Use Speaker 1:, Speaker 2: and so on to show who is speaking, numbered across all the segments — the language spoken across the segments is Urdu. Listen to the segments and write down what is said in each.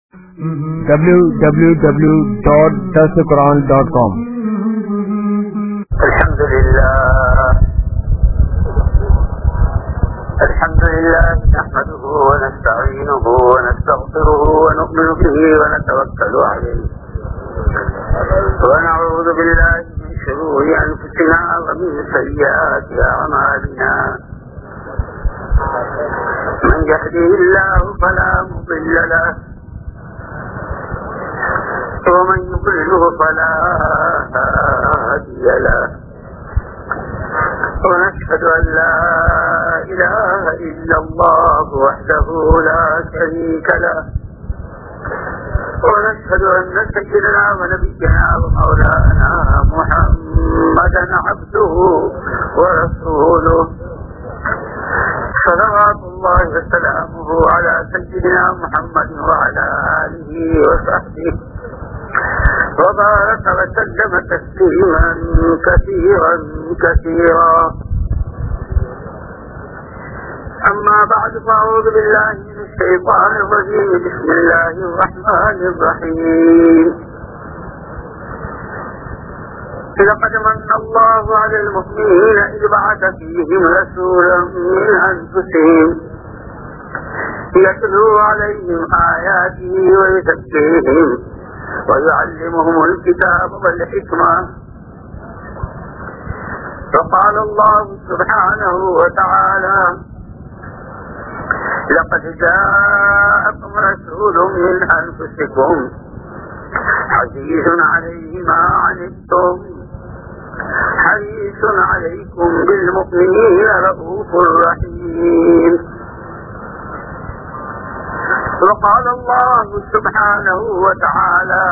Speaker 1: www.darsuquran.com
Speaker 2: الحمد لله نحمده ونستعينه ونستغفره ونؤمن به ونتوكل عليه ونعوذ بالله من شرور أنفسنا ومن سيئات أعمالنا من يهده الله فلا مضل له ومن يضلله فلا هادي له ونشهد أن لا إله إلا الله وحده لا شريك له ونشهد أن سيدنا ونبينا ومولانا محمدا عبده ورسوله صلوات الله وسلامه على سيدنا محمد وعلى آله وصحبه وبارك وسلم تسليما كثيرا كثيرا. أما بعد فأعوذ بالله من الشيطان الرجيم. بسم الله الرحمن الرحيم. لقد من الله على المؤمنين إذ بعث فيهم رسولا من أنفسهم يتلو عليهم آياته ويزكيهم ويعلمهم الكتاب والحكمة. فقال الله سبحانه وتعالى: لقد جاءكم رسول من أنفسكم عزيز عليه ما عنتم حريص عليكم بالمؤمنين رؤوف رحيم. وقال الله سبحانه وتعالى: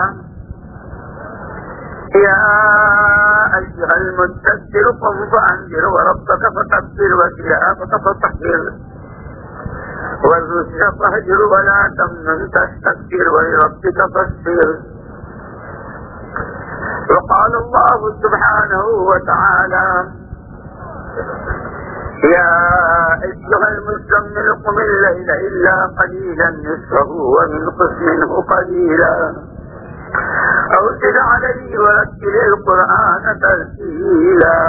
Speaker 2: يا أيها المدثر قم فأنذر وربك فكبر وثيابك فطهر والرجل فاهجر ولا تمنن تستكبر ولربك فاصبر. وقال الله سبحانه وتعالى: يا أيها المزمل قم الليل إلا قليلا نصفه وانقص منه قليلا أو زد عليه ورتل القرآن ترتيلا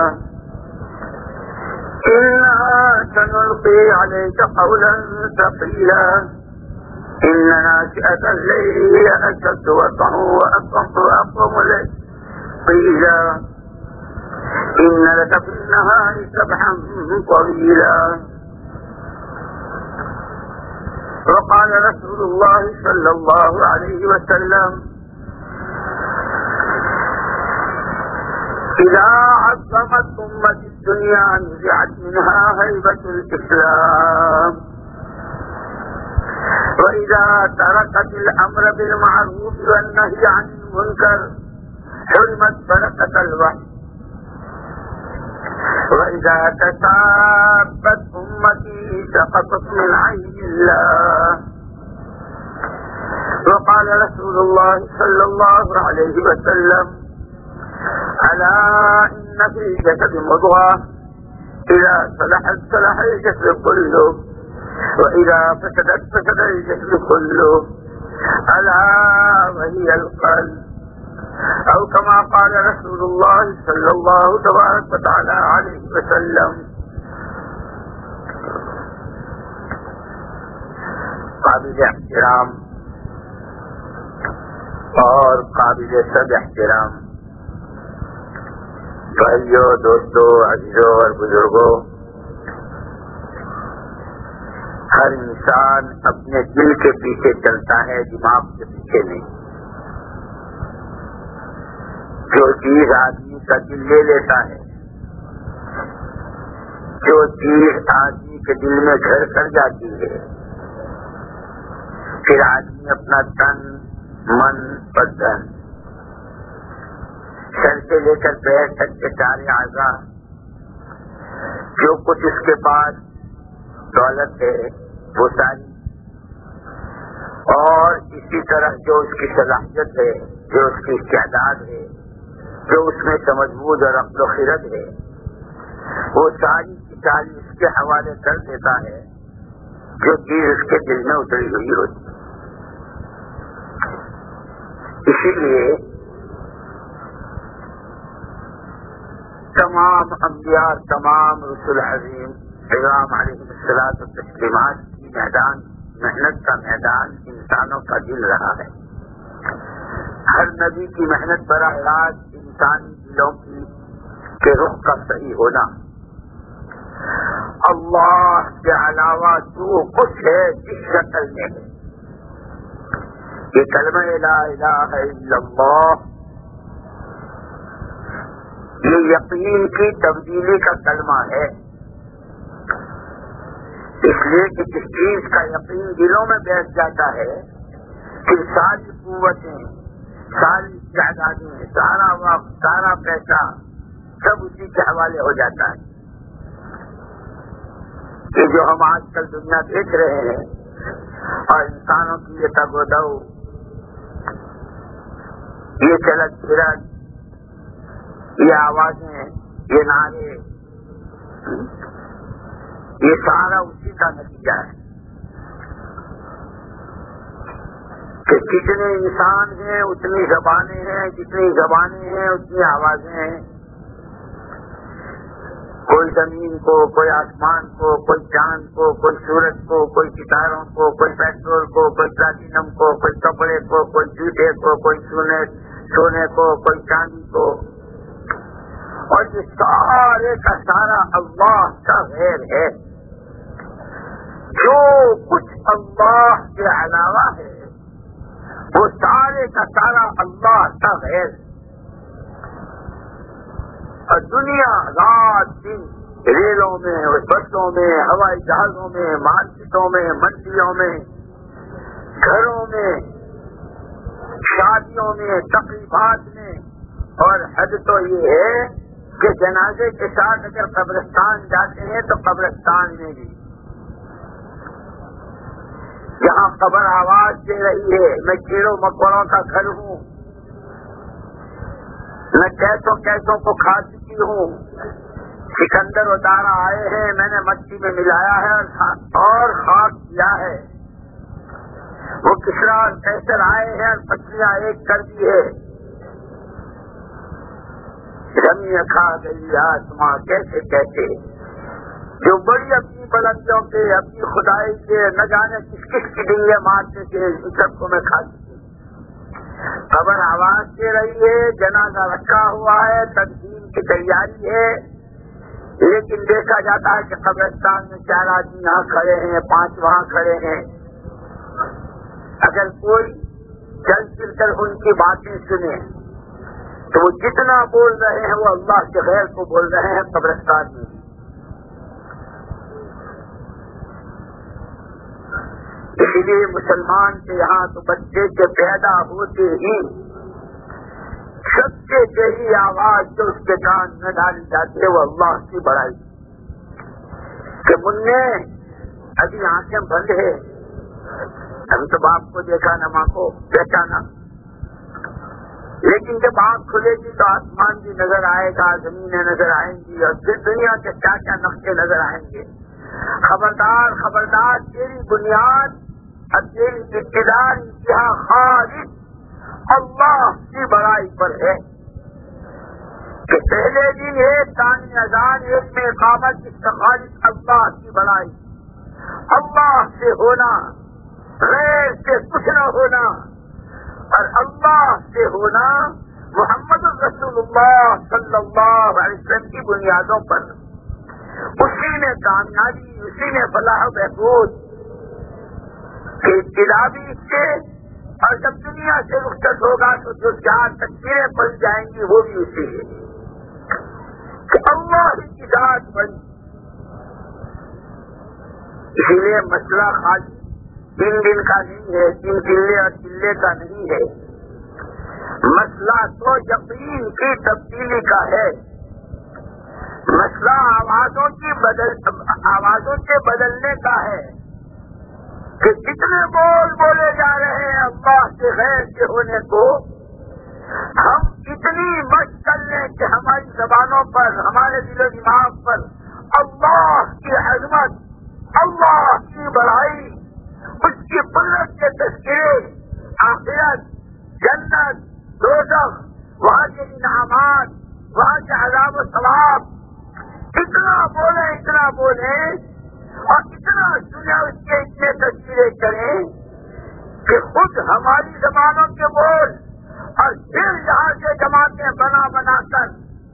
Speaker 2: إنا سنلقي عليك قولا ثقيلا إن ناشئة الليل هي أشد وطئا وأقوم قيلا إن لك في النهار سبحا طويلا. وقال رسول الله صلى الله عليه وسلم: إذا عظمت أمة الدنيا نزعت منها هيبة الإسلام وإذا تركت الأمر بالمعروف والنهي عن المنكر حرمت بركة الوحي وإذا تسابت أمتي سقطت من عين الله. وقال رسول الله صلى الله عليه وسلم: ألا إن في الجسد مضغة إذا صلحت صلح الجسد كله وإذا فسدت فسد الجسد كله ألا وهي القلب. أو كما قال رسول الله صلى الله تبارك وتعالى عليه وسلم. قابل احترام اور قابل سب احترام بھائیوں، دوستوں، عزیزوں اور بزرگوں، ہر انسان اپنے دل کے پیچھے چلتا ہے، دماغ کے پیچھے نہیں. جو چیز آدمی کا دل لے لیتا ہے، جو چیز آدمی کے دل میں گھر کر جاتی ہے، پھر آدمی اپنا تن، من، بدن، سر سے لے کر پیر تک کے سارے اعضاء، جو کچھ اس کے پاس دولت ہے وہ ساری، اور اسی طرح جو اس کی صلاحیت ہے، جو اس کی استعداد ہے، جو اس میں سمجھبوط اور عقل و خرد ہے، وہ ساری کی ساری اس کے حوالے کر دیتا ہے جو چیز اس کے دل میں اتری ہوئی ہوتی ہے. اسی لیے تمام انبیاء اور تمام رسول عظیم پیغام علیہ الصلوۃ والتسلیمات کی محنت کا میدان انسانوں کا دل رہا ہے. ہر نبی کی محنت براہ راست انسانی دلوں کے رخ کا صحیح ہونا. اللہ کے علاوہ جو کچھ ہے جس شکل میں ہے، یہ کلمہ لا الہ الا اللہ، یہ یقین کی تبدیلی کا کلمہ ہے. اس لیے کہ جس چیز کا یقین دلوں میں بیٹھ جاتا ہے پھر ساری قوتیں، ساری تعدادیں، سارا وقت، سارا پیسہ سب اسی کے حوالے ہو جاتا ہے. کہ جو ہم آج کل دنیا دیکھ رہے ہیں اور انسانوں کی یہ تگ و دو، یہ چلت پھرت، یہ آوازیں، یہ نعرے، یہ سارا اسی کا نتیجہ ہے کہ جتنے انسان ہیں اتنی زبانیں ہیں، جتنی زبانیں ہیں اتنی آوازیں ہیں. کوئی زمین کو، کوئی آسمان کو، کوئی چاند کو، کوئی سورج کو، کوئی ستاروں کو، کوئی پیٹرول کو، کوئی پلاٹینم کو، کوئی کپڑے کو، کوئی جوتے کو، کوئی سونے کو، کوئی چاندی کو. اور یہ سارے کا سارا اللہ کا غیر ہے. جو کچھ اللہ کے علاوہ ہے وہ سارے کا سارا اللہ کا غیر. اور دنیا رات دن ریلوں میں، بسوں میں، ہوائی جہازوں میں، مارکیٹوں میں، منڈیوں میں، گھروں میں، شادیوں میں، تقریبات میں. اور حد تو یہ ہے کہ جنازے کے ساتھ اگر قبرستان جاتے ہیں تو قبرستان میں بھی جہاں قبر آواز دے رہی ہے، میں کیڑوں مکوڑوں کا گھر ہوں، میں کیسوں کیسوں کو کھا چکی ہوں. سکندر و دارا آئے ہیں، میں نے مٹی میں ملایا ہے اور خاک کیا ہے. وہ کسرا اور کیسر آئے ہیں اور پتلیاں ایک کر دی ہے. زمین کھا گئی آسمان کیسے کیسے، جو بڑی اپنی بلندیوں کے، اپنی خدائی کے نہ جانے کس کس کی ڈنگے مارتے تھے، ان سب کو میں کھا چکی. خبر آواز دے رہی ہے، جنازہ رکھا ہوا ہے، تدفین کی تیاری ہے، لیکن دیکھا جاتا ہے کہ قبرستان میں 4 آدمی یہاں کھڑے ہیں، 5 وہاں کھڑے ہیں. اگر کوئی چل پھر کر ان کی باتیں سنے تو وہ جتنا بول رہے ہیں وہ اللہ کے غیر کو بول رہے ہیں قبرستان میں. اسی لیے مسلمان کے یہاں تو بچے کے پیدا ہوتے ہی سب سے پہلی آواز جو اس کے کان میں ڈالی جاتی ہے وہ اللہ کی بڑائی کہ منہ ابھی آنکھیں بند ہے، ابھی تو باپ کو دیکھا نہ ماں کو پہچانا، لیکن جب آنکھ کھلے گی تو آسمان بھی نظر آئے گا، زمینیں نظر آئیں گی، اور پھر دنیا کے کیا کیا نقشے نظر آئیں گے. خبردار خبردار، تیری بنیاد اور تیری ابتدا انتہا خالص اللہ کی بڑائی پر ہے کہ پہلے دن ایک ثانی اذان، ایک میں اقامت، اس کا خالص اللہ کی بڑائی. اللہ سے ہونا، غیر سے کچھ نہ ہونا، اور اللہ سے ہونا محمد رسول اللہ صلی اللہ علیہ وسلم کی بنیادوں پر. اسی میں کامیابی، اسی میں فلاح و بہبود کہ ابتدا بھی اس سے، اور جب دنیا سے رخصت ہوگا تو جو 4 تکبیریں پڑ جائیں گی وہ بھی اسی ہے کہ اللہ کی ذات بنی. اسی لیے مسئلہ خالی 3 دن کا نہیں ہے، 3 قلعے اور قلعے کا نہیں ہے. مسئلہ تو یقین کی تبدیلی کا ہے. مسئلہ آوازوں کے بدلنے کا ہے کہ جتنے بول بولے جا رہے ہیں اللہ کے غیر کے ہونے کو، ہم اتنی مشق کر لیں کہ ہماری زبانوں پر، ہمارے دل و دماغ پر اللہ کی عظمت، اللہ کی بڑائی، اس کی قدرت کے تذکرے، آخرت، جنت، دوزخ، وہاں کے انعامات، وہاں کے عذاب و ثواب، اتنا بولیں اور اتنا سنا اس کے اتنے تصویریں کریں کہ خود ہماری زبانوں کے بول اور پھر یہاں سے جماعتیں بنا کر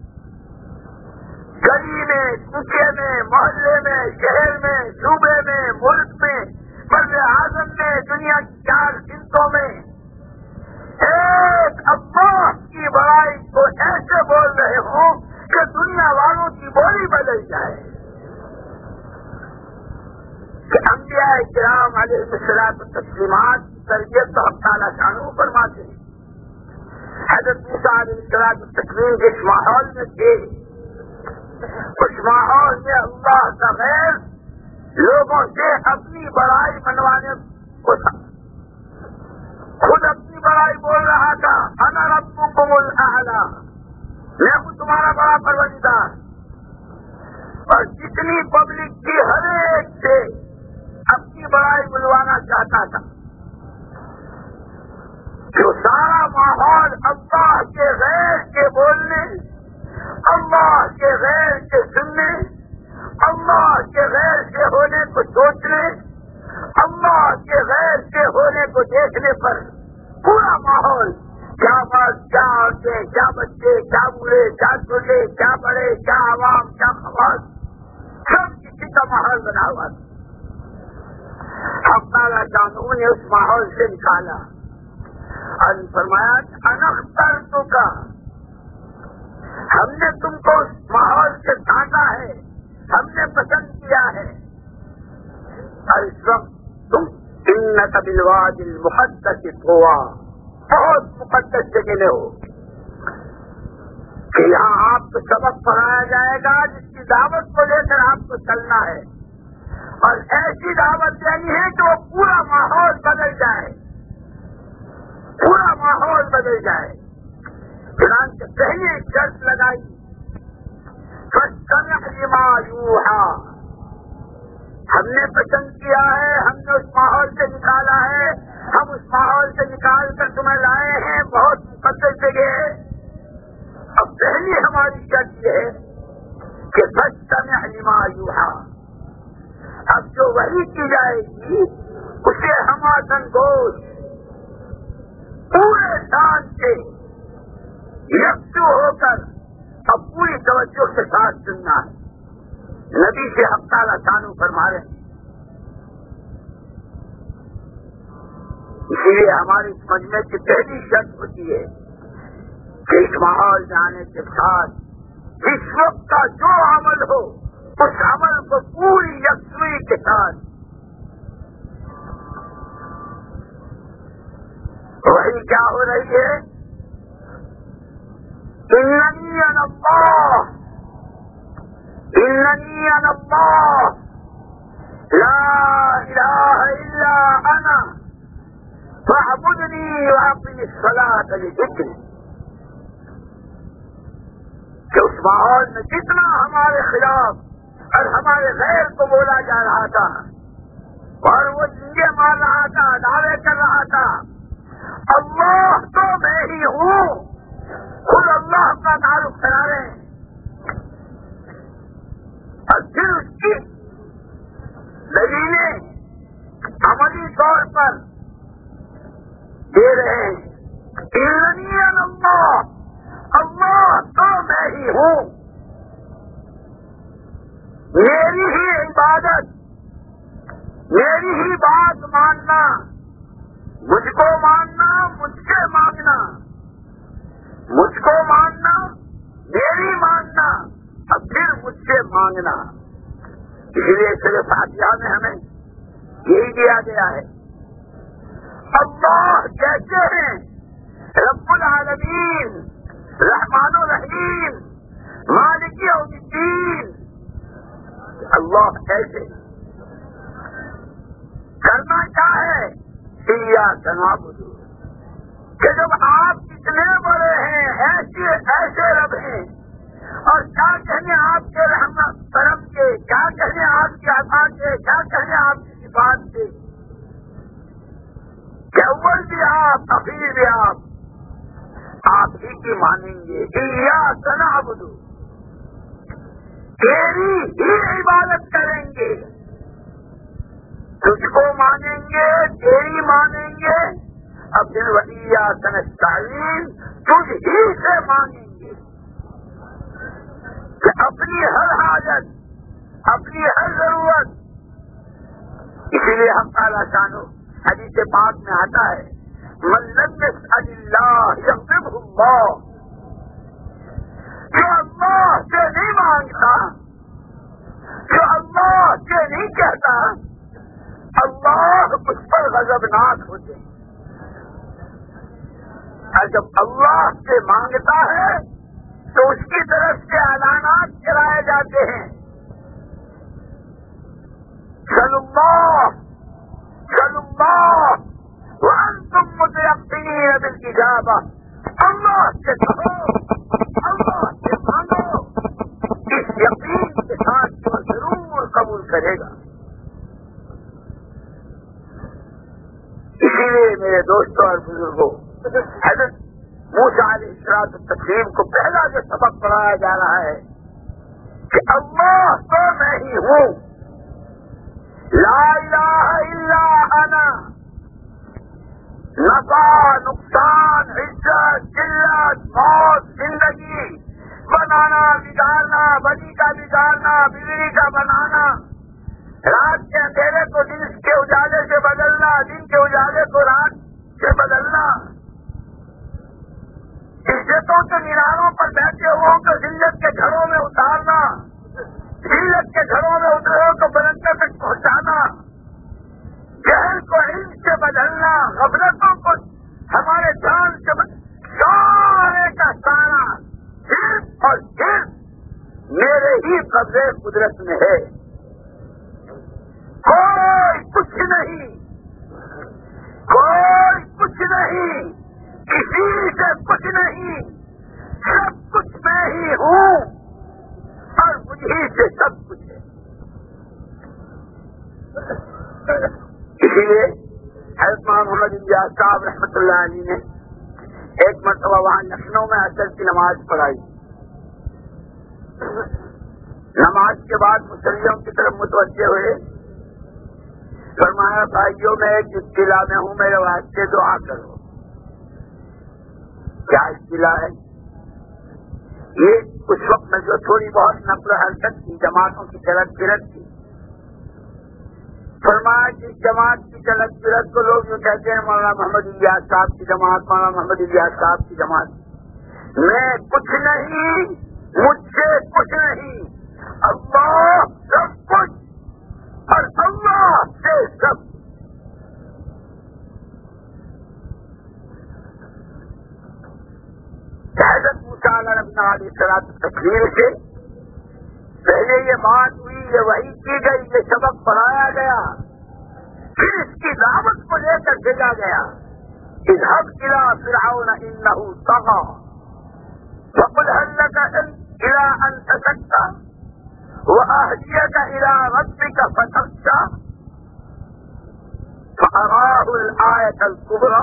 Speaker 2: گلی میں، کوچے میں، محلے میں، شہر میں، صوبے میں، ملک میں، بر اعظم میں، دنیا کی 4 سمتوں میں ایک اللہ کی بڑائی کو ایسے بول رہے ہوں کہ دنیا والوں کی بولی بدل جائے، کہ انبیاء کرام علیہ الصلوۃ والتسلیمات کی تربیت تو ہم تعالیٰ شانہ فرماتے ہیں۔ حضرت موسیٰ علیہ الصلوۃ والتسلیم جس ماحول میں تھے، اس ماحول میں اللہ کا غیر لوگوں سے اپنی بڑائی منوانے کو تھا، خود اپنی بڑائی بول رہا تھا، انا ربکم الاعلی، میں ہوں تمہارا بڑا پروردگار، اور جتنی پبلک کی ہر ایک سے اپنی بڑائی بلوانا چاہتا تھا، جو سارا ماحول اللہ کے غیر کے بولنے، اللہ کے غیر کے سننے، اللہ کے غیر کے ہونے کو سوچنے، اللہ کے غیر کے ہونے کو دیکھنے پر پورا ماحول، کیا مرد، کیا عورتیں، کیا بچے، کیا بوڑھے، کیا چھوٹے، کیا بڑے، کیا عوام، کیا خواص، سب کسی کا ماحول بنا ہوا تھا۔ ہم تعالیٰ شانہ نے اس ماحول سے نکالا اور فرمایا انخترتو کا، ہم نے تم کو اس ماحول سے ڈھانٹا ہے، ہم نے پسند کیا ہے، اور اس وقت تم انک بالوادی المقدس طویٰ، بہت مقدس جگہ میں ہو، کہ یہاں آپ کو سبق پڑھایا جائے گا جس کی دعوت کو لے کر آپ کو چلنا ہے، اور ایسی دعوت دینی ہے کہ وہ پورا ماحول بدل جائے، پورا ماحول بدل جائے۔ چنانچہ پہلی ایک شرط لگائی، فَاسْتَمِعْ لِمَا يُوحَىٰ، ہم نے پسند کیا ہے، ہم نے اس ماحول سے نکالا ہے، ہم اس ماحول سے نکال کر تمہیں لائے ہیں، بہت مقدس جگہ ہے۔ اب پہلی ہماری شرط یہ ہے کہ فَاسْتَمِعْ لِمَا يُوحَىٰ، اب جو وحی کی جائے گی اسے ہماسن گوش پورے شان سے یکسو ہو کر اب پوری توجہ کے ساتھ سننا ہے۔ نبی سے حق تعالیٰ شانہ فرما رہے ہیں، اسی لیے ہماری سمجھنے کی پہلی شرط ہوتی ہے کہ اس ماحول میں آنے کے ساتھ جس وقت کا جو عمل ہو اس عمل کو پوری یکسوئی کے ساتھ، وہی کیا ہو رہی ہے، اننی انا اللہ، اننی انا اللہ، لا الہ الا انا فاعبدنی واقم الصلاۃ لذکری، کہ اس ماحول میں جتنا ہمارے خلاف اور ہمارے غیر کو بولا جا رہا تھا اور وہ چیزیں مار رہا تھا، دعوے کر رہا تھا، اللہ تو میں ہی ہوں، خود اللہ کا تعارف کرا رہے ہیں، اور پھر اس کی دلیلیں عملی طور پر دے رہے ہیں، اننی انا اللہ، اللہ تو میں ہی ہوں، میری ہی عبادت، میری ہی بات ماننا، مجھ کو ماننا، مجھ سے مانگنا، مجھ کو ماننا، میری ماننا، اور پھر مجھ سے مانگنا۔ اسی لیے صرف فاتحہ میں ہمیں یہی دیا گیا ہے، اللہ کہتے ہیں رب العالمین، رحمان الرحیم، مالک یوم الدین، اللہ ایسے کرنا چاہے ایاک نعبد، کہ جب آپ کتنے بڑے ہیں، ایسے رب ہیں، اور کیا کہنے آپ کے رحمت کرم کے، کیا کہنے آپ کی عطا کے، کیا کہنے آپ کی صفات کے، کہ اول بھی آپ، اخیر بھی آپ، آپ ہی کی مانیں گے. ایاک نعبد، تیری ہی عبادت کریں گے، تجھ کو مانیں گے، تیری مانیں گے. اب پھر وإیاک نستعین، تجھ ہی سے مانگیں گے کہ اپنی ہر حاجت، اپنی ہر ضرورت. اسی لیے ہم تعالیٰ شانو حدیث پاک میں آتا ہے من لم يسأل اللہ یغضبہ اللہ، جو اللہ سے نہیں مانگتا، جو اللہ سے نہیں کہتا، اللہ اس پر غضبناک ہوتے ہیں. اور جب اللہ سے مانگتا ہے تو اس کی طرف سے اعلانات چلائے جاتے ہیں. صلی اللہ وانتم متيقنين بالاجابہ. اللہ سے کہو، اللہ سے مانگو، اس یقین کے ساتھ جو ضرور قبول کرے گا. اسی لیے میرے دوستوں اور بزرگوں، حضرت موسیٰ علیہ السلام کو پہلا جو سبق پڑھایا جا رہا ہے کہ اللہ تو میں ہی ہوں، لا الہ الا انا، نفع نقصان، عزت ذلت موت، زندگی بنانا بگاڑنا، بنی کا بگاڑنا، بگڑی کا بنانا، رات کے اندھیرے کو دن کے اجالے سے بدلنا، دن کے اجالے کو رات سے بدلنا، عزتوں کے میناروں پر بیٹھے ہوں تو ذلت کے گھروں میں اتارنا، ذلت کے گھروں میں اترے ہو تو بلندی تک پہنچانا، جہل کو علم سے بدلنا، غفلتوں کو ہمارے جان سے سارے کا سارا صرف اور صرف میرے ہی قبضے قدرت میں ہے. کوئی کچھ نہیں، کوئی کچھ نہیں، کسی سے کچھ نہیں، سب کچھ میں ہی ہوں اور مجھ ہی سے سب کچھ ہے. اسی لیے حضرت محمد الیاس صاحب رحمۃ اللہ علیہ نے ایک مرتبہ وہاں لکھنؤ میں عصر کی نماز پڑھائی. نماز کے بعد مصلیوں کی طرف متوجہ ہوئے، فرمایا بھائیوں میں ایک ابتلا میں ہوں، میرے واسطے دعا کرو. کیا ابتلا ہے؟ یہ اس وقت میں جو تھوڑی بہت نقل و حرکت کی، جماعتوں کی چلت پھرت کی، فرمایا کہ جماعت کی چلت پھرت کو لوگ یوں کہتے ہیں مولانا محمد الیاس صاحب کی جماعت، مولانا محمد الیاس صاحب کی جماعت. میں کچھ نہیں، مجھ سے کچھ نہیں، اللہ سب کچھ اور اللہ سے سب. حضرت موسیٰ علیہ السلام سے پہلے یہ بات ہوئی، یہ وحی کی گئی، یہ سبق پڑھایا گیا، پھر اس کی دعوت کو لے کر بھیجا گیا. اذهب الى فرعون انه طغى وقل هل لك الى ان تزكى واهديك الى ربك فتخشى فاراه الآية الكبرى.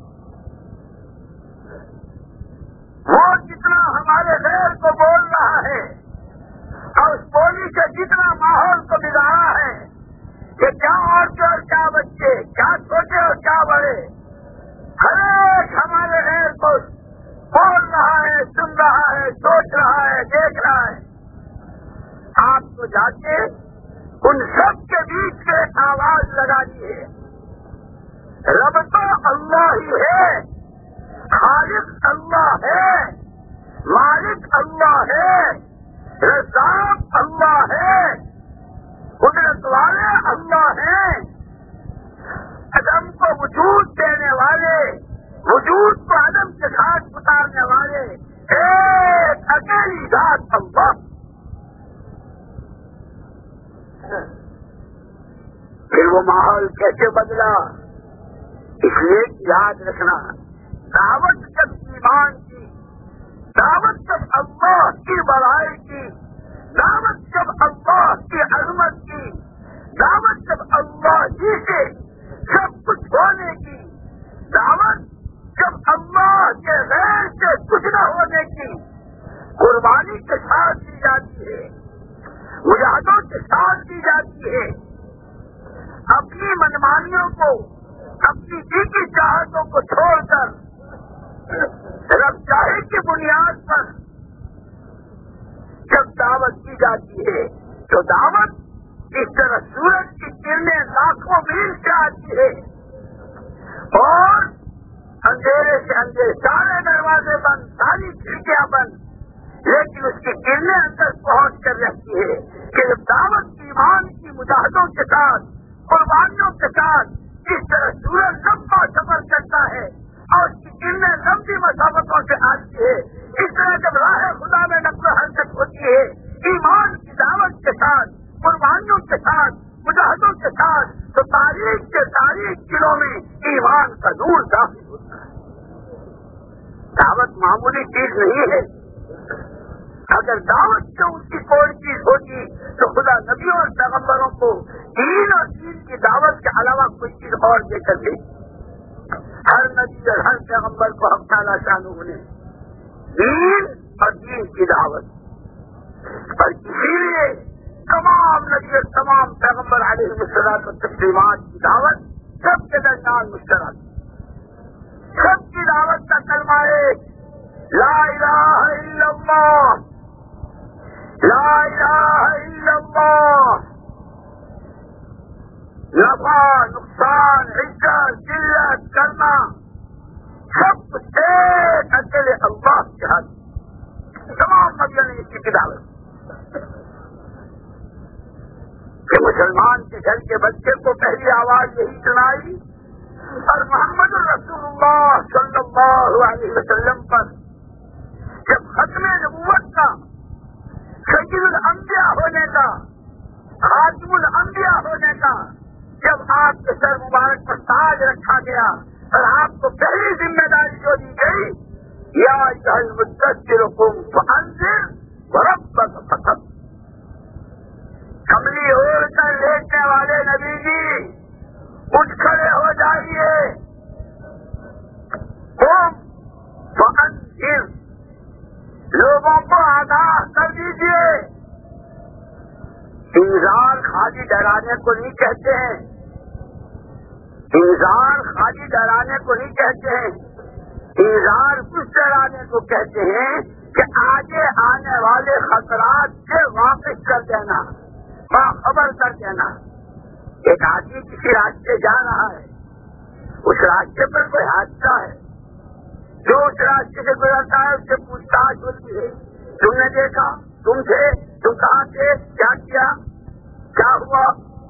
Speaker 2: وہ جتنا ہمارے غیر کو بول رہا ہے اور اس بولی سے جتنا ماحول کو بگاڑا ہے کہ کیا عورتیں اور کیا بچے، کیا چھوٹے اور کیا بڑے، ہر ایک ہمارے غیر کو بول رہا ہے، سن رہا ہے، سوچ رہا ہے، دیکھ رہا ہے. آپ کو جا کے ان سب کے بیچ میں آواز لگانی ہے. رب تو اللہ ہی ہے، خالق اللہ ہے، مالک اللہ ہے، رزاق اللہ ہے، قدرت والے اللہ ہیں، عدم کو وجود دینے والے، وجود کو عدم کے ساتھ اتارنے والے ایک اکیلی ذات اللہ. پھر وہ ماحول کیسے بدلا؟ اس لیے یاد رکھنا، دعوت جب ایمان کی، دعوت جب اللہ کی بڑائی کی، دعوت جب اللہ کی عظمت کی، دعوت جب اللہ ہی سے سب کچھ ہونے کی، دعوت جب اللہ کے غیر سے ہونے کی قربانی کے ساتھ دی جاتی ہے، مجاہدوں کے ساتھ دی جاتی ہے. اپنی منمانیوں کو، اپنی دل کی چاہتوں کو چھوڑ کر رب چاہے کی بنیاد پر جب دعوت کی جاتی ہے تو دعوت اس طرح سورج کی کرنیں لاکھوں میل سے آتی ہے اور اندھیرے سے اندھیرے، سارے دروازے بند، ساری کھڑکیاں بند، لیکن اس کی کرنیں اندر پہنچ کر رہتی ہے کہ دعوت ایمان کی مجاہدوں کے ساتھ، قربانیوں کے ساتھ اس طرح سورج لمبا سفر کرتا ہے اور اس کی کرنیں لمبی مسافتوں سے آتی ہے. اس طرح جب راہ خدا میں نقل و حرکت ہوتی ہے ایمان کی دعوت کے ساتھ، قربانیوں کے ساتھ، مجاہدوں کے ساتھ، تو تاریخ کے تاریخ دلوں میں ایمان کا نور داخل ہوتا ہے. دعوت معمولی چیز نہیں ہے. اگر دعوت سے ان کی کوئی چیز ہوتی تو خدا نبیوں اور پیغمبروں کو دین اور دین کی دعوت کے علاوہ کوئی چیز اور دے کر دے. ہر نبی اور ہر پیغمبر کو ہم تعالیٰ شانہ نے دین اور دین کی دعوت، اور اسی لیے تمام نبی اور تمام پیغمبر علیہ الصلوۃ والتسلیمات کی دعوت سب کے درمیان مشترک، سب کی دعوت کا کلمہ ہے لا الہ الا اللہ، لا الہ الا اللہ. نفع، نقصان، عزت، ذلت کرنا سب کچھ ایک اکیلے اللہ کے ہاتھ. تمام نبیوں نے اسی کی دعوت کہ مسلمان کے گھر کے بچے کو پہلی آواز یہی سنائی اور محمد رسول اللہ صلی اللہ علیہ وسلم پر جب ختم نبوت کا، سید الانبیاء ہونے کا، خاتم الانبیاء ہونے کا جب آپ کے سر مبارک پر تاج رکھا گیا اور آپ کو پہلی ذمہ داری جو دی گئی یا ایھا المدثر قم فانذر وربک فکبر، کملی اوڑھ کر لیٹنے والے نبی جی اٹھ کھڑے ہو جائیے، قم فانذر، لوگوں کو آگاہ کر دیجیے. انذار خالی ڈرانے کو نہیں کہتے ہیں، انذار خالی ڈرانے کو نہیں کہتے ہیں، انذار کچھ ڈرانے کو کہتے ہیں کہ آگے آنے والے خطرات سے واقف کر دینا، باخبر کر دینا. ایک آدمی کسی راستے جا رہا ہے، اس راستے پر کوئی حادثہ ہے، جو اس راستے سے گزرتا ہے اس سے پوچھ تاچھ ہوتی ہے، تم نے دیکھا، تم تھے، تم کہاں تھے، کیا کیا، کیا ہوا.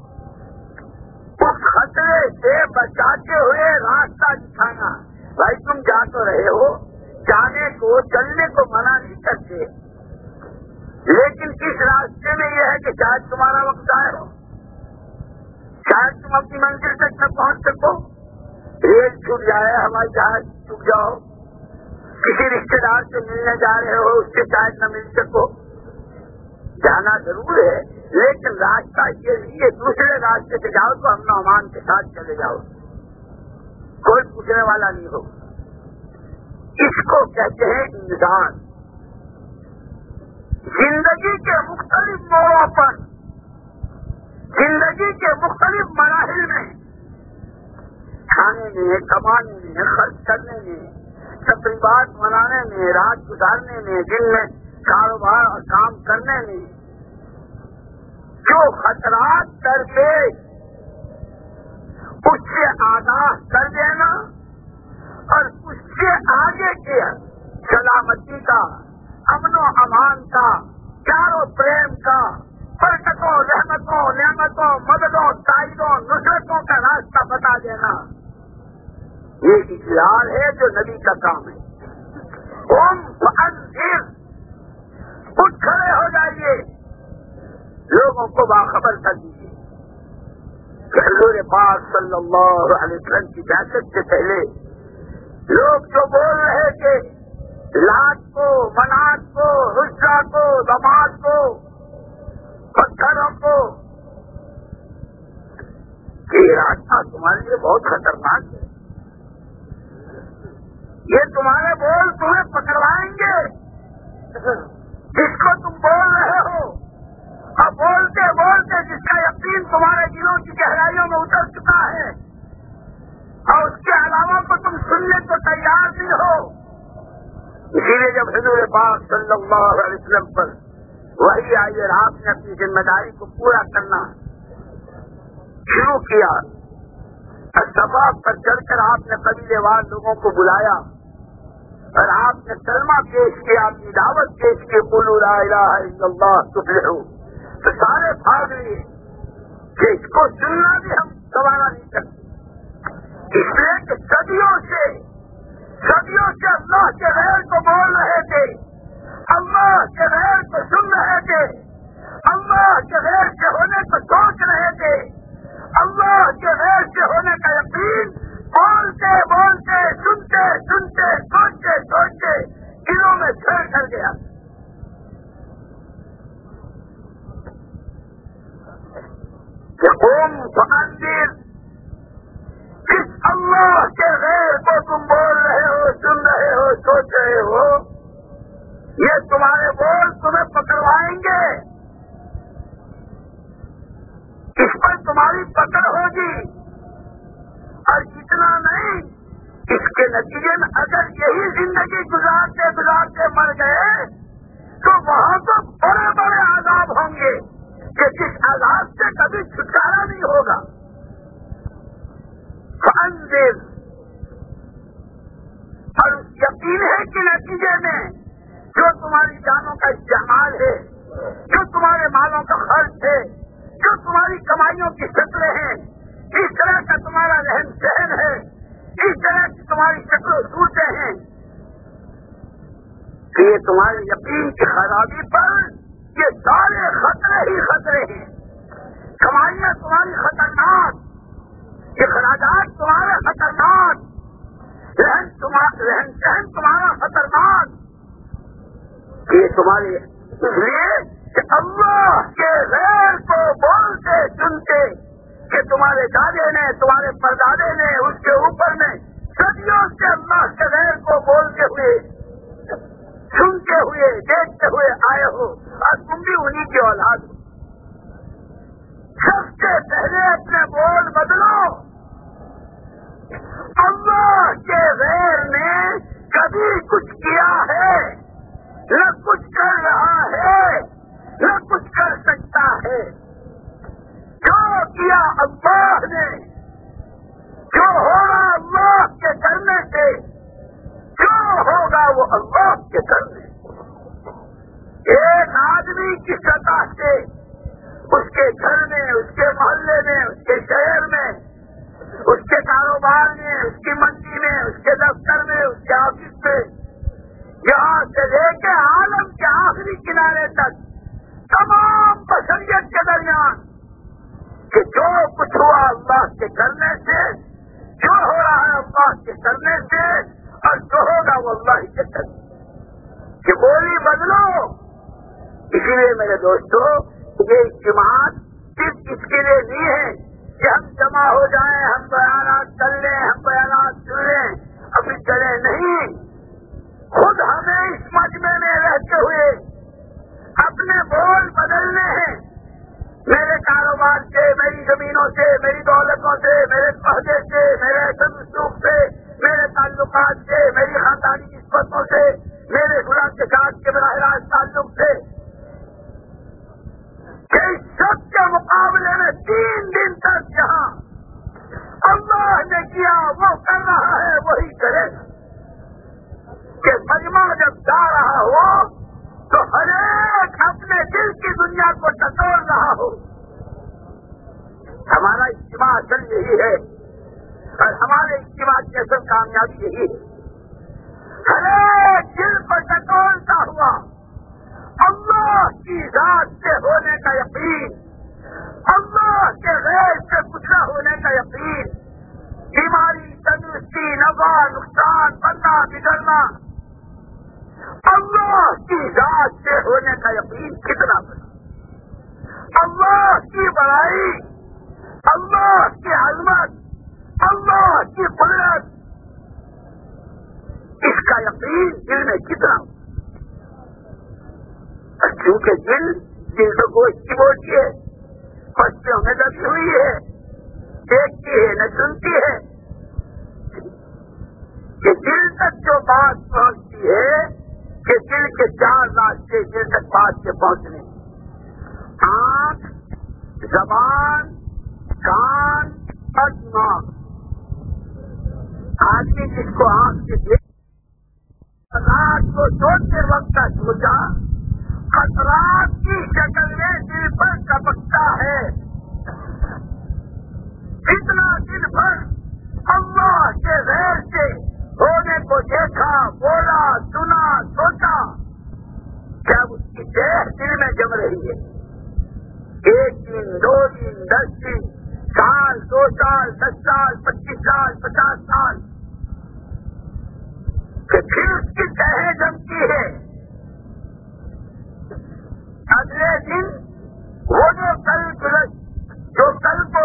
Speaker 2: اس خطرے سے بچاتے ہوئے راستہ دکھانا. بھائی تم جا تو رہے ہو، جانے کو، چلنے کو منع نہیں کرتے، لیکن اس راستے میں یہ ہے کہ شاید تمہارا وقت آئے ہو، شاید تم اپنی منزل تک نہ پہنچ سکو، ریل چھوٹ جائے، ہوائی جہاز چھوٹ جاؤ، کسی رشتے دار سے ملنے جا رہے ہو اس سے شاید نہ مل سکو. جانا ضرور ہے لیکن راستہ یہ نہیں ہے دوسرے راستے سے جاؤ تو امن و امان کے ساتھ چلے جاؤ، کوئی پوچھنے والا نہیں ہو. اس کو کہتے ہیں انذار. زندگی کے مختلف موڑوں پر، زندگی کے مختلف مراحل میں، کھانے میں، کمانے میں، خرچ کرنے میں، تقریبات منانے میں، رات گزارنے میں، دن میں کاروبار اور کام کرنے میں جو خطرات درپیش، اس سے آگاہ کر دینا اور اس سے آگے کے سلامتی کا، امن و امان کا، پیار و پریم کا، برکتوں، رحمتوں، نعمتوں، مددوں، تائیدوں، نصرتوں کا راستہ بتا دینا، یہ اجلال ہے جو نبی کا کام ہے. قم فانذر، اٹھ کھڑے ہو جائیے، لوگوں کو باخبر کر دیجیے کہ حضور پاک صلی اللہ علیہ وسلم کی بعثت سے پہلے لوگ جو بول رہے تھے، لات کو، منات کو، عزا کو، لمات کو، پتھروں کو، یہ راستہ تمہارے لیے بہت خطرناک ہے، یہ تمہارے بول تمہیں پکڑوائیں گے، گہرائیوں میں اتر چکا ہے اور اس کے علاوہ کو تم سننے کو تیار نہیں ہو. اسی لیے جب حضور پاک صلی اللہ علیہ وسلم پر وہی آئی اور آپ نے اپنی ذمہ داری کو پورا کرنا شروع کیا, صفا پر چڑھ کر آپ نے قبیلے وار لوگوں کو بلایا اور آپ نے کلمہ پیش کیا, اپنی دعوت پیش کی, قولوا لا الہ الا اللہ تفلحوا. تو سارے بھاگ لیے کہ اس کو سننا بھی ہم گوارا نہیں کرتے, اس لیے کہ صدیوں سے اللہ کے غیر کو بول رہے تھے, اللہ کے غیر کو سن رہے تھے, اللہ کے غیر کے ہونے کو سوچ رہے تھے, اللہ کے غیر کے ہونے کا یقین بولتے بولتے سنتے سنتے سوچتے سوچتے دلوں میں گھر کر گیا. قوم فانذر, جس اللہ کے غیر کو تم بول رہے ہو, سن رہے ہو, سوچ رہے ہو, یہ تمہارے بول تمہیں پکڑوائیں گے, اس پر تمہاری پکڑ ہوگی. اور اتنا نہیں, اس کے نتیجے میں اگر یہی زندگی گزارتے گزارتے مر گئے تو وہاں تو بڑے بڑے عذاب ہوں گے کہ جس عذاب سے کبھی چھٹکارا نہیں ہوگا. فانذر, اور یقین ہے کہ نتیجے میں جو تمہاری جانوں کا استعمال ہے, جو تمہارے مالوں کا خرچ ہے, جو تمہاری کمائیوں کی شکلیں ہیں, اس طرح کا تمہارا رہن سہن ہے, اس طرح کی تمہاری شکل و صورتیں ہیں کہ یہ تمہارے یقین کی خرابی پر یہ سارے خطرے ہی خطرے ہیں. کمائیاں تمہاری خطرناک, اخراجات تمہارے خطرناک, رہن سہن تمہارا خطرناک. یہ تمہارے اس لیے کہ اللہ کے غیر کو بولتے سنتے کہ تمہارے دادے نے, تمہارے پردادے نے, اس کے اوپر نے صدیوں سے اللہ کے غیر کو بولتے ہوئے, سنتے ہوئے, دیکھتے ہوئے آئے ہو, اور تم بھی انہی کی اولاد ہو. سب سے پہلے اپنے بول بدلو. اللہ کے غیر نے کبھی کچھ کیا ہے, نہ کچھ کر رہا ہے, نہ کچھ کر سکتا ہے. جو کیا اللہ نے, جو ہوگا اللہ کے کرنے سے, جو ہوگا وہ اللہ کے کرنے. ایک آدمی کی سطح سے اس کے گھر میں, اس کے محلے میں, اس کے شہر میں, اس کے کاروبار میں, اس کی منڈی میں, اس کے دفتر میں, اس کے آفس میں, یہاں سے لے کے عالم کے آخری کنارے تک تمام بشریت کے درمیان کہ جو کچھ ہوا اللہ کے کرنے سے, جو ہو رہا ہے اللہ کے کرنے سے, اور جو ہوگا وہ اللہ کے کرنے کہ بولی بدلو. اسی لیے میرے دوستو, یہ اجتماعات صرف اس کے لیے نہیں ہے کہ ہم جمع ہو جائیں, ہم بیانات کر لیں, ہم بیانات سن لیں, ابھی چلیں نہیں. خود ہمیں اس مجمع میں رہتے ہوئے اپنے بول بدلنے ہیں. میرے کاروبار سے, میری زمینوں سے, میری دولتوں سے, میرے عہدے سے, میرے سلوک سے, میرے تعلقات سے, میری خاندانی نسبتوں سے, میرے خدا کے ساتھ کے براہ راست تعلق سے, کہ اس سب کے مقابلے میں 3 دن تک جہاں اللہ نے کیا وہ کر رہا ہے وہی کرے گا. کہ مجمع جب جا رہا ہو تو ہر ایک اپنے دل کی دنیا کو ٹٹول رہا ہو. ہمارا اجتماع اصل یہی ہے, اور ہمارے اجتماع کی اصل کامیابی یہی ہے. ہر ایک دل کو ٹٹولتا ہوا اللہ کی ذات سے ہونے کا یقین, اللہ کے غیر سے کچھ نہ ہونے کا یقین, بیماری, تندرستی, نفع, نقصان, بننا, بگڑنا, اللہ کی ذات سے ہونے کا یقین کتنا بڑا. اللہ کی بڑائی, اللہ کی عظمت, اللہ کی قدرت, اس کا یقین دل میں کتنا. کیونکہ دل تو گوشت کی بوٹی ہے, پستیوں میں دبی ہوئی ہے, دیکھتی ہے نہ سنتی ہے کہ دل تک جو بات پہنچتی ہے کہ دل کے 4 راستے دل تک بات کے پہنچنے، آنکھ، زبان، کان اور دماغ. آدمی جس کو آنکھ سے دیکھ رات کو سوچتے وقت کا سوچا خطرات کی شکل میں دل پر ٹپکتا ہے. اتنا دن بھر اللہ کے غیر سے ہونے کو دیکھا، بولا، سنا، سوچا، کیا اس کی تہ دل میں جم رہی ہے. 1 دن، 2 دن، 10 دن، سال، 2 سال، 10 سال، 25 سال، 50 سال، کہ پھر اس کی تہیں جمتی ہے. اگلے دن وہ جو کل کو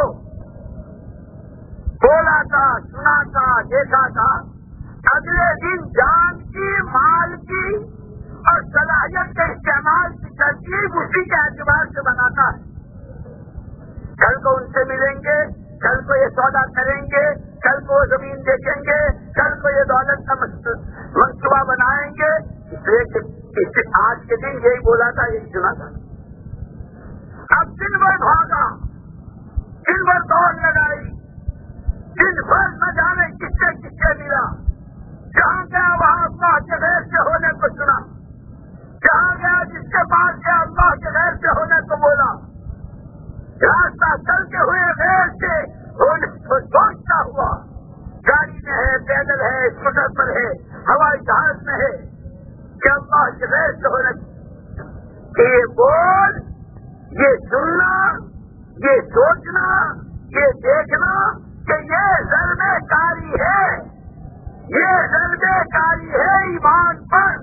Speaker 2: بولا تھا، سنا تھا، دیکھا تھا، اگلے دن جان کی، مال کی اور صلاحیت کے استعمال کی ترتیب اسی کے اعتبار سے بناتا ہے. کل کو ان سے ملیں گے، کل کو یہ سودا کریں گے، کل کو وہ زمین دیکھیں گے، کل کو یہ دولت کا منصوبہ بنائیں گے. اس لیے کہ آج کے دن یہی بولا تھا، یہی سنا تھا. اب دن بھر بھاگا، دن بھر دوڑ لگائی، دن بھر نہ جانے کس سے ملا. جہاں گیا وہاں اللہ کے غیر سے ہونے کو سنا، جہاں گیا جس کے پاس گیا اللہ کے غیر سے ہونے کو بولا. راستہ چلتے ہوئے غیر سے ہونے کو سوچتا ہوا، گاڑی میں ہے، پیدل ہے، اسکوٹر پر ہے، ہوائی جہاز میں ہے، کہ اللہ کے غیر سے ہونے کہ یہ بول، یہ سننا، یہ سوچنا، یہ دیکھنا کہ یہ ضربے کاری ہے، یہ ضربے کاری ہے ایمان پر.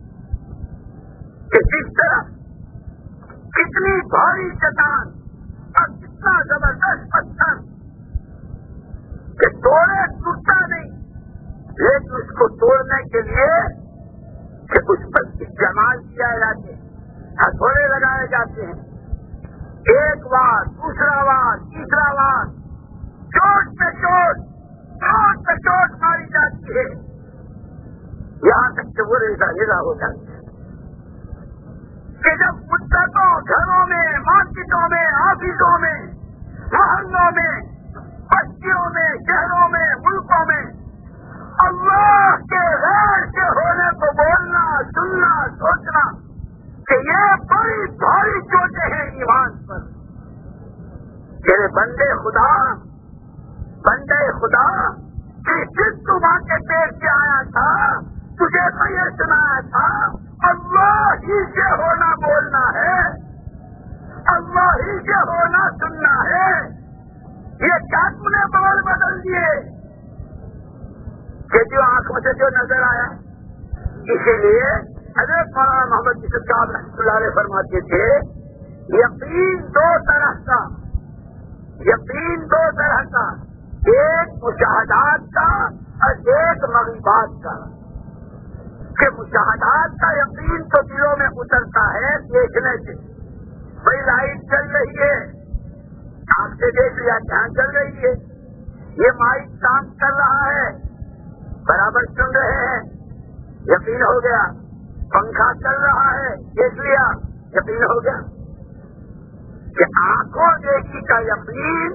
Speaker 2: کہ کس طرح کتنی بھاری چٹان اور کتنا زبردست پتھر کہ توڑے ٹوٹتا نہیں، لیکن اس کو توڑنے کے لیے کہ اس پر استعمال کیا جاتے ہیں، ہتھوڑے لگائے جاتے ہیں، ایک بار، دوسرا بار، تیسرا بار، چوٹ پہ چوٹ، چوٹ پہ چوٹ ماری جاتی ہے، یہاں تک کہ وہ ریزا ہو جاتی ہے. کہ جب مدتوں گھروں میں، مارکیٹوں میں، آفسوں میں، محلوں میں، بستیوں میں، شہروں میں، ملکوں میں اللہ کے غیر کے ہونے کو بولنا، سننا، سوچنا کہ یہ بڑی بھاری چوٹیں ہیں ایمان پر. تیرے بندے خدا کہ جس تو ماں کے پیٹ سے آیا تھا تجھے تو یہ سنایا تھا اللہ ہی سے ہونا بولنا ہے، اللہ ہی سے ہونا سننا ہے. یہ کیا تم نے بول بدل دیے کہ جو آنکھوں سے جو نظر آیا. اسی لیے حضرت مولانا محمد یوسف صاحب رحمۃ اللہ علیہ فرماتے تھے یقین دو طرح کا، ایک مشاہدات کا اور ایک مغیبات کا. کہ مشاہدات کا یقین تو دلوں میں اترتا ہے دیکھنے سے. بھائی لائٹ چل رہی ہے، آنکھ سے دیکھ لیا جہاں چل رہی ہے، یہ مائک کام کر رہا ہے، برابر سن رہے ہیں، یقین ہو گیا. پنکھا چل رہا ہے، دیکھ لیا، یقین ہو گیا. کہ آنکھوں دیکھی کا یقین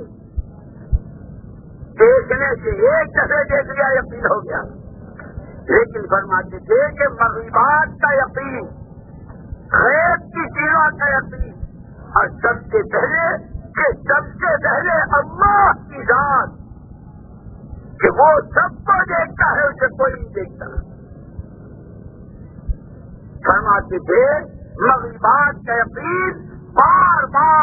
Speaker 2: دیکھنے سے ایک دفعہ دیکھ لیا یقین ہو گیا. لیکن فرماتے تھے کہ مغیبات کا یقین، غیب کی چیزوں کا یقین، اور سب سے پہلے اللہ کی ذات کہ وہ سب کو دیکھتا ہے، اسے کوئی نہیں دیکھتا. فرماتے تھے مغیبات کا یقین بار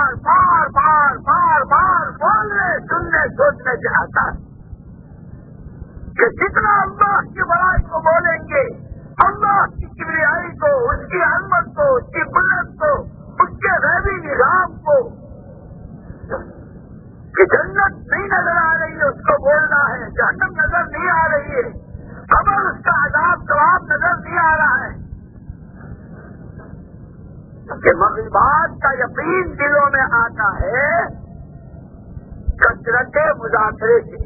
Speaker 2: بار بولنے، سننے، سوچنے سے آتا ہے. کہ جتنا اللہ کی بڑائی کو بولیں گے، اللہ کی کبریائی کو، اس کی عظمت کو، اس کی بلند کو، اس کے غیبی نظام کو، کہ جنت نہیں نظر آ رہی ہے اس کو بولنا ہے، جہنم نظر نہیں آ رہی ہے، خبر اس کا عذاب ثواب نظر نہیں آ رہا ہے. کہ مغیبات کا یقین دلوں میں آتا ہے کہ کثرت مذاکرے سے.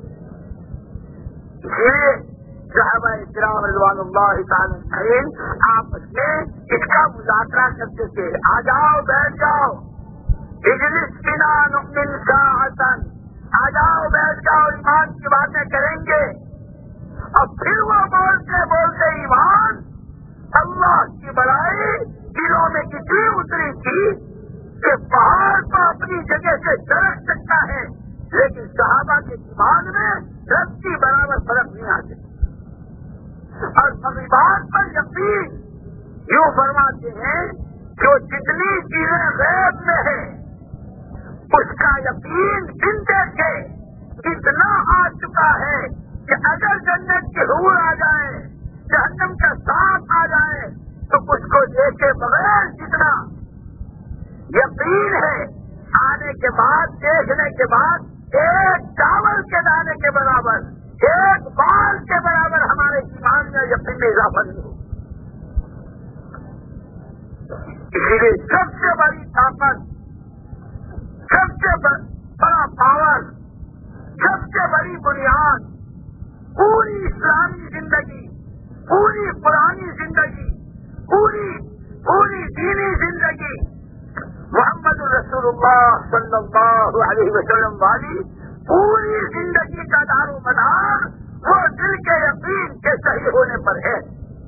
Speaker 2: اس لیے صحابہ کرام رضوان اللہ تعالی اجمعین آپس میں اس کا مذاکرہ کرتے تھے. آ جاؤ بیٹھ جاؤ, اجلس بنا نؤمن ساعتن, آ جاؤ بیٹھ جاؤ, ایمان کی باتیں کریں گے. اور پھر وہ بولتے بولتے ایمان, اللہ کی بڑائی دلوں میں اتنی اتری تھی کہ پہاڑ تو اپنی جگہ سے سرک سکتا ہے, لیکن صحابہ کے دماغ میں رسی برابر فرق نہیں آتے. اور مغربات پر یقین یوں فرماتے ہیں جو جتنی چیزیں غیب میں ہیں اس کا یقین بن دیکھے اتنا آ چکا ہے کہ اگر جنت کے حور آ جائے, جہنم کا سانپ آ جائے, تو اس کو دیکھے بغیر جتنا یقین ہے آنے کے بعد, دیکھنے کے بعد ایک چاول کے دانے کے برابر, ایک بال کے برابر ہمارے ایمان میں یقین میں اضافہ نہیں ہو. اسی لیے سب سے بڑی طاقت, سب سے بڑا پاور, سب سے بڑی بنیاد پوری اسلامی زندگی, پوری پرانی زندگی, پوری دینی زندگی محمد رسول اللہ صلی اللہ علیہ وسلم والی پوری زندگی کا دار و مدار وہ دل کے یقین کے صحیح ہونے پر ہے.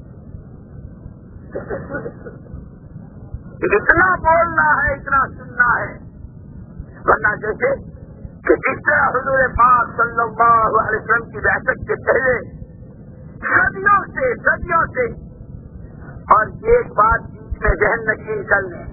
Speaker 2: اتنا بولنا ہے, اتنا سننا ہے, ورنہ جیسے کہ جس طرح حضور پاک صلی اللہ علیہ وسلم کی بعثت کے پہلے صدیوں سے اور ایک بات بیچ میں ذہن نشین کر لیں,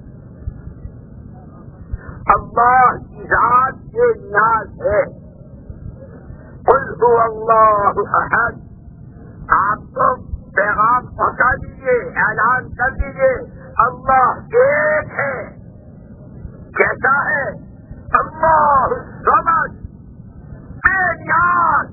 Speaker 2: اللہ کی ذات بے نیاز ہے. قل هو اللہ احد, آپ تو پیغام پہنچا دیجیے, اعلان کر دیجیے اللہ ایک ہے. کیسا ہے؟ اللہ الصمد, بے نیاز,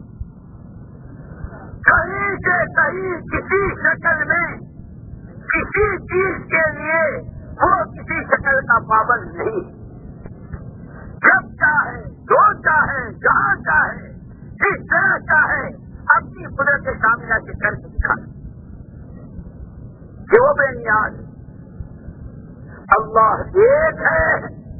Speaker 2: کہیں سے کہیں کسی شکل میں کسی چیز کے لیے وہ کسی شکل کا پابند نہیں. جب چاہے, جو چاہے, جہاں چاہے, جس طرح چاہے اپنی قدرت کاملہ سے کر کے دکھائے کہ وہ بے نیاز. اللہ ایک ہے,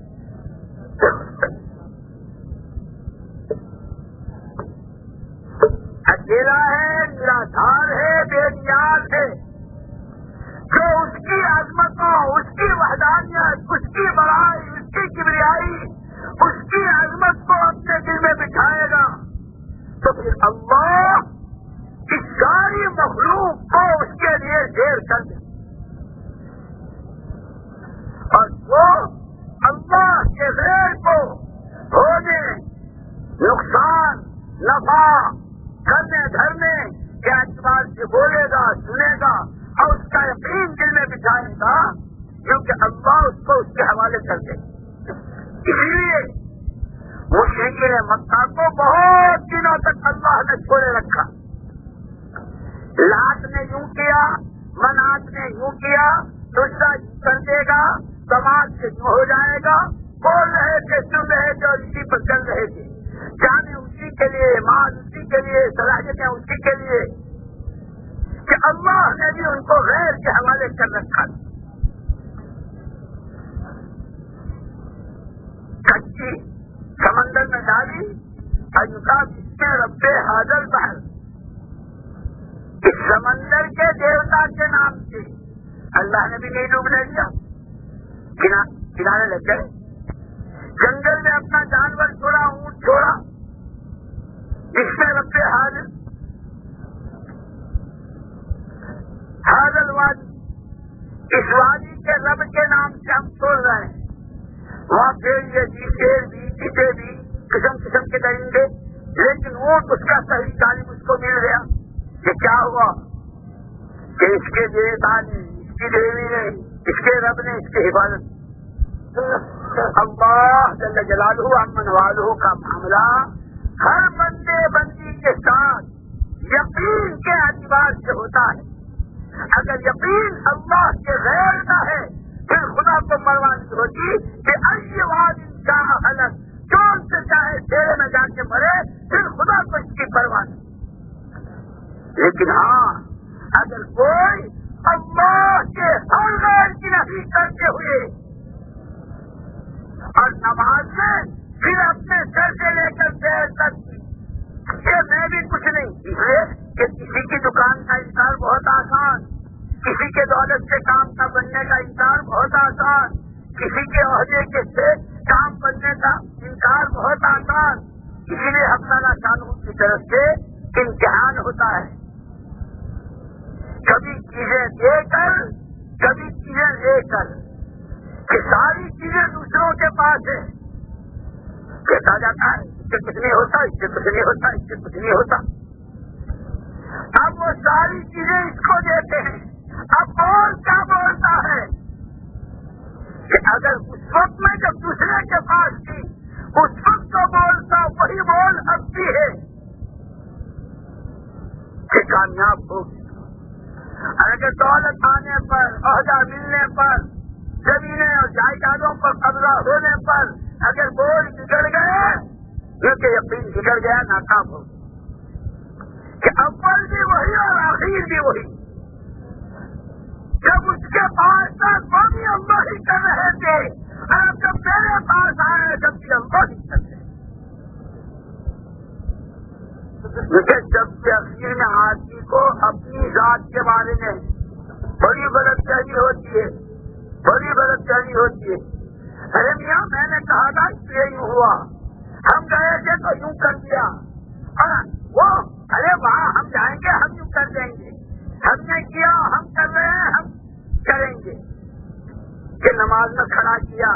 Speaker 2: اکیلا ہے, نرادھار ہے, بے نیاز ہے. جو اس کی عظمتوں, اس کی وحدانیت, اس کی بڑائی, اس کی کبریائی, اس کی عظمت کو اپنے دل میں بٹھائے گا تو پھر اللہ اس ساری مخلوق کو اس کے لیے ڈھیر کر دے. اور وہ اللہ کے غیر کو ہونے, نقصان, نفع, کرنے دھرنے کے اعتبار سے بولے گا, سنے گا اور اس کا یقین دل میں بٹھائے گا, کیونکہ اللہ اس کو اس کے حوالے کر دے. اسی لیے مشرکین مکہ کو بہت دنوں تک اللہ نے چھوڑے رکھا. لات نے یوں کیا, منات نے یوں کیا, دوسرا کر دے گا, سماج سے یوں ہو جائے گا, بول رہے تھے, سن رہے تھے اور اسی پر چل رہے تھے. جانے اسی کے لیے, مال اسی کے لیے, صلاحیتیں اسی کے لیے کہ اللہ نے بھی ان کو غیر کے حوالے کر رکھا. کچی سمندر میں ڈالی اور اس میں رب حاضر بحر, اس سمندر کے دیوتا کے نام سے اللہ نے بھی نہیں ڈوبنے دیا, کنارے لگ گئے. جنگل میں اپنا جانور چھوڑا, اونٹ چھوڑا, جس میں رب حاضر وادی, اس وادی کے رب کے نام سے ہم چھوڑ رہے ہیں. وہاں شیر بھی, چیتے بھی, قسم قسم کے درندے, لیکن اونٹ اس کا صحیح تعلیم اس کو مل گیا. کہ کیا ہوا کہ اس کے دیوتا نے, اس کی دیوی نے, اس کے رب نے اس کی حفاظت. اللہ جل جلالہ امن والہ کا معاملہ ہر بندے بندی کے ساتھ یقین کے اعتبار سے ہوتا ہے. اگر یقین اللہ کے غیر کا ہے پھر خدا کو پرواہ نہیں ہوتی کہ ای واد انسان حلق, جون سے چاہے ڈیرے میں جا کے مرے، پھر خدا کو اس کی پرواہ نہیں۔ لیکن ہاں اگر کوئی اللہ کے ہر غیر کی نفی کرتے ہوئے اور نماز میں پھر اپنے سر سے لے کر دیر تک کہ میں بھی کچھ نہیں، اس لیے کہ کسی کی دکان کا انکار بہت آسان، کسی کے دولت سے کام کا بننے کا انکار بہت آسان، کسی کے عہدے کے سے کام بننے کا انکار بہت آسان، اسی لیے حق تعالیٰ شانہ کی طرف سے امتحان ہوتا ہے، کبھی چیزیں دے کر کبھی چیزیں لے کر، کہ ساری چیزیں دوسروں کے پاس ہیں، کہا جاتا ہے اس سے کچھ نہیں ہوتا، اس سے کچھ نہیں ہوتا، اس سے کچھ نہیں ہوتا، اب وہ ساری چیزیں اس کو دیتے ہیں، اب بول کیا بولتا ہے کہ اگر اس وقت میں جب دوسرے کے پاس تھی اس وقت تو بولتا وہی بول اب بھی ہے کہ کامیاب ہوگی، اگر دولت آنے پر، عہدہ ملنے پر، زمینیں اور جائیدادوں پر قبضہ ہونے پر اگر بول بگڑ گئے، کیونکہ یقین بگڑ گیا ناکام ہو کہ اول بھی وہی اور آخر بھی وہی، جب اس کے پاس تھا وہ بھی اللہ ہی کر رہے تھے، اور جب میرے پاس آئے جب بھی اللہ ہی کر رہے، کیونکہ جب کہ اخیر میں آدمی کو اپنی ذات کے بارے میں بڑی غلط فہمی ہوتی ہے، بڑی غلط فہمی ہوتی ہے، ارے میاں میں نے کہا تھا اس لیے یوں ہوا، ہم گئے تھے تو یوں کر دیا، اور وہ ارے وہاں ہم جائیں گے ہم یوں کر دیں گے، ہم نے کیا ہم کر رہے ہیں ہم کریں گے، کہ نماز میں کھڑا کیا،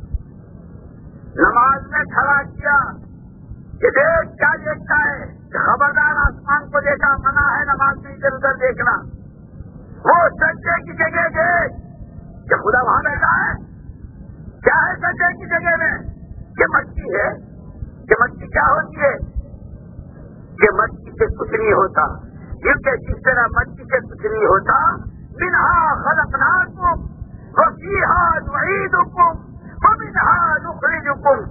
Speaker 2: نماز میں کھڑا کیا کہ دیکھ کیا دیکھتا ہے، خبردار آسمان کو دیکھا، منع ہے نماز میں ادھر ادھر دیکھنا، وہ سجدے کی جگہ دیکھ کہ خدا وہاں بیٹھا ہے، کیا ہے سجدے کی جگہ میں، کہ مٹی ہے، کہ مٹی کیا ہوتی ہے، کہ مٹی سے کچھ نہیں ہوتا، کیونکہ جس طرح مٹی سے کچھ نہیں ہوتا، منہا خلقناکم وفیہا نعیدکم ومنہا نخرجکم،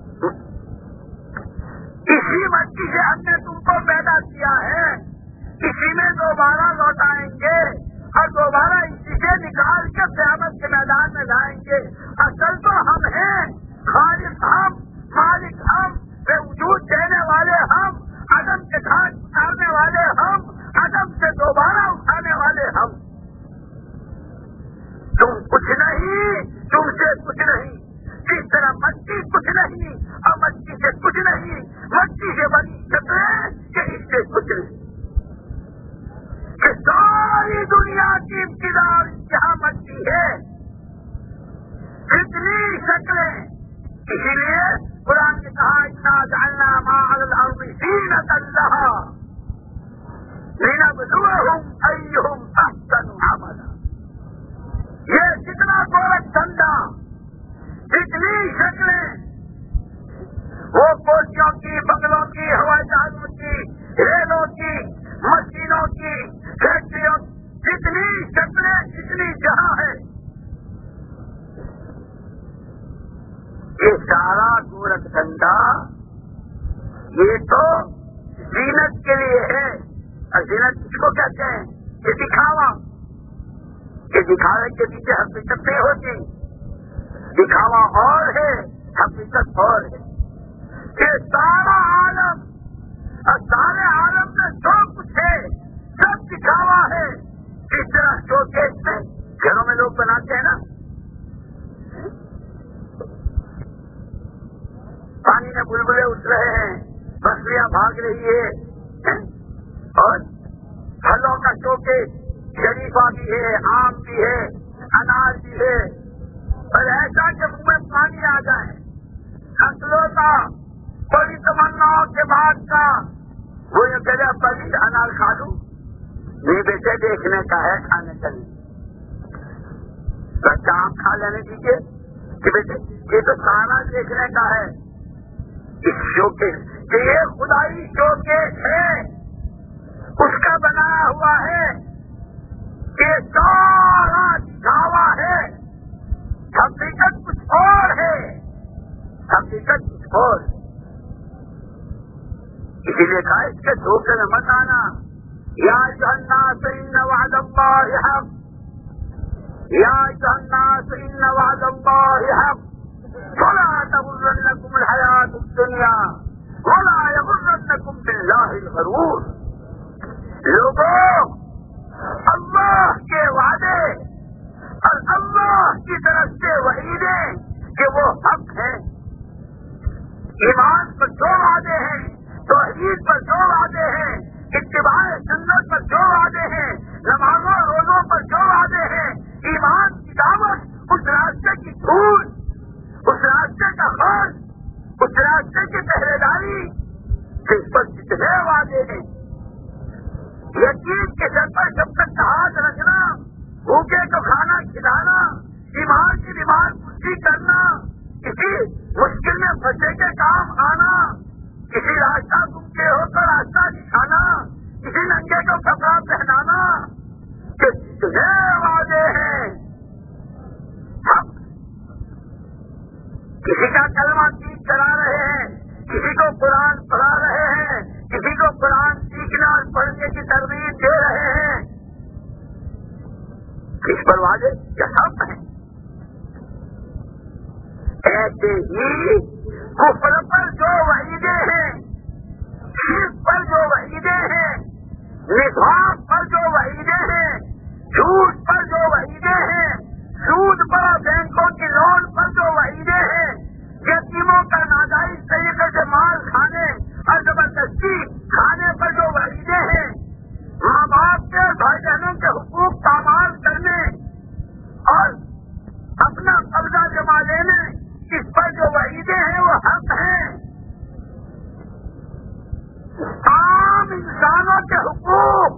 Speaker 2: اسی مٹی سے ہم نے تم کو پیدا کیا ہے، اسی میں دوبارہ لوٹائیں گے اور دوبارہ اسی سے نکال کے قیامت کے میدان میں لائیں گے، اصل تو ہم ہیں، خالق ہم، مالک ہم، بے وجود دینے والے ہم، عدم کے گھاٹ اتارنے والے ہم، عدم سے دوبارہ اٹھانے والے ہم، تم کچھ نہیں، تم سے کچھ نہیں، جس طرح مٹی کچھ نہیں اور مٹی سے کچھ نہیں، مٹی سے بنی شکلیں کہ اس سے کچھ نہیں، کہ ساری دنیا کی ابتدا جہاں مٹی ہے، کتنی شکلیں، اسی لیے قرآن نے کہا انا جعلنا ما علی الارض زینۃ لہا لنبلوہم ایہم احسن عملا، یہ کتنا گورکھ دھندا، کتنی شکلیں، وہ کوٹھیوں کی، بنگلوں کی، ہوائی جہازوں کی، ریلوں کی، مشینوں کی، فیکٹریوں کی، کتنی شکلیں، کتنی جہاں ہے، یہ سارا گورکھ دھندا یہ تو زینت کے لیے ہے، اور زینت کس کو کہتے ہیں، یہ دکھاوا، یہ دکھاوے کے پیچھے حقیقت نہیں ہوتی، دکھاوا اور ہے حقیقت اور ہے، یہ سارا عالم اور سارے عالم میں جو کچھ ہے سب دکھاوا ہے، اس طرح شوکیس میں گھروں میں لوگ بناتے ہیں نا، پانی میں بلبلے اٹھ رہے ہیں، مچھلیاں بھاگ رہی ہے، اور پھلوں کا شوکیس، شریفہ بھی ہے، آم بھی ہے، انار بھی ہے، اور ایسا کہ منہ میں پانی آ جائے، فصلوں کا بڑی تمناؤں کے بعد کا وہ یہ کہہ رہے پہلی انار کھا لوں، نہیں بیٹے دیکھنے کا ہے، کھانے کا نہیں، بچہ آم کھا لینے دیجیے کہ بیٹے یہ تو کھانا دیکھنے کا ہے، اس شوکیس کہ یہ خدائی شوکیس ہے، اس کا بنایا ہوا ہے کہ سارا دکھاوا ہے، حقیقت کچھ اور ہے، حقیقت کچھ قول. اسی لیے کہا اس کے دھوکے میں مت آنا. یا ایھا الناس ان وعد اللہ حق, یا ایھا الناس ان وعد اللہ حق فلا تغرنکم الحیاۃ الدنیا ولا یغرنکم باللہ الغرور. لوگوں, اللہ کے وعدے اور اللہ کی طرف سے وعیدیں کہ وہ حق ہیں. ایمان پر جو وعدے ہیں, توحید پر جو وعدے ہیں, اتباع سنت پر جو وعدے ہیں, نمازوں روزوں پر جو وعدے ہیں, ایمان کی دعوت, اس راستے کی دھول, اس راستے کا خرچ, اس راستے کی پہرے داری, جس پر جتنے وعدے ہیں. یقین کے سر پر جب تک ہاتھ رکھنا, بھوکے کو کھانا کھلانا, بیمار کی بیمار پشتی کرنا, کسی مشکل میں پھنسے کے کام آنا, کسی راستہ گم کے ہو تو راستہ دکھانا, کسی ننگے کو کپڑا پہنانا, کہ جتنے وعدے ہیں ہم کسی کا کلمہ ٹھیک کرا رہے ہیں, کسی کو قرآن پڑھا رہے ہیں, کسی کو قرآن سیکھنا اور پڑھنے کی ترغیب دے رہے ہیں. کس پر وعدے کیا سب ہیں. ایسے ہی کفر پر جو وعیدیں ہیں, شرک پر جو وعیدیں ہیں, نفاق پر جو وعیدیں ہیں, جھوٹ پر جو وعیدیں ہیں, سود پر بینکوں کی لون پر جو وعیدیں ہیں, یتیموں کا ناجائز طریقے سے مال کھانے اور زبردستی کھانے پر جو وعیدیں ہیں, ماں باپ کے بھائی بہنوں کے حقوق پامال کرنے اور اپنا قبضہ جما لینے, اس پر جو وعیدیں ہیں وہ حق ہیں. عام انسانوں کے حقوق,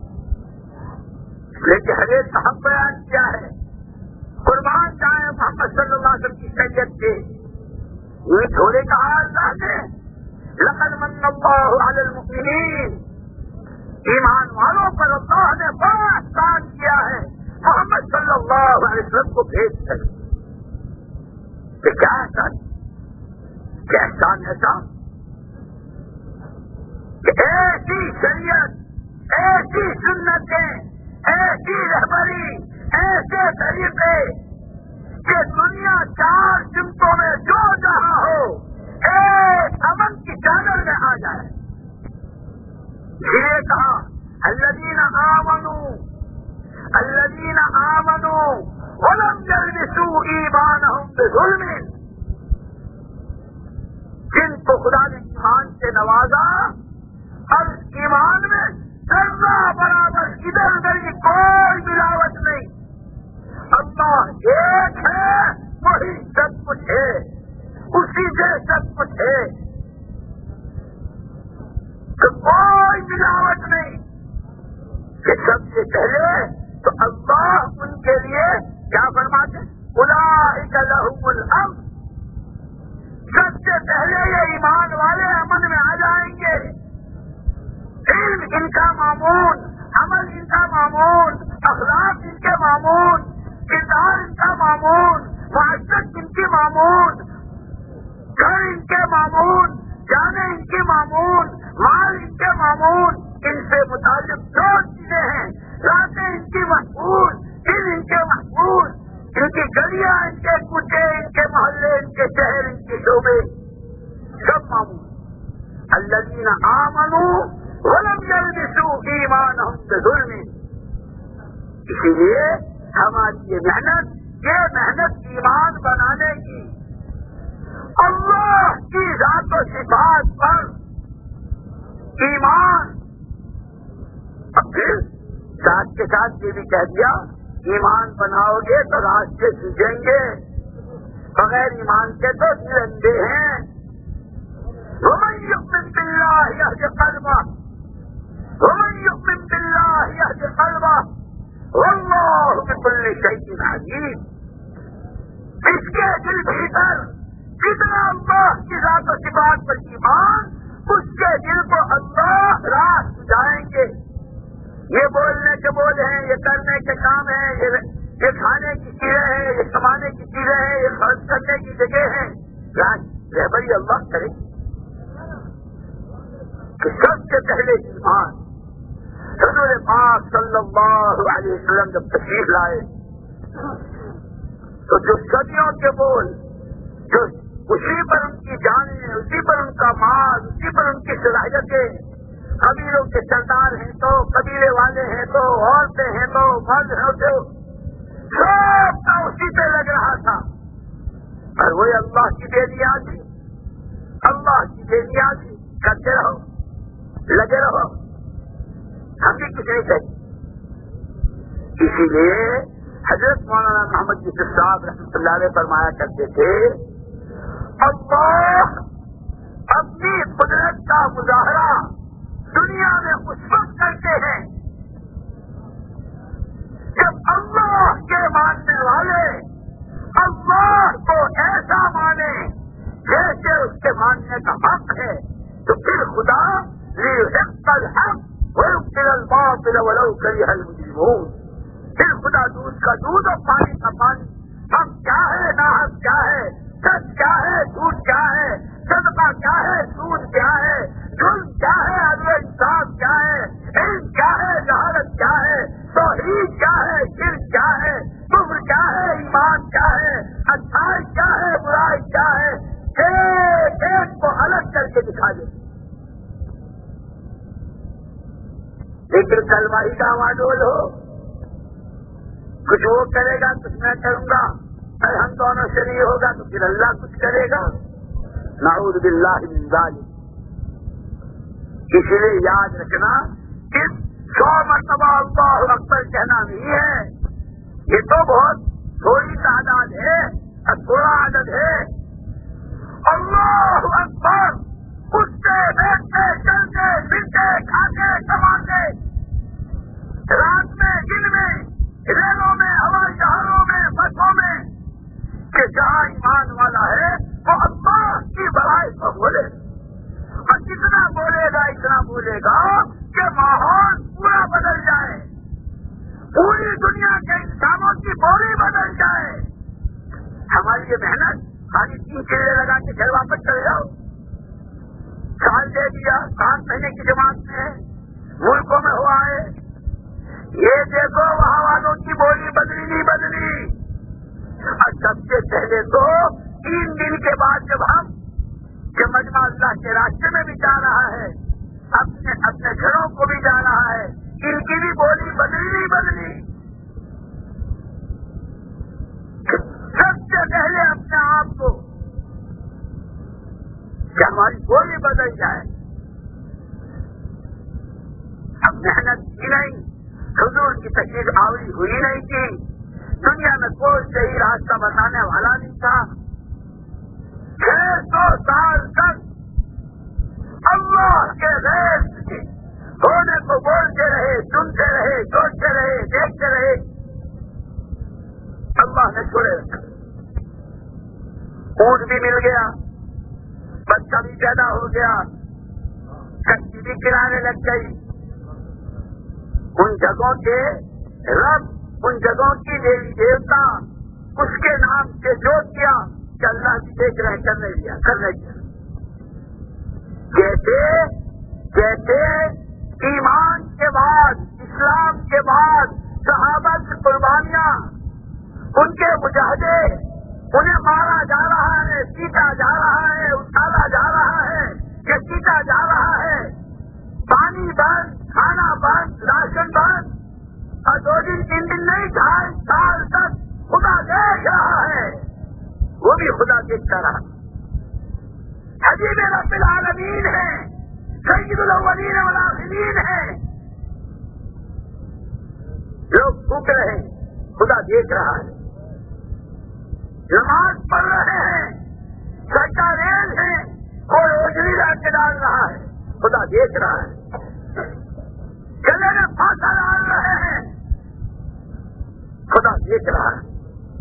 Speaker 2: لیکن ہر ایک کا حق بیان کیا ہے. قربان جائیں محمد صلی اللہ علیہ وسلم کی شریعت کے. یہ تھوڑے کہا اللہ نے, لقد من اللہ علی المؤمنین, ایمان والوں پر اللہ نے بڑا احسان کیا ہے محمد صلی اللہ علیہ وسلم کو بھیج کر. کہ کیا احسان, کیا احسان ایسا کہ ایسی شریعت, ایسی سنتیں, ایسی رہبری, ایسے طریقے کہ دنیا 4 سمتوں میں جو جہاں ہو ایک امن کی چادر میں آ جائے. یہ کہا الذین آمنوا ولم یلبسوا ایمانہم بظلم, جن کو خدا نے ایمان سے نوازا اور ایمان میں ذرہ برابر ادھر ادھر کی کوئی ملاوٹ نہیں. اللہ ایک ہے, وہی سب کچھ ہے, اسی سے سب کچھ ہے, تو کوئی ملاوٹ نہیں. کہ سب سے پہلے تو اللہ ان کے لیے کیا فرماتے, اولئک لہم الامن, سب سے پہلے یہ ایمان والے امن میں آ جائیں گے. علم ان کا معمول, عمل ان کا معمول, اخلاق ان کے معمول, کردار ان کا معمول, معاشرت ان کی معمول, گھر ان کے معمول, جانے ان کی معمول, مال ان کے معمول, ان سے متعلق جو چیزیں ہیں, راتیں ان کی محفوظ, دن ان کے محفوظ, ان کی گلیاں, ان کے کوچے, ان کے محلے, ان کے شہر, ان کے شعبے, سب معمول. الذین آمنوا ولم یلبسوا ایمانہم بظلم. اسی لیے ہماری یہ محنت ایمان بنانے کی, اللہ کی ذات و صفات پر ایمان. اب پھر ساتھ کے ساتھ یہ بھی کہہ دیا, ایمان بناؤ گے تو راستے سوجیں گے, بغیر ایمان کے تو دل اندھے ہیں. ومن یؤمن باللہ یہد قلبہ, ومن یؤمن باللہ یہد قلبہ, واللہ بکل شیء علیم. اس کے دل بھیتر جتنا اللہ کی ذات و صفات پر ایمان, اس کے دل کو اللہ راہ سجائیں گے. یہ بولنے کے بول ہیں, یہ کرنے کے کام ہیں, یہ کھانے کی چیزیں ہیں, یہ کمانے کی چیزیں ہیں, یہ خرچ کرنے کی جگہ ہیں, رہبری اللہ کرے کہ سب سے پہلے ایمان. حضور پاک صلی اللہ علیہ وسلم جب تشریف لائے تو جو صدیوں کے بول، جو اسی پر ان کی جانیں، اسی پر ان کا مال، اسی پر ان کی صلاحیتیں، قبیلوں کے سردار ہیں تو قبیلے والے ہیں تو عورتیں ہیں تو مرد ہیں تو سب کا اسی پہ لگ رہا تھا. اور وہی اللہ کی بے نیازی، اللہ کی بے نیازی کرتے رہو، لگے رہو، ہم بھی کچھ نہیں کہیں. اسی لیے حضرت مولانا محمد یوسف صاحب رحمۃ اللہ علیہ فرمایا کرتے تھے، اللہ اپنی قدرت کا مظاہرہ دنیا میں اس وقت کرتے ہیں جب اللہ کے ماننے والے اللہ کو ایسا مانے جیسے اس کے ماننے کا حق ہے. تو پھر خدا لِيُحِقَّ الْحَقَّ وَيُبْطِلَ الْبَاطِلَ وَلَوْ كَرِهَ الْمُجْرِمُونَ. پھر خدا دودھ کا دودھ اور پانی کا پانی، حق کیا ہے ناحق کیا ہے، سچ کیا ہے جھوٹ کیا ہے، صدقہ کیا ہے سود کیا ہے، ظلم کیا ہے عدل انصاف کیا ہے، علم کیا ہے جہالت کیا ہے، توحید کیا ہے شرک کیا ہے، کفر کیا ہے ایمان کیا ہے، اچھائی کیا ہے برائی کیا ہے، ایک ایک کو الگ کر کے دکھا دے. لیکن کلمہ ہی کا معدول ہو، کچھ وہ کرے گا کچھ میں کروں گا، اور ہم دونوں سے نہیں ہوگا تو پھر اللہ کچھ کرے گا. نعوذ باللہ من ذالک. اسی لیے یاد رکھنا کہ 100 مرتبہ اللہ اکبر کہنا نہیں ہے، یہ تو بہت تھوڑی تعداد ہے اور تھوڑا عدد ہے. اللہ اکبر اٹھتے بیٹھتے چلتے پھرتے کھاتے کماتے، رات میں دن میں ریلوں میں ہوائی جہازوں میں بسوں میں، کہ جہاں ایمان والا ہے وہ اللہ کی بڑائی کو بولے، اور اتنا بولے گا کہ ماحول پورا بدل جائے، پوری دنیا کے انسانوں کی بولی بدل جائے. ہماری یہ محنت خالی 3 چیزیں لگا کے گھر واپس چلے جاؤ، سال دے دیا 7 مہینے کی جماعت میں ملکوں میں ہوا ہے، یہ دیکھو وہاں والوں کی بولی بدلی نہیں بدلی. اور سب سے پہلے تو 3 دن کے بعد جب ہم کہ مجمع اللہ کے راستے میں بھی جا رہا ہے، اپنے گھروں کو بھی جا رہا ہے، ان کی بھی بولی بدلی نہیں بدلی. سب سے پہلے اپنے آپ کو کہ ہماری بولی بدل جائے. اب محنت کی نہیں، حضور کی تشریف آوری ہوئی نہیں تھی، دنیا میں کوئی صحیح راستہ بتانے والا نہیں تھا. 600 سال تک اللہ کے غیر ہونے کو بولتے رہے، سنتے رہے، سوچتے رہے، دیکھتے رہے. اللہ نے چھوڑے رکھا، اونٹ بھی مل گیا، بچہ بھی پیدا ہو گیا، کشتی بھی کنارے لگ گئی. ان جگہوں کے رب، ان جگہوں کی دیوی دیوتا اس کے نام سے جو کیا کہ اللہ بھی دیکھ رہے کرنے دیا. جیسے ایمان کے بعد اسلام کے بعد صحابہ کی قربانیاں، ان کے مجاہدے، انہیں مارا جا رہا ہے، پیٹا جا رہا ہے، اٹھالا جا رہا ہے، گھسیٹا جا رہا ہے، پانی بند، کھانا بند، راشن بند، اور 2 دن 3 دن نہیں 2.5 سال تک خدا دیکھ رہا ہے. وہ بھی خدا دیکھتا رہا. حبیب رب العالمین ہے، سید الاولین والآخرین ہے. لوگ بھوک رہے ہیں، خدا دیکھ رہا ہے. نماز پڑھ رہے ہیں، سڑکیں ریل ہیں، کوئی اوجری لا کے ڈال رہا ہے، خدا دیکھ رہا ہے. گلے میں پھانسا ڈال رہے ہیں، خدا دیکھ رہا ہے.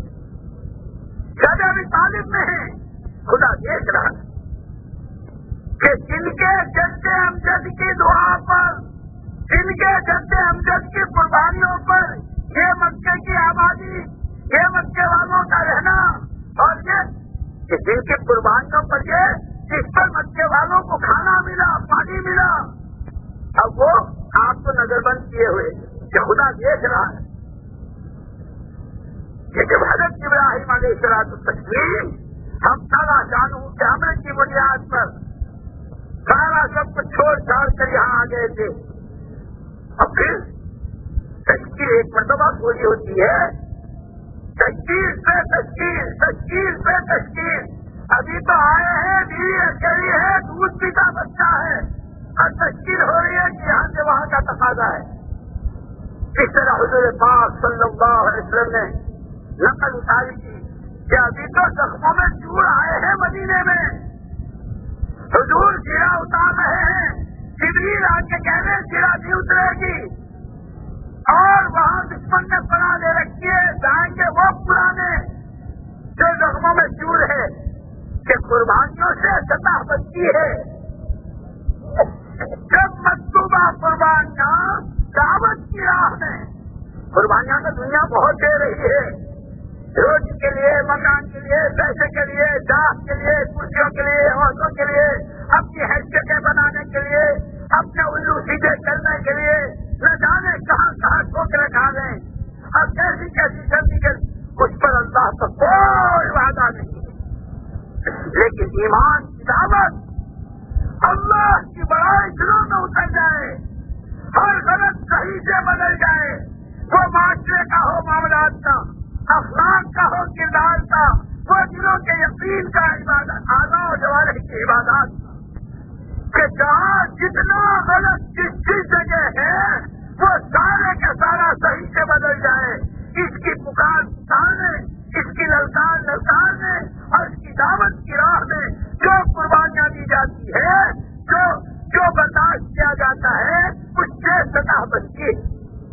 Speaker 2: جگہ بھی طالب میں ہے، خدا دیکھ رہا ہے. کہ جن کے جد امجد کی دعا پر، جن کے جد امجد کی قربانیوں پر یہ مکے کی آبادی، یہ مکے والوں کا رہنا اور کہ جن کی قربانیوں پر یہ جس پر مکے والوں کو کھانا ملا، پانی ملا، اب وہ آپ کو نظر بند کیے ہوئے کہ خدا دیکھ رہا ہے کہ جب حضرت ابراہیم علیہ السلام ہم سارا جانوں کے عمل کی بنیاد پر سارا سب کچھ چھوڑ چھاڑ کر یہاں آ گئے تھے، اور پھر تشکیل ایک مرتبہ پوری ہوتی ہے، تشکیل پہ تشکیل، تشکیل پہ تشکیل. ابھی تو آئے ہیں، بیوی اکیلی ہے، دودھ پیتا بچہ ہے، اور تشکیل ہو رہی ہے کہ یہاں سے وہاں کا تقاضا ہے. اس طرح حضور پاک صلی اللہ علیہ وسلم نے نقل اتاری کی کہ ابھی تو زخموں میں چور آئے ہیں مدینے میں، حضور سیرا اتار رہے ہیں، جبریل آ کے کہہ رہے سیرا نہیں اترے گی، اور وہاں دشمن نے پناہ دے رکھی ہے، جائیں گے وہ پرانے جو زخموں میں چور ہے کہ قربانیوں سے سطح بچتی ہے. جب مطلوبہ قربانیاں دعوت کی راہ میں، قربانیاں تو دنیا بہت دے رہی ہے، روٹی کے لیے، مکان کے لیے، پیسے کے لیے، جاہ کے لیے، کرسیوں کے لیے، عورتوں کے لیے، اپنی حیثیتیں بنانے کے لیے، اپنے الو سیدھے کرنے کے لیے، نہ جانے کہاں کہاں ٹھوکریں کھا لیں اور کیسی کیسی کرنی کے، اس پر اللہ کا کوئی وعدہ نہیں ہے. لیکن ایمان کی دعوت اللہ کی بڑائی دلوں میں اتر جائے، ہر غلط صحیح سے بدل جائے، وہ معاشرے کا ہو، معاملات کا، اخلاق کا ہو، کردار کا، وہ دلوں کے یقین کا، عبادت اعلیٰ اور جوارح کی عبادات کہ جہاں جتنا غلط جس جس جگہ ہے وہ سارے کا سارا صحیح سے بدل جائے. اس کی پکار پکارنے، اس کی للکار للکارنے، اور اس کی دعوت کی راہ میں جو قربانیاں دی جاتی ہے، جو برداشت کیا جاتا ہے، اس سے سطح بنتی ہے.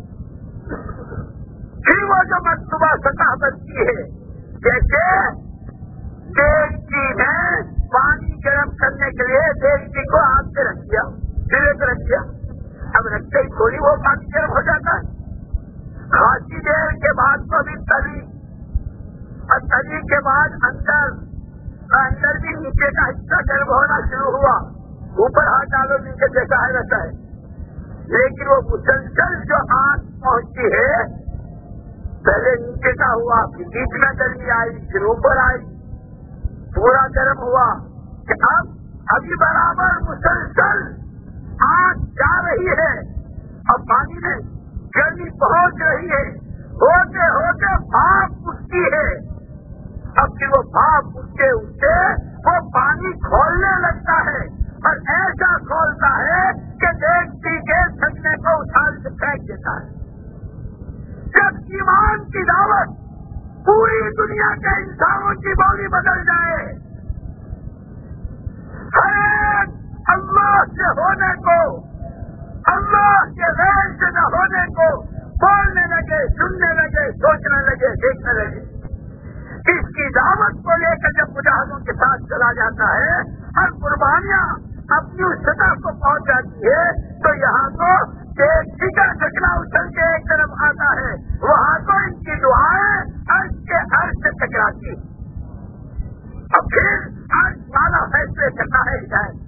Speaker 2: پھر وہ جو مرتبہ سطح بنتی ہے، جیسے دیگچی میں پانی گرم کرنے کے لیے دیگچی کو آگ پہ رکھ دیا، سرے پہ رکھ دیا، اب رکھتے ہی تھوڑی وہ پانی گرم ہو جاتا ہے. خاصی دیر کے بعد تو بھی تلی، اور تلی کے بعد اندر بھی نیچے کا حصہ گرم ہونا شروع ہوا. اوپر ہاتھ ڈالو نیچے جیسا ہے ویسا ہے، لیکن وہ مسلسل جو آگ پہنچتی ہے، پہلے نیچے کا ہوا، پھر بیچ میں گرمی آئی، پھر اوپر آئی، پورا گرم ہوا کہ ابھی برابر مسلسل آگ جا رہی ہے اور پانی میں گرمی پہنچ رہی ہے، ہوتے ہوتے بھاپ اٹھتی ہے. اب پھر وہ بھاپ اٹھتے اٹھتے وہ پانی کھولنے لگتا ہے، اور ایسا کھولتا ہے کہ دیکھتی کے چھکنے کو اچھال کے پھینک دیتا ہے. جب ایمان کی دعوت پوری دنیا کے انسانوں کی بولی بدل جائے، ہر اللہ سے ہونے کو، اللہ کے غیر سے نہ ہونے کو بولنے لگے، سننے لگے، سوچنے لگے، دیکھنے لگے. اس کی دعوت کو لے کر جب مجاہدوں کے ساتھ چلا جاتا ہے اور قربانیاں اپنی اس سطح کو پہنچ جاتی ہے، تو یہاں تو ایک فکر ٹکڑا اچھل کے ایک طرف آتا ہے، وہاں تو ان کی دعائیں عرش کے عرش سے ٹکراتی. اب پھر عرش والا فیصلے کرنا ہے ہدایت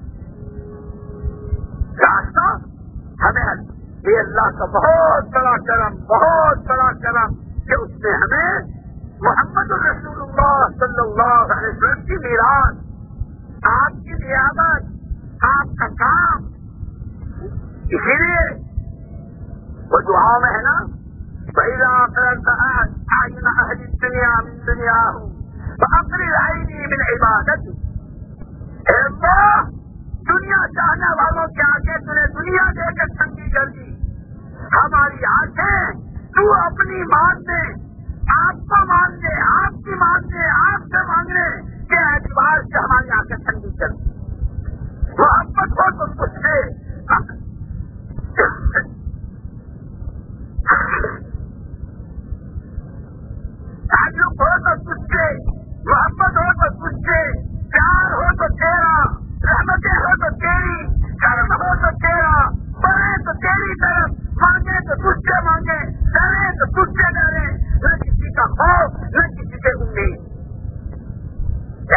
Speaker 2: راستہ ہمیں. یہ اللہ کا بہت بڑا کرم، بہت بڑا کرم کہ اس نے ہمیں محمد الرسول اللہ صلی اللہ علیہ وسلم کی میراث، آپ کی نیابت، آپ کا کام، اسی لیے وہ دعاؤں میں ہے نا، فَإِذَا قَرَرْتَ أَعْيُنَ أَهْلِ الدُّنْيَا مِن دُنْيَاهُمْ فَأَقْرِرْ عَيْنِي مِنْ عِبَادَتِي. اے اللہ، دنیا چاہنے والوں کے آگے تو نے دنیا دے کر ٹھنڈی کر دی، ہماری آنکھیں تو اپنی ماننے، آپ کو ماننے، آپ کی ماننے، آپ سے مانگنے کے اعتبار سے ہماری آنکھیں ٹھنڈی کر دی. محبت ہو تو تجھ سے، تعلق ہو تو تجھ سے، محبت ہو تو تجھ سے، پیار ہو تو تیرا، رحمتیں ہو تو تیری، کرم ہو تو تیرا، بڑھے تو تیری طرف، مانگے تو تجھ سے مانگے، ڈرے تو تجھ سے ڈرے، نہ کسی کا خوف، نہ کسی سے امید.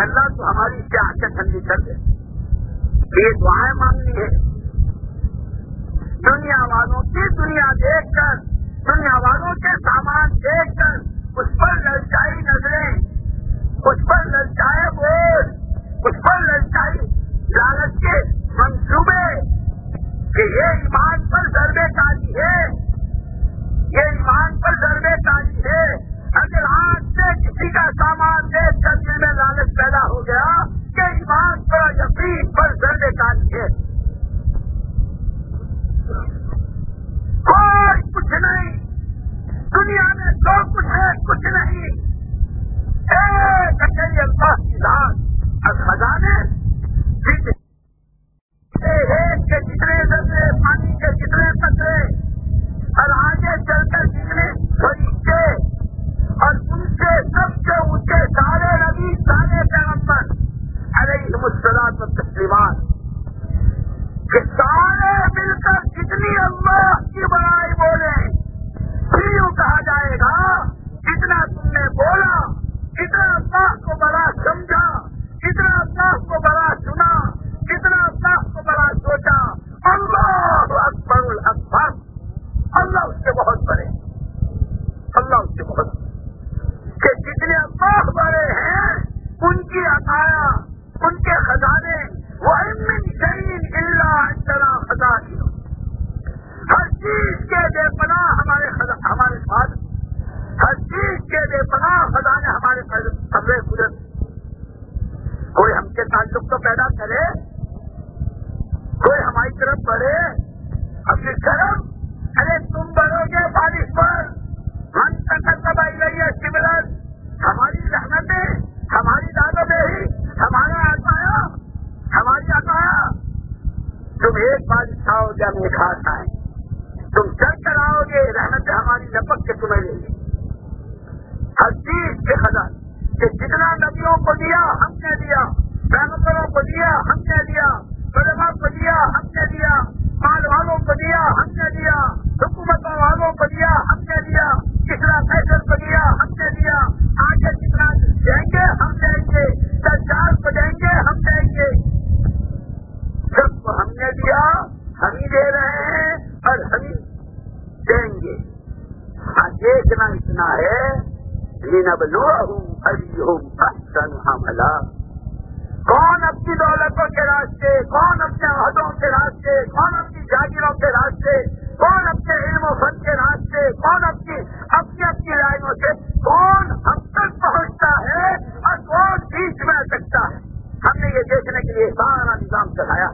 Speaker 2: ہمارے قبر قدرت کوئی ہم سے تعلق تو پیدا کرے, کوئی ہماری طرف بڑھے. اپنی کرم, ارے تم بڑھو گے بارش پر, من تقرب الیہ شبرا, ہماری رحمتیں ہماری دادوں میں ہی ہمارا عطایا, ہماری عطایا. تم ایک بارش آؤ گے ہم ایک ہاتھ آئیں, تم چل کر آؤ گے رحمتیں ہماری لپک کے تمہیں لیں گے. ہر چیز کے خزان کہ جتنا نبیوں کو دیا ہم نے دیا, پیغمبروں کو دیا ہم نے دیا, علماء کو دیا ہم نے دیا, مال والوں کو دیا ہم نے دیا, حکومتوں والوں کو دیا ہم نے دیا, کتنا پیسے کو دیا ہم نے دیا, آگے کتنا دیں گے ہم دیں گے, سرکار کو دیں گے ہم دیں گے. سب کو ہم نے دیا, ہم ہی دے رہے ہیں اور ہم ہی دیں گے. دیکھنا اتنا ہے لِنَبْلُوَهُمْ أَيُّهُمْ أَحْسَنُ عَمَلًا. کون اپنی دولتوں کے راستے, کون اپنے عہدوں کے راستے, کون اپنی جاگیروں کے راستے, کون اپنے علم و فن کے راستے, کون اپنی لائنوں سے کون ہم تک پہنچتا ہے اور کون بیچ میں آ سکتا ہے. ہم نے یہ دیکھنے کے لیے سارا نظام چلایا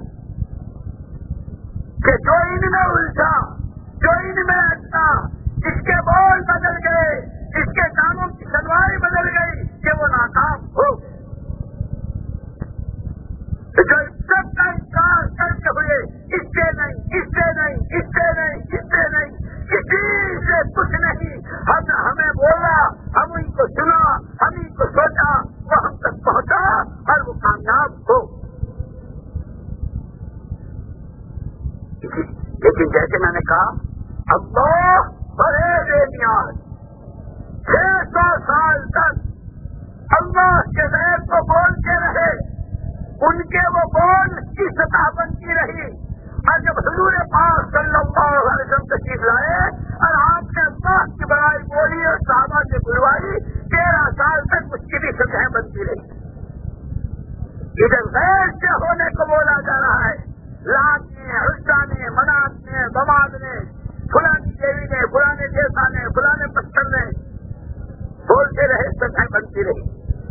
Speaker 2: کہ جو ان میں الجھا, جو ان میں اٹکا, جس کے بول بدل گئے, جس کے کاموں کی سنوائی بدل گئی, کہ وہ ناکام ہو. جو سب کا انکار کرتے ہوئے اس سے نہیں, اس سے نہیں, اس سے نہیں, اس سے نہیں, کسی سے کچھ نہیں, ہمیں بولا, ہم ان کو سنا, ہم ان کو سوچا, وہ ہم تک پہنچا اور وہ کامیاب ہو. لیکن جیسے میں نے کہا, اللہ بڑے بے نیاز 600 سال تک اللہ کے غیر کو بولتے رہے, ان کے وہ بول کی سطح بنتی رہی. اور جب حضور پاک صلی اللہ علیہ وسلم تشریف لائے اور آپ نے اللہ کی بڑائی بولی اور صحابہ سے بلوائی, 13 سال تک اس کی بھی سطحیں بنتی رہی. ادھر غیر سے ہونے کو بولا جا رہا ہے, لات نے, عزا نے, منات نے, بماد نے, فلانی دیوی نے, فلانے دیوتا نے, فلانے پتھر نے, بولتے رہے, سطحیں بنتی رہی.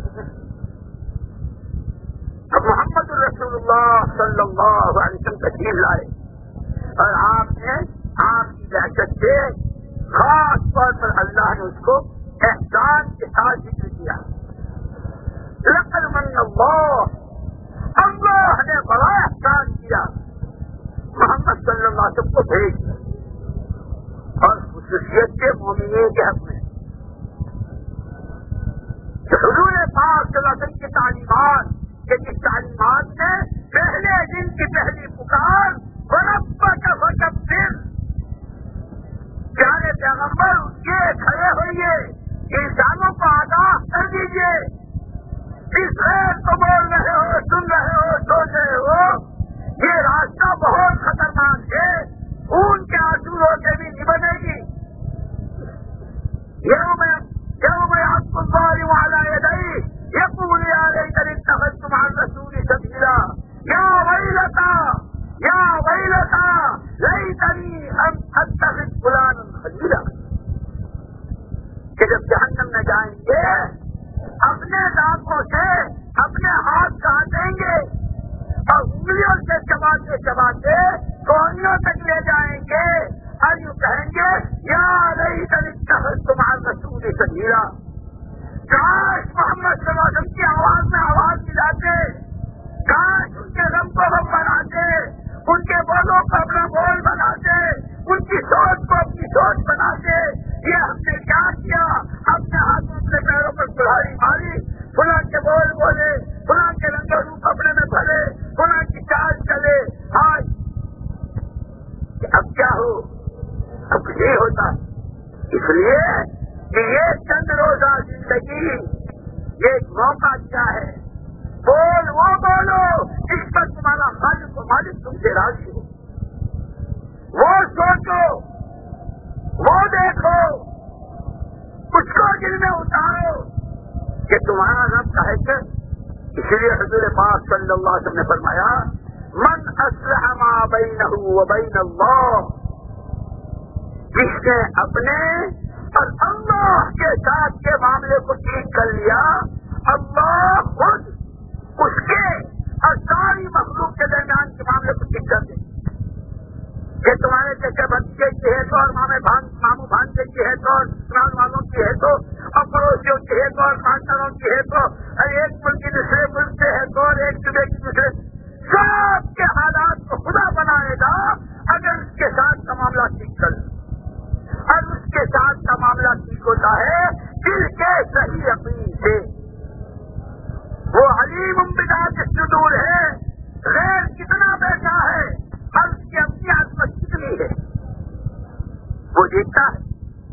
Speaker 2: اب محمد رسول اللہ صلی اللہ علیہ وسلم تشریف لائے اور آپ نے آپ کی دہشت سے خاص طور پر اللہ نے اس کو احسان کے ساتھ ذکر کیا. لقد من اللہ, اللہ نے بڑا احسان کیا, محمد صلی اللہ علیہ وسلم کو بھیج اور خصوصیت کے مومنین کے حق میں حضور پاک صلی اللہ علیہ وسلم کی تعلیمات, کہ جس تعلیمات میں پہلے دن کی پہلی پکار وَرَبَّكَ فَكَبِّرْ, پیارے پیغمبر اٹھیے, کھڑے ہوئیے, انسانوں کو آگاہ کر دیجیے, اس غیر کو بول رہے ہو, سن رہے ہو, سوچ رہے ہو, یہ راستہ بہت خطرناک ہے, خون کے آنسو کے بھی نہیں بنے گی. يوم يعض الظالم على يديه يقول يا ليتني اتخذت مع الرسول سبيلا يا ويلتى ليتني لم اتخذ فلانا خليلا. کہ جب جہنم میں جائیں گے اپنے دانتوں سے اپنے ہاتھ کاٹیں گے اور انگلیوں سے چباتے کوہنیوں تک لے جائیں گے اور یوں کہیں گے یا لیتنی اتخذت مع الرسول سبیلا. کاش محمد صلی اللہ علیہ وسلم کی آواز میں آواز ملاتے, کاش ان کے غم کو غم بناتے, ان کے بولوں کو اپنا بول بناتے, ان کی سوچ کو اپنی سوچ بناتے. یہ ہم نے کیا کیا, اپنے ہاتھوں اپنے پیروں پر کلہاڑی ماری, فلاں کے بول بولے, فلاں کے رنگ و روپ اپنے میں بھرے, فلاں کی چال چلے. آج اب کیا ہو, اب نہیں ہوتا. اس لیے کہ یہ چند روزہ زندگی یہ ایک موقع کیا ہے, بول وہ بولو جس پر تمہارا خالق و مالک تم سے راضی ہو, وہ سوچو, وہ دیکھو, اس کو دل میں اتارو کہ تمہارا رب کا ہے کہ. اس لیے حضور پاک صلی اللہ علیہ وسلم نے فرمایا من اصلح ما بینہ و بین اللہ, جس نے اپنے اور اللہ کے ساتھ کے معاملے کو ٹھیک کر لیا، اللہ خود اس کے اور ساری مخلوق کے درمیان کے معاملے کو ٹھیک کر دے کہ تمہارے جیسے بچے کی ہے تو اور ماموں بھانجے کی ہے تو اور سسرال والوں کی ہے تو اور پڑوسیوں کی ہے تو اور پارٹنروں کی ہے تو اور ایک ملک کی دوسرے ملک سے ہے تو اور ایک صوبے کی دوسرے، سب کے حالات کو خدا بنائے گا اگر اس کے ساتھ کا معاملہ ٹھیک کر لے۔ اور اس کے ساتھ کا معاملہ ٹھیک ہوتا ہے دل کے صحیح یقین سے۔ وہ علیم بذات الصدور ہے، غیر کتنا بیٹھا ہے اور اس کی اپنی عظمت کتنی ہے وہ دیکھتا ہے۔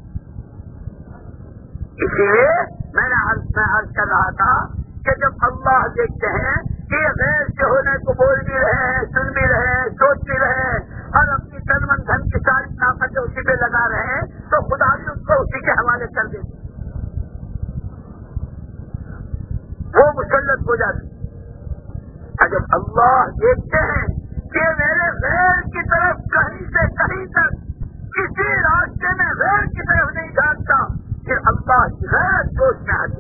Speaker 2: اسی لیے میں نے عرض کر رہا تھا کہ جب اللہ دیکھتے ہیں کہ یہ غیر سے ہونے کو بول بھی رہے ہیں، سن بھی رہے ہیں، سوچ بھی رہے ہیں اور اپنی تن من دھن کی ساری طاقتیں اسی پہ لگا رہے ہیں تو خدا بھی اس کو اسی کے حوالے کر دے، وہ مسلط ہو جاتی۔ اور جب اللہ دیکھتے ہیں کہ میرے غیر کی طرف کہیں سے کہیں تک کسی راستے میں غیر کی طرف نہیں جانتا، پھر اللہ کی غیر سوچ میں آتی۔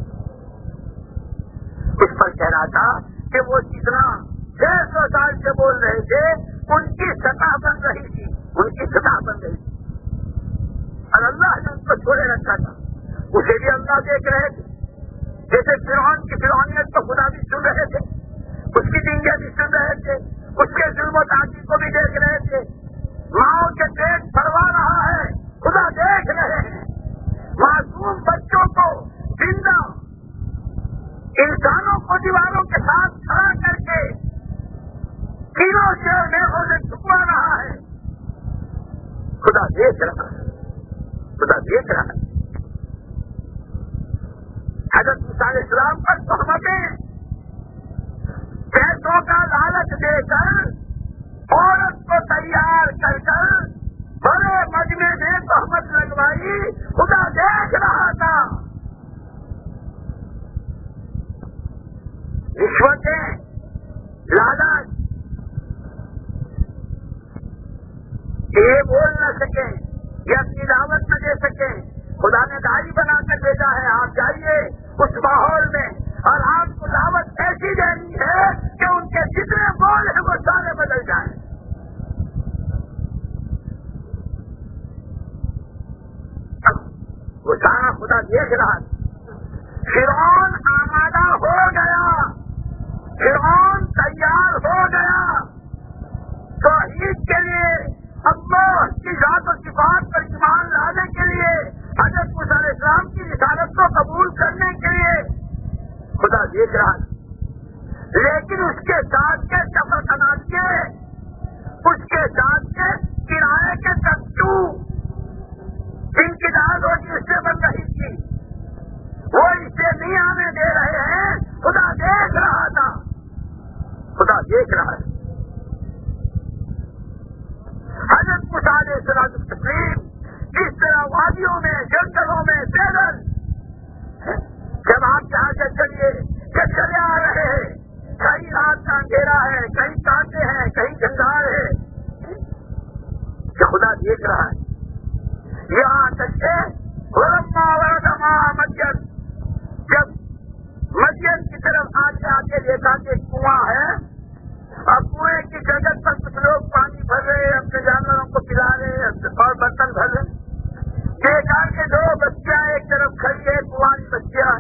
Speaker 2: اس پر کہہ رہا تھا کہ وہ جتنا 600 سال سے بول رہے تھے ان کی سطح بن رہی تھی، ان کی سطح بن رہی تھی اور اللہ نے ان کو چھوڑے رکھا تھا، اسے بھی اللہ دیکھ رہے تھے۔ جیسے فرعون کی فرعونیت کو خدا بھی سن رہے تھے، اس کی ڈنگیں بھی سن رہے تھے، اس کے ظلم و تعدی کو بھی دیکھ رہے تھے، ماؤں کے پیٹ بھروا رہا ہے خدا دیکھ رہے ہیں، معصوم بچوں کو زندہ انسانوں کو دیواروں کے ساتھ کھڑا کر کے کینوں سے اور میخوں سے چھپا رہا ہے، خدا دیکھ رہا ہے، خدا دیکھ رہا ہے۔ حضرت موسیٰ علیہ السلام پر تہمتیں، پیسوں کا لالچ دے کر عورت کو تیار کر کر بڑے مجمع میں تہمت لگوائی، خدا دیکھ رہا تھا۔ رشوتیں، لالچ، یہ بول نہ سکیں، یہ اپنی دعوت نہ دے سکیں، خدا نے داعی بنا کر بھیجا ہے، آپ جائیے اس ماحول میں اور آپ کو دعوت ایسی دینی ہے کہ ان کے جتنے بول ہیں وہ سارے بدل جائیں۔ وہ سارا خدا دیکھ رہا تھا۔ فرعون آمادہ ہو گیا، فرعون تیار ہو گیا توحید کے لیے، اللہ کی ذات و صفات پر ایمان لانے کے لیے، حضرت موسیٰ علیہ السلام کی رسالت کو قبول کرنے کے لیے، خدا دیکھ رہا ہے۔ لیکن اس کے ساتھ کے سفر تنازعے، اس کے ساتھ کے کرائے کے تختو جن کی دال روٹی اس سے بن رہی تھی وہ اسے نہیں آنے دے رہے ہیں، خدا دیکھ رہا تھا، خدا دیکھ رہا ہے۔ حضرت موسیٰ علیہ السلام جس طرح وادیوں میں، جنگلوں میں پیدل جب آپ جہاں سے چلیے کہ چلے آ رہے ہیں، کہیں رات کا اندھیرا ہے، کہیں کانٹے ہیں، کہیں جنگال ہے، کہ خدا دیکھ رہا ہے۔ یہاں تک کہ مدین، جب مدین کی طرف آتے دیکھا کہ کنواں ہے اور کنویں کی جگہ پر کچھ لوگ پانی بھر رہے، اپنے جانوروں کو پلا رہے اور برتن بھر رہے، دیکھا کہ دو بچیاں ایک طرف کھڑی ہے، کنواری بچیاں،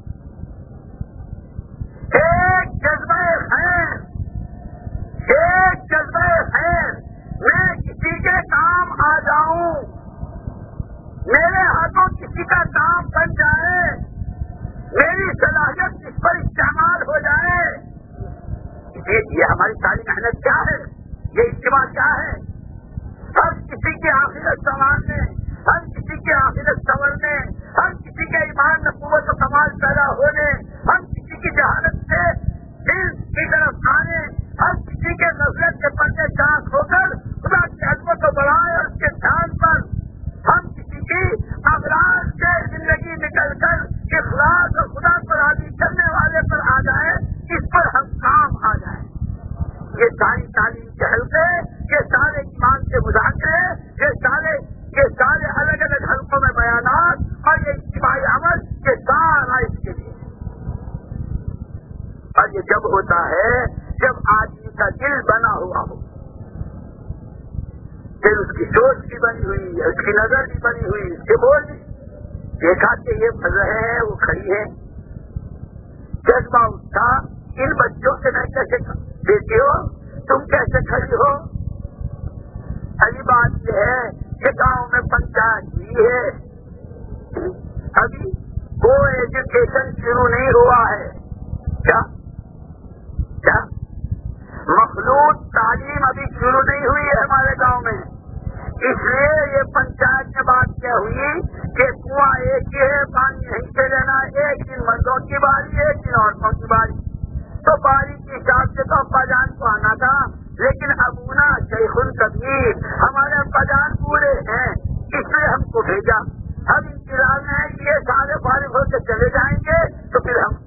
Speaker 2: ایک جذبہ خیر، ایک جذبہ خیر، میں کسی کے کام آ جاؤں، میرے ہاتھوں کسی کا کام بن جائے، میری صلاحیت اس پر استعمال ہو جائے، یہ ہماری ساری محنت کیا ہے، یہ اجتماع کیا ہے، ہر کسی کی آخرت سنوارنے، ہر کسی کی آخرت سنورنے، ہر کسی کے ایمان میں قوت و کمال دیکھا کہ یہ فضل ہے، وہ کھڑی ہے، جذبہ اٹھا ان بچوں سے میں کیسے دیتی ہو، تم کیسے کھڑی ہو؟ ابھی بات یہ ہے کہ گاؤں میں پنچایت ہوئی ہے، ابھی وہ ایجوکیشن شروع نہیں ہوا ہے، کیا مخلوط تعلیم ابھی شروع نہیں ہوئی ہے ہمارے گاؤں میں، اس لیے یہ پنچایت میں بات کیا ہوئی کہ کنواں ایک ہی ہے، پانی نہیں سے لینا، ایک دن مردوں کی باری، ایک دن عورتوں کی باری، تو باری کے حساب سے تو ابا جان کو آنا تھا، لیکن ابونا شیخ کبیر، ہمارے ابا جان بوڑھے ہیں، اس لیے ہم کو بھیجا، ہم انتظار میں ہیں کہ یہ سارے فارغ ہو کے چلے جائیں گے، تو پھر ہم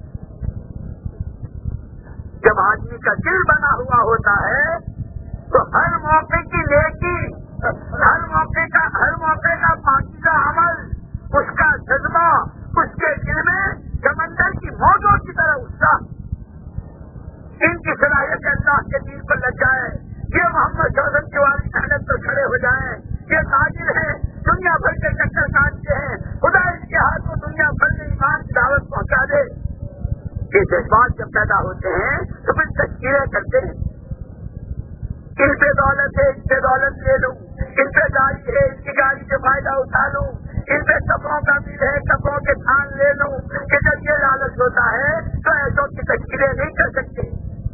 Speaker 2: جب آدمی کا دل بنا ہوا ہوتا ہے تو ہر موقع کی نیکی، ہر موقع کا پاکیزہ عمل، اس کا جذبہ اس کے دل میں سمندر کی موجوں کی طرح اٹھتا، ان کی صلاحیت اللہ کے دین پر لگ جائے، یہ محمد شوزن کی والی محنت پر کھڑے ہو جائیں، یہ تاجر ہیں، دنیا بھر کے چکر کاٹتے ہیں، خدا ان کے ہاتھوں دنیا بھر میں ایمان کی دعوت پہنچا دے، یہ جذبات جب پیدا ہوتے ہیں تو پھر تشکیلیں کرتے ہیں، ان پہ دولت ہے، ان سے دولت لے لوں، ان پہ گاڑی ہے، ان کی گاڑی سے فائدہ اٹھا لوں، ان پہ کپڑوں کا بل ہے، کپڑوں کے تھان لے لوں، کہ جب یہ لالچ ہوتا ہے تو ایسوں کی تشکیلیں نہیں کر سکتے،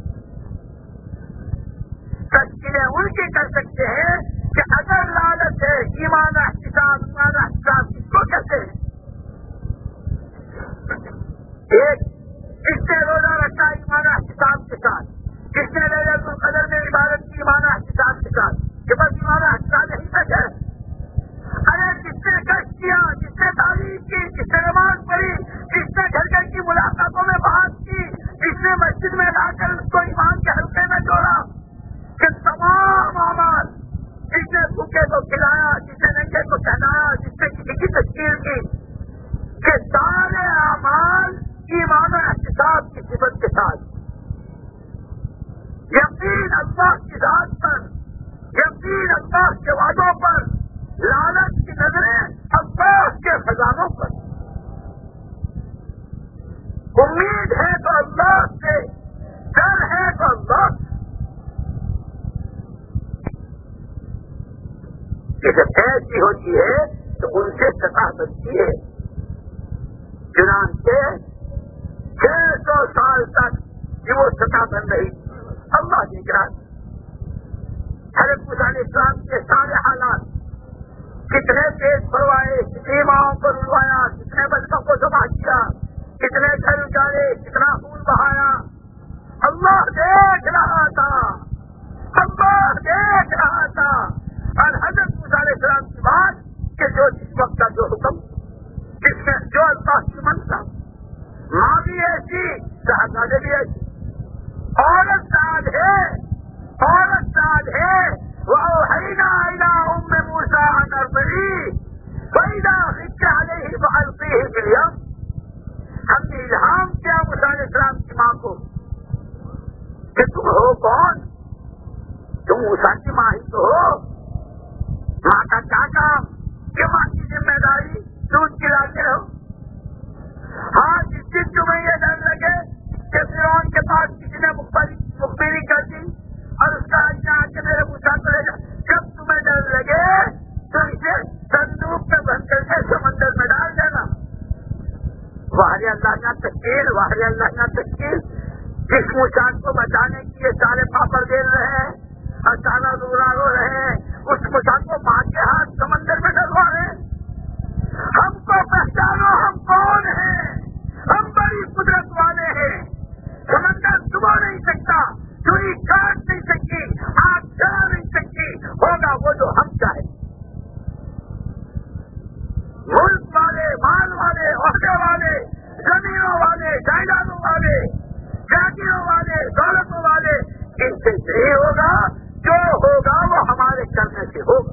Speaker 2: تشکیلیں ان کی کر سکتے ہیں کہ اگر لالچ ہے، ایمان احتساب کس کو کہتے ہیں؟ ایک جس نے روزہ رکھا ایمان احتساب کے ساتھ، جس نے لیلۃ القدر میں عبادت کی ایمان احتساب کے ساتھ، کہ بس ایمان احتساب یہیں تک ہے، ارے جس نے کشت کیا، جس نے تعلیم کی، جس نے نماز پڑھی، جس نے گھر گھر کی ملاقاتوں میں بات کی، جس نے مسجد میں لا کر اس کو ایمان کے حلقے میں جوڑا، کہ تمام اعمال، جس نے بھوکے کو کھلایا، جس نے ننگے کو پہنایا، جس نے کسی کی تشکیل کی، کہ سارے اعمال ایمان و احتساب کی صفت کے ساتھ، یقین اللہ کی ذات پر، یقین اللہ کے وعدوں پر، لالچ کی نظریں اللہ کے خزانوں پر، امید ہے تو اللہ سے، ڈر ہے تو اللہ سے، کہ جب ایسی ہوتی ہے تو ان سے سطح بنتی ہے، چنانچہ 600 سال تک کہ وہ سطح بن رہی، اللہ کی گران، حضرت موسیٰ علیہ السلام کے سارے حالات، کتنے پیٹ بھروائے، کتنی ماؤں کو رلوایا، کتنے بچوں کو ذبح کیا، کتنے گھر اجاڑے، کتنا خون بہایا، اللہ دیکھ رہا تھا، اللہ دیکھ رہا تھا، اور حضرت موسیٰ علیہ السلام کی بات کہ جو جس وقت کا جو حکم، جس میں جو اللہ کی منشا، ماں بھی ایسی، صاحبزادے بھی ایسی، عورت سعد ہے، عورت سعد ہے، وَأَوْحَيْنَا إِلَىٰ أُمِّ مُوسَىٰ أَنْ أَرْضِعِيهِ فَإِذَا خِفْتِ عَلَيْهِ فَأَلْقِيهِ فِي الْيَمِّ، ہم نے الہام کیا موسیٰ علیہ السلام کی ماں کو کہ تم ہو کون؟ تم موسیٰ کی ماں ہی تو ہو، ماں کا کیا کام کہ ماں کی ذمہ داری دودھ پلاتے رہو، ہاں جس دن تمہیں یہ ڈر لگے کہ فرعون کے پاس کسی نے مخبری کر دی اور اس کا آج کے میرے موسیٰ کو لے جا، جب تمہیں ڈر لگے تو اسے صندوق میں بند کر کے سمندر میں ڈال دینا، واہ اللہ کا تشکیل، واہ اللہ کا تشکیل، جس موسیٰ کو بچانے کے لیے سارے پاپڑ دل رہے ہیں اور سارا رونا رو رہے ہیں، اس موسیٰ کو ماں کے ہاتھ سمندر میں ڈلوا رہے ہیں، ہم کو پہچانو ہم کون ہیں، ہم بڑی قدرت والے ہیں، سمندر ڈبو نہیں سکتا، چوری کاٹ نہیں سکتی، آگ جلا نہیں سکتی، ہوگا وہ جو ہم چاہیں، ملک والے، مال والے، عہدے والے، زمینوں والے، جائیدادوں والے، جاگیروں والے، دولتوں والے، ان سے نہیں ہوگا، جو ہوگا وہ ہمارے کرنے سے ہوگا۔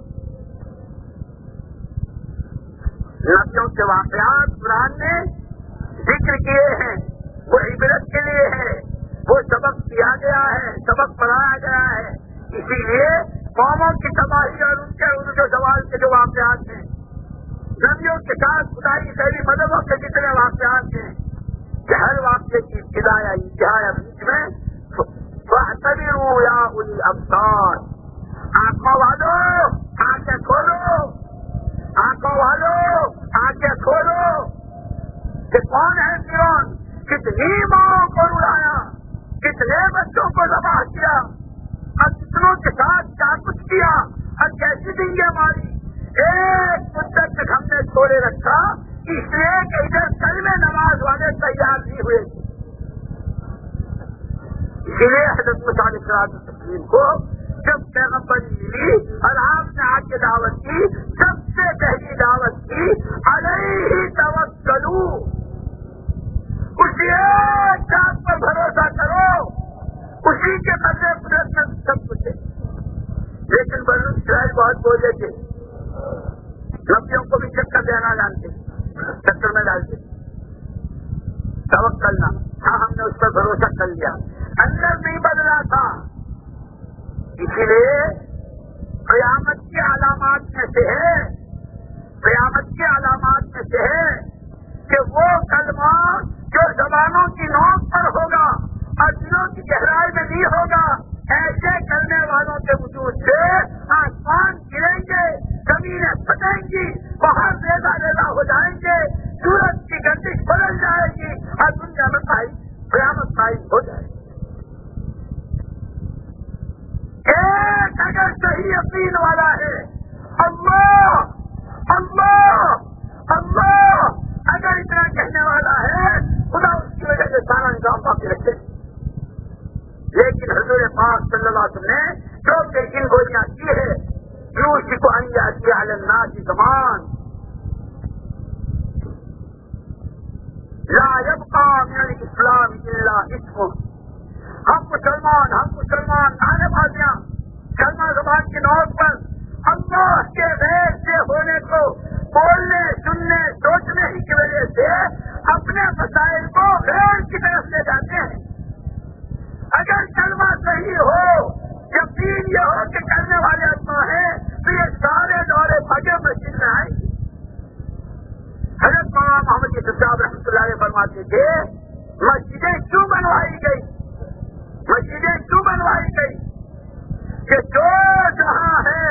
Speaker 2: نبیوں کے واقعات قرآن نے ذکر کیے ہیں، وہ عبرت کے لیے ہے، وہ سبق دیا گیا ہے، سبق پڑھایا گیا ہے، اسی لیے قوموں کی تباہی اور ان کے سوال کے جو واقعات ہیں نبیوں کے ساتھ خدا کی پہلی مددوں کے جتنے واقعات ہیں کہ ہر واقعے کی ابتدا یا انتہا یا بیچ میں فاعتبروا یا اولی الابصار، آنکھوں والو آنکھیں کھولو، آنکھوں والو آنکھیں کھولو کہ کون ہے فرعون، کتنی ماؤں کو رلایا، کتنے بچوں کو ذبح کیا اور کتنوں کے ساتھ کیا کچھ کیا اور کیسی ڈنگیں ماری، ایک مدت تک ہم نے چھوڑے رکھا اس لیے کہ ادھر کلمہ نماز والے تیار نہیں ہوئے، اسی لیے حضرت موسیٰ علیہ السلام کو جب پیغمبری ملی اور آپ نے آ کے دعوت کی، سب سے پہلی دعوت کی علیہ توکلوا، اسی ایک ذات پر بھروسہ کرو، اسی کے قبضے قدرت میں سب کچھ ہے۔ لیکن بنو اسرائیل بہت بولے تھے، نبیوں کو بھی چکر دینا جانتے، چکر میں ڈالتے، توکلنا، ہاں ہم نے اس پر بھروسہ کر لیا، اندر نہیں بدلا تھا۔ اسی لیے قیامت کی علامات میں سے ہے، قیامت کی علامات میں سے ہے کہ وہ کلمہ جو زبانوں کی نوک پر ہوگا اور دلوں کی گہرائی میں نہیں ہوگا، ایسے کرنے والوں کے وجود سے آسمان گریں گے، زمینیں پھٹیں گی، وہاں ریزہ ریزہ ہو جائیں گے، سورج کی گردش بدل جائے گی اور دنیا میں قیامت قائم ہو جائے گی۔ ایک اگر صحیح یقین والا ہے، اللہ اللہ اللہ اگر اتنا کہنے والا ہے، خدا اس کی وجہ سے سارا نظام باقی رکھے۔ لیکن حضور پاک صلی اللہ علیہ وسلم نے جو پیشین گولیاں کی ہے، یوشک ان یاتی علی الناس زمان لا یبقى من الاسلام الا اسمه، ہم مسلمان آنے بازیاں کلمہ زبان کی نوک پر اللہ کے غیر سے ہونے کو بولنے سننے سوچنے ہی کی وجہ سے اپنے مسائل کو غیر کی طرف لے جاتے ہیں۔ اگر کلمہ صحیح ہو، یقین یہ ہو کہ کرنے والے اللہ ہیں، تو یہ سارے دورے بھگے مسجد میں آئیں گے۔ حضرت مولانا محمد یوسف صاحب رحمۃ اللہ علیہ فرماتے تھے، مسجدیں کیوں بنوائی گئی، مسجدیں کیوں بنوائی گئی کہ جو جہاں ہے،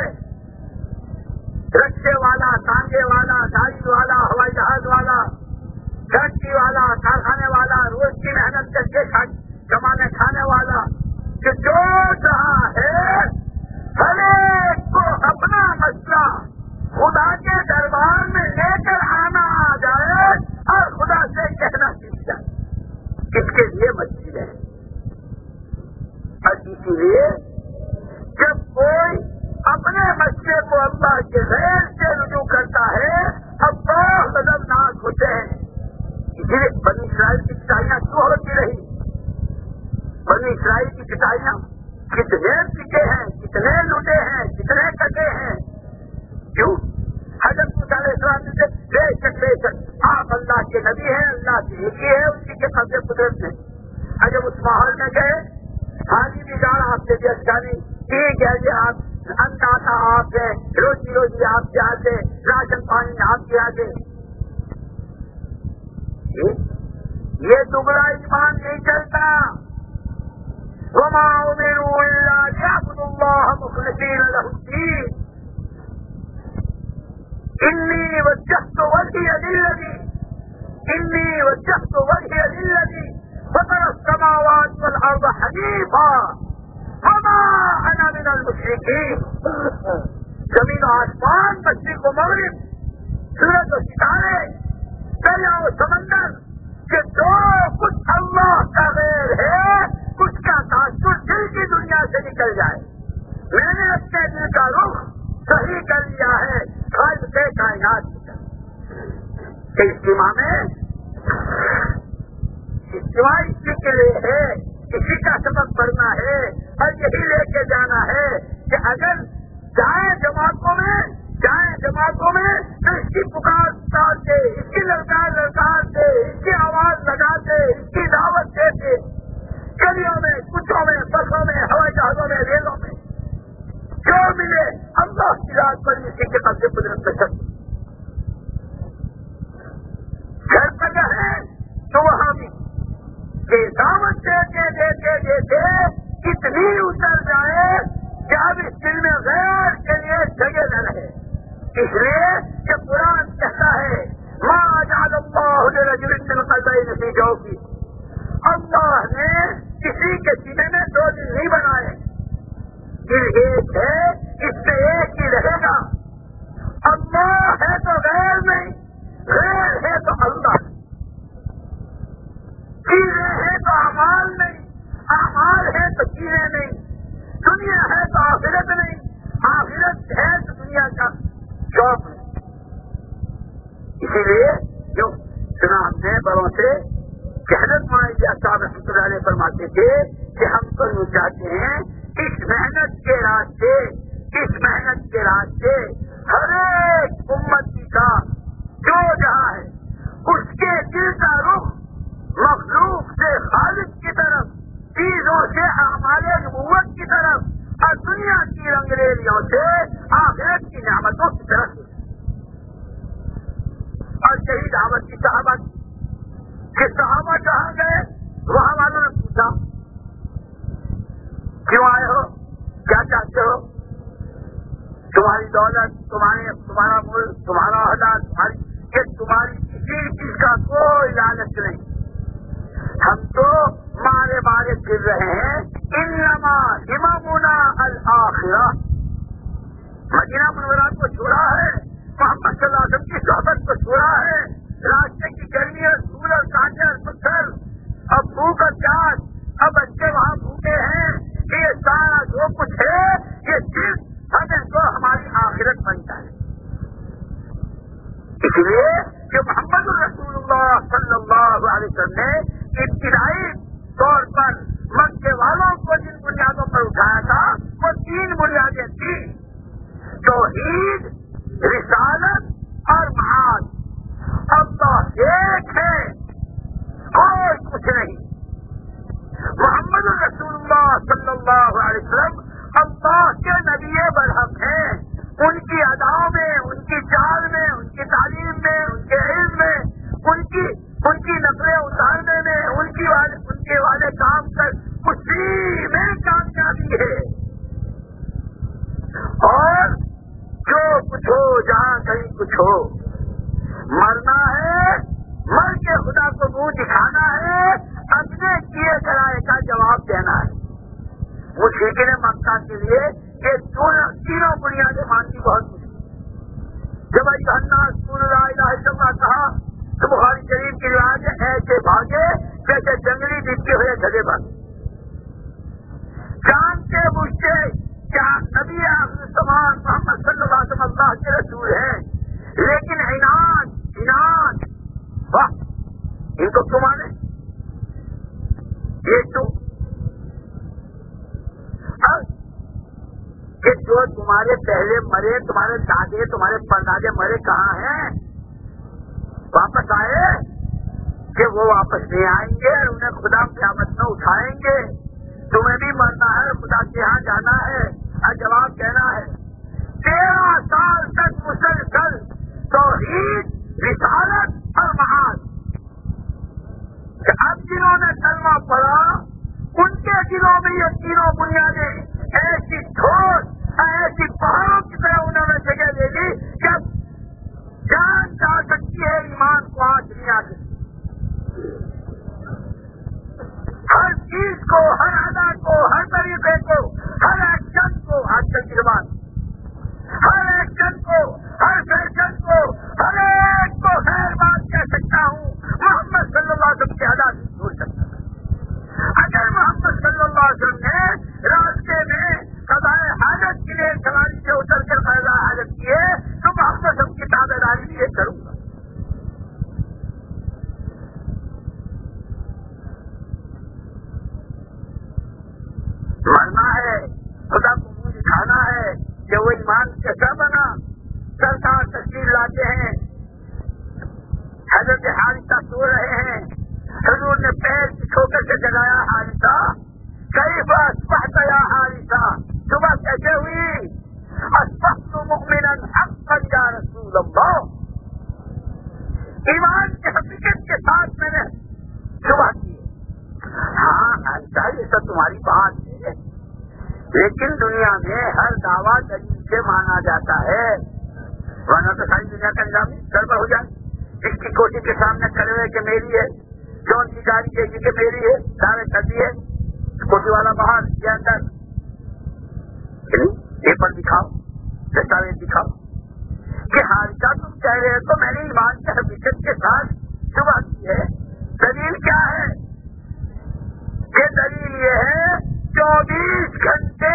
Speaker 2: رکشے والا، ٹانگے والا، گاڑی والا، ہوائی جہاز والا، فیکٹری والا، کارخانے والا، روز کی محنت کر کے کمانے کھانے والا، کہ جو جہاں ہے ہر ایک کو اپنا مسئلہ خدا کے دربار میں لے کر آنا آ جائے اور خدا سے کہنا سیکھ جائے، اس کے لیے مسجد ہے۔ اور اسی لیے جب کوئی اپنے مسئلے کو اللہ کے غیر سے رجوع کرتا ہے، اب بہت غضبناک ہوتے ہیں۔ اسی لیے بنی اسرائیل کی پٹائیاں کیوں ہوتی رہی؟ بنی اسرائیل کی پٹائیاں کتنے پیٹے ہیں، کتنے لوٹے ہیں، کتنے کٹے ہیں، کیوں؟ حضرت موسیٰ علیہ السلام سے بے شک آپ اللہ کے نبی ہیں، اللہ کی لکھی ہے، اسی کے قبضے قدرت میں۔ اور جب اس ماحول میں گئے، حاجی بگاڑ آپ سے بھی اچھا نہیں، ٹھیک ہے جی، آپ اندازہ آپ ہے، روزی آپ کے آتے، راشن پانی آپ کے آتے، یہ دبلا ایمان نہیں چلتا۔ وما امروا الا ليعبدوا الله مخلصين له الدين انی وجہت وجهي للذی فطر السماوات والارض حنیفا وما انا من المشرکین۔ زمین و آسمان، مشرق و مغرب، سورج و ستارے، دریا و سمندر، کہ جو کچھ اللہ کا غیر ہے اس کا تاثر دل کی دنیا سے نکل جائے۔ میں نے اپنے دل کا رخ صحیح کر لیا ہے خالق کائنات کی طرف۔ اجتماع میں اجتماع اسی کے لیے ہے، اسی کا سبب پڑھنا ہے اور یہی لے کے جانا ہے کہ اگر جائیں جماعتوں میں تو اس کی پکار اتارتے، اس کی للکارتے، اس کی آواز لگاتے، اس کی دعوت دیتے، گلیوں میں، کچھوں میں، بسوں میں، ہوائی جہازوں میں، ریلوں میں، جو ملے اللہ کی ذات پر اسی کے قبضے قدرت میں سب۔ اس لیے کہ قرآن کہتا ہے ما جعل اللہ لرجل من قلبین فی جوفہ، اللہ نے کسی کے سینے میں دو دل نہیں بنائے، دل ایک ہے، اس میں ایک ہی رہے گا۔ اللہ ہے تو غیر نہیں، غیر ہے تو اللہ، چیزیں ہیں تو اعمال نہیں، اعمال ہے تو چیزیں نہیں، دنیا ہے تو آخرت نہیں، آخرت ہے تو دنیا کا شوق نہیں۔ اسی لیے جو سنا ہم نے بڑوں سے کہ حضرت مولانا صاحب رحمۃ اللہ علیہ فرماتے تھے کہ ہم تو یوں چاہتے ہیں اس محنت کے راستے ہر ایک امتی کا جو جہاں ہے اس کے دل کا رخ مخلوق سے خالق کی طرف، چیزوں سے اعمال نبوت کی طرف اور دنیا کی رنگریلیوں سے آخرت کی نعمتوں کی طرف۔ اور یہی دعوت کی صحابہ کہ صحابہ کہاں گئے، وہاں والوں نے پوچھا کیوں آئے ہو، کیا چاہتے ہو، تمہاری دولت، تمہارا ملک، تمہارا عہدہ، تمہاری کسی چیز کا کوئی لالچ نہیں، ہم تو مارے پھر رہے ہیں، انما ہممنا الآخرہ، مدینہ منورہ کو چھوڑا ہے، محمد صلی اللہ علیہ وسلم کی صحبت کو چھوڑا ہے، راستے کی گرمی اور دھول اور کانٹے اور پتھر اور بھوک اور پیاس، اب بچے وہاں بھوکے ہیں، یہ سارا جو کچھ ہے یہ صرف ہمیں تو ہماری آخرت بنتا ہے۔ اس لیے کہ محمد رسول اللہ صلی اللہ علیہ وسلم نے ابتدائی طور پر مکے والوں کو جن بنیادوں پر اٹھایا تھا وہ 3 بنیادیں تھیں، توحید، رسالت اور معاد۔ اللہ ایک ہے، کوئی کچھ نہیں۔ محمد رسول اللہ صلی اللہ علیہ وسلم اللہ کے نبی برحق ہیں، ان کی اداؤں میں، ان کی چال میں، ان کی تعلیم میں، ان کے علم میں، ان کی نقلیں اتارنے میں، ان کے والے کام کر اسی میں کامیابی ہے۔ اور جو کچھ ہو، جہاں کہیں کچھ ہو، مرنا ہے، مر کے خدا کو منہ دکھانا ہے، اپنے کیے کرائے کا جواب دینا ہے۔ مشرکین مکہ کے لیے یہ تینوں بنیادیں ماننی بہت مشکل۔ جب الناس قولوا لا الہ الا اللہ کہا تو بخاری شریف کی روایت ہے ایسے بھاگے جیسے جنگلی بچے ہوئے گھڑے بھاگے۔ جانتے بوجھتے کیا نبی آخر محمد صلی اللہ علیہ وسلم اللہ کے رسول ہیں، لیکن عناد واہ، ان کو کیوں مانے، یہ تو کہ جو تمہارے پہلے مرے، تمہارے دادے، تمہارے پردادے مرے کہاں ہیں، واپس آئے کہ وہ واپس نہیں آئیں گے، انہیں خدا قیامت میں اٹھائیں گے، تمہیں بھی مرنا ہے، خدا کے یہاں جانا ہے اور جواب دینا ہے۔ 13 سال تک مسلسل توحید، رسالت اور معاد۔ اب جنہوں نے کلمہ پڑھا ان کے دلوں میں یہ تینوں بنیادیں ایسی ٹھوس، ایسی پہاڑوں کی طرح انہوں نے جگہ دے دی کہ جان جا سکتی ہے، ایمان کو آنچ نہیں آ سکتی۔ ہر چیز کو، ہر ادا کو، ہر طریقے کو، ہر ایکشن کو، آج کل کی زبان، ہر ایکشن کو، ہر فیشن کو، ہر ایک کو خیر بات کہہ سکتا ہوں، محمد صلی اللہ علیہ وسلم کی ادا نہیں چھوڑ سکتا۔ اگر محمد صلی اللہ علیہ وسلم نے راستے میں قضائے حاجت کے لیے سواری سے اتر کر قضائے حاجت کیے تو محمد صلی اللہ علیہ وسلم کی تابع داری بھی یہ کروں گا۔ مرنا ہے، خدا کو منہ دکھانا ہے کہ وہ ایمان کیسا بنا۔ سرکار تشریف لاتے ہیں، حضرت حارثہ سو رہے ہیں، حضور نے پیر چھو کر کے جگایا، حارثہ کیف اصبحت یا حارثہ، صبح کیسے ہوئی؟ اصبحت مؤمنا حقا یا رسول اللہ، ایمان کی حقیقت کے ساتھ میں نے صبح کی۔ ہاں حارثہ یہ سب تمہاری بات ہے، لیکن دنیا میں ہر دعویٰ دلیل سے مانا جاتا ہے، ورنہ تو ساری دنیا کا نظام گڑبڑ ہو جائے. اس کی کوٹھی کے سامنے کھڑے ہوئے کہ میری ہے، جون کی گاڑی دے گی کہ میری ہے، دعوے کر دیے، کوٹھی والا باہر یا اندر، پیپر دکھاؤ، دستاویز دکھاؤ کہ حادثہ تم کہہ رہے تو میں نے ایمان کی حقیقت کے ساتھ صبح کی ہے. دلیل کیا ہے؟ یہ دلیل یہ ہے 24 گھنٹے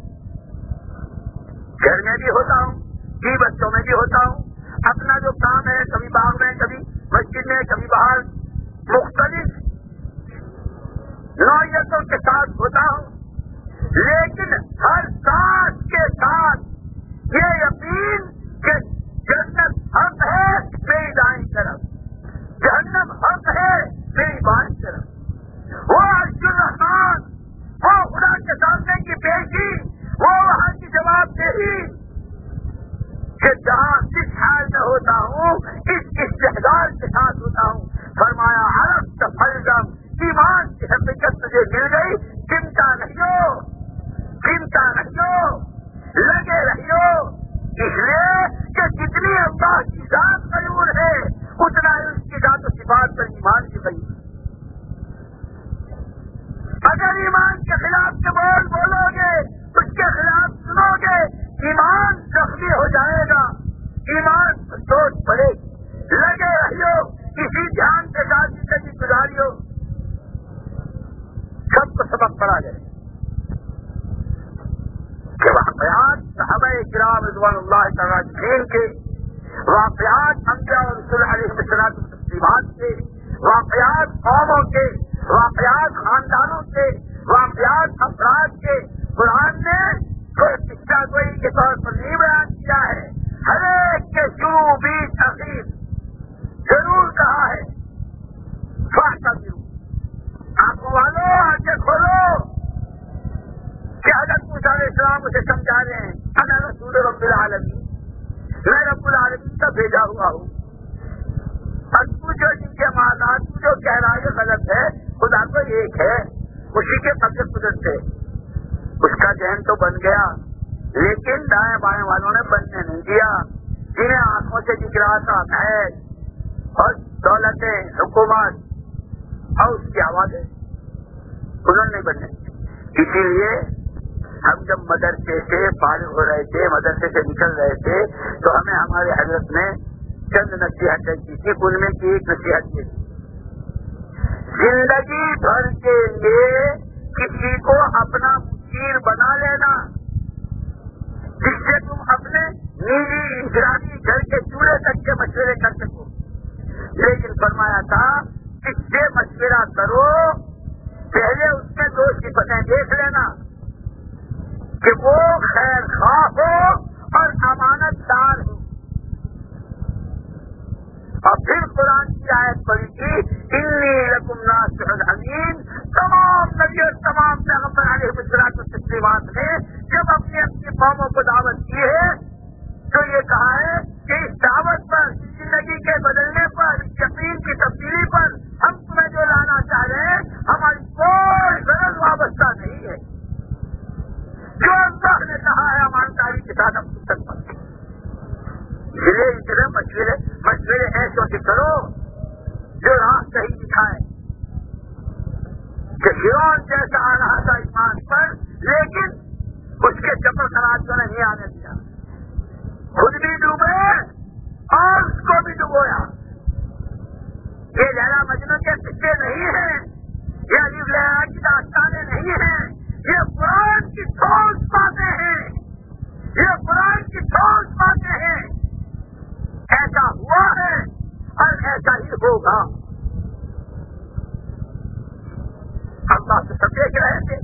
Speaker 2: گھر میں بھی ہوتا ہوں، جی بچوں میں بھی ہوتا ہوں، اپنا جو کام ہے کبھی باغ میں، کبھی مسجد میں، کبھی باہر، مختلف نوعیتوں کے ساتھ ہوتا ہوں، لیکن ہر سانس کے ساتھ یہ یقین کہ جنت حق ہے میری دائیں طرف، جہنم حق ہے میری بائیں طرف. وہ عرش الرحمان، وہ خدا کے سامنے کی پیشی، وہ وہاں کی جواب دہی کہ جہاں جس حال میں ہوتا ہوں اس استحضار کے ساتھ ہوتا ہوں. فرمایا عرفت فالزم، ایمان کی حقیقت تجھے مل گئی، چنتا نہیں ہو، چنتا نہیں ہو، لگے رہیو. اس لیے کہ جتنی اللہ کی ذات قیور ہے اتنا ہی اس کی ذات و صفات پر ایمان کی قیور. اگر ایمان کے خلاف کے بول بولو گے، اس کے خلاف سنو گے، ایمان زخمی ہو جائے گا، ایمان سوچ پڑے گی. لگے رہیو، اسی دھیان کے ساتھ زندگی گزاریو. سب کو سبق پڑا جائے کہ واقعات صحابہ کرام رضوان اللہ تعالیٰ اجمعین کے، واقعات انبیاء اور رسول علیہ الصلوۃ والتسلیمات کے، واقعات قوموں کے، واقعات خاندانوں کے، واقعات افراد کے قرآن نے کوئی قصہ گوئی کے طور پر نہیں بیان کیا ہے. ہر ایک کے شروع بیچ اخیر ضرور کہا ہے. آنکھوں والوں آنکھیں کھولو کہ حضرت موسیٰ علیہ السلام اسے سمجھا رہے ہیں انا رسول رب العالمین، میں رب العالمین کا بھیجا ہوا ہوں، اور تو جو جن کے معاملات جو کہہ رہا ہے غلط ہے، خدا تو ایک ہے، اسی کے قبضے قدرت سے. اس کا ذہن تو بن گیا، لیکن دائیں بائیں والوں نے بننے نہیں دیا. جنہیں آنکھوں سے دکھ رہا تھا خیر اور دولتیں، حکومت اور اس کی آوازیں، انہوں نے بننے. اسی لیے ہم جب مدرسے سے فارغ ہو رہے تھے، مدرسے سے نکل رہے تھے، تو ہمیں ہمارے حضرت نے چند نصیحتیں کی تھی. ان میں کی ایک نصیحت یہ تھی، زندگی بھر کے لیے کسی کو اپنا مشیر بنا لینا جس سے تم اپنے نیلی انفرادی گھر کے چولہے تک کے مشورے کر سکو. لیکن فرمایا تھا اس سے مشورہ کرو، پہلے اس میں دو صفتیں دیکھ لینا کہ وہ خیر خواہ ہو اور امانت دار ہو. اور پھر قرآن کی آیت پڑھی تھی انی لکم ناصح امین. تمام نبی اور تمام پیغمبر علیہ الصلوۃ والتسلیمات نے جب اپنی اپنی قوموں کو دعوت کی ہے تو یہ کہا ہے کہ اس دعوت پر، زندگی کے بدلنے پر، یقین کی تبدیلی پر ہم تمہیں جو لانا چاہ رہے ہیں ہماری کوئی غرض وابستہ نہیں ہے. جو اللہ نے کہا ہے ایمانداری کے ساتھ ہم تم تک پہنچے. اس لیے اتنے مشورے ایسوں سے کرو جو راہ صحیح دکھائے. کہ فرعون جیسا آ رہا تھا ایمان پر، لیکن اس کے چپل خرابیوں نے نہیں آنے دیا، خود بھی ڈوبے اور اس کو بھی ڈبویا. یہ لیلا مجنون کے قصے نہیں ہیں، یہ علی لیلا کی داستانیں نہیں ہیں، یہ قرآن کی ٹھوس باتیں ہیں، یہ قرآن کی ٹھوس باتیں ہیں. ایسا ہوا ہے اور ایسا ہی ہوگا. اللہ سے سب دیکھ رہے تھے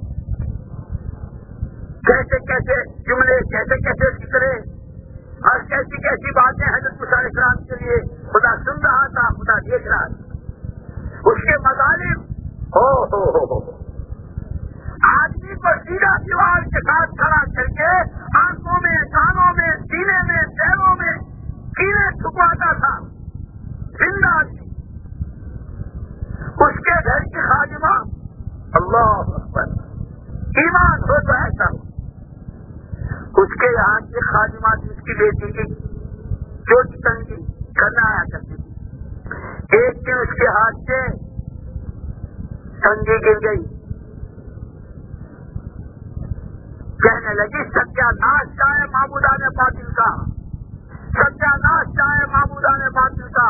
Speaker 2: کیسے کیسے جملے، کیسے کیسے فکرے اور کیسی کیسی باتیں حضرت موسیٰ علیہ السلام کے لیے خدا سن رہا تھا، خدا دیکھ رہا تھا. اس کے مظالم ہو آدمی کو سیدھا دیوار کے ساتھ کھڑا کر کے آنکھوں میں، کانوں میں، سینے میں، پیروں میں کیڑے چھپاتا تھا. زندہ آدمی. اس کے گھر کی خادمہ، اللہ اکبر، ایمان ہو تو ایسا ہو. اس کے یہاں کی خادمات اس کی بیٹی کی ایک دن اس کے ہاتھ سے کنگھی گر گئی. کہنے لگی ستیہ ناش چاہے معبودان باطل کا, ستیہ ناش چاہے معبودان باطل کا.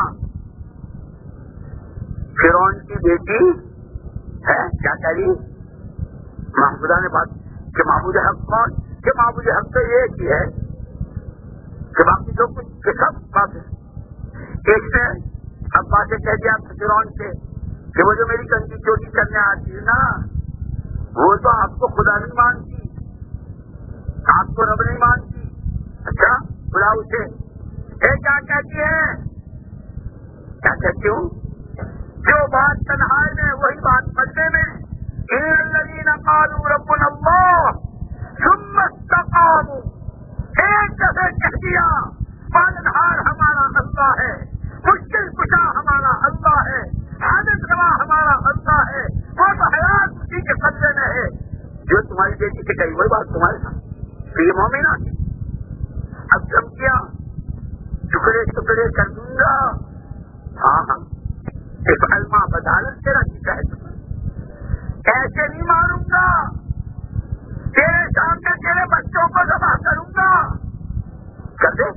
Speaker 2: فرعون کی بیٹی ہے کیا کہہ رہی معبودان باطل کہ معبود حق کون, کہ معبود حق تو ایک ہی ہے کہ باقی جو کچھ کہ سب باطل. اس نے ابا سے کہہ دیا فرعون سے کہ وہ جو میری کنگھی چوری کرنے آتی ہے نا, وہ تو آپ کو خدا نہیں مانتی, آپ کو رب نہیں مانتی. اچھا بلا اسے. کیا کہتی ہے, کیا کہتی ہوں, جو بات تنہائی میں وہی بات پڑھنے میں. ان الذین قالوا ربنا اللہ ثم استقاموا, ایک دفعہ کہہ دیا پالنہار ہمارا اللہ ہے, مشکل کشا ہمارا اللہ ہے, حاجت روا ہمارا اللہ ہے, وہ تو حیات اسی کے قبضے میں ہے. جو تمہاری بیٹی سے کہی وہی بات تمہارے ساتھ یہ مومنہ کی. اب جب کیا ٹکڑے ٹکڑے کر دوں گا. ہاں ہاں اس علما بدالت تیرا کیا ہے, ایسے نہیں ماروں گا, تیرے سامنے تیرے بچوں کو ذبح کروں گا. کر دے,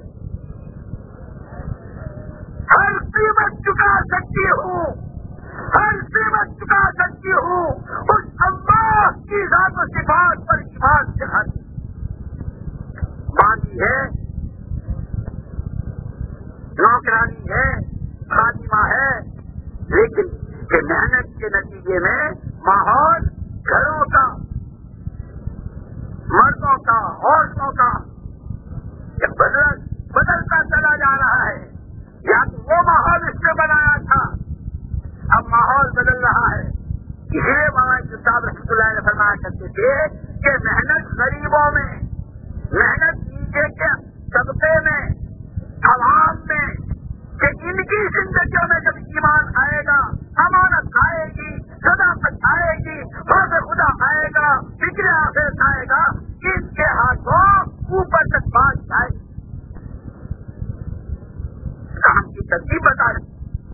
Speaker 2: ہر قیمت چکا سکتی ہوں, ہر قیمت چکا سکتی ہوں. اس اللہ کی ذات و صفات پر ایمان سے خاطر باندھی ہے, نوکرانی ہے, خادمہ ہے, لیکن کہ محنت کے نتیجے میں ماحول گھروں کا, مردوں کا, عورتوں کا بدلتا چلا جا رہا ہے. یا تو وہ ماحول اس نے بنایا تھا, اب ماحول بدل رہا ہے. اسی لیے مولانا صاحب رحمۃ اللہ علیہ فرمایا کرتے تھے کہ محنت غریبوں میں, محنت نیچے کے طبقے میں, عوام میں, کہ ان کی زندگیوں میں جب ایمان آئے گا, امانت آئے گی, صداقت آئے گی, خوف خدا آئے گا, فکر آخرت آئے گا, ان کے ہاتھوں اوپر تک بات جائے گی. کام کی ترتیب بتا رہی,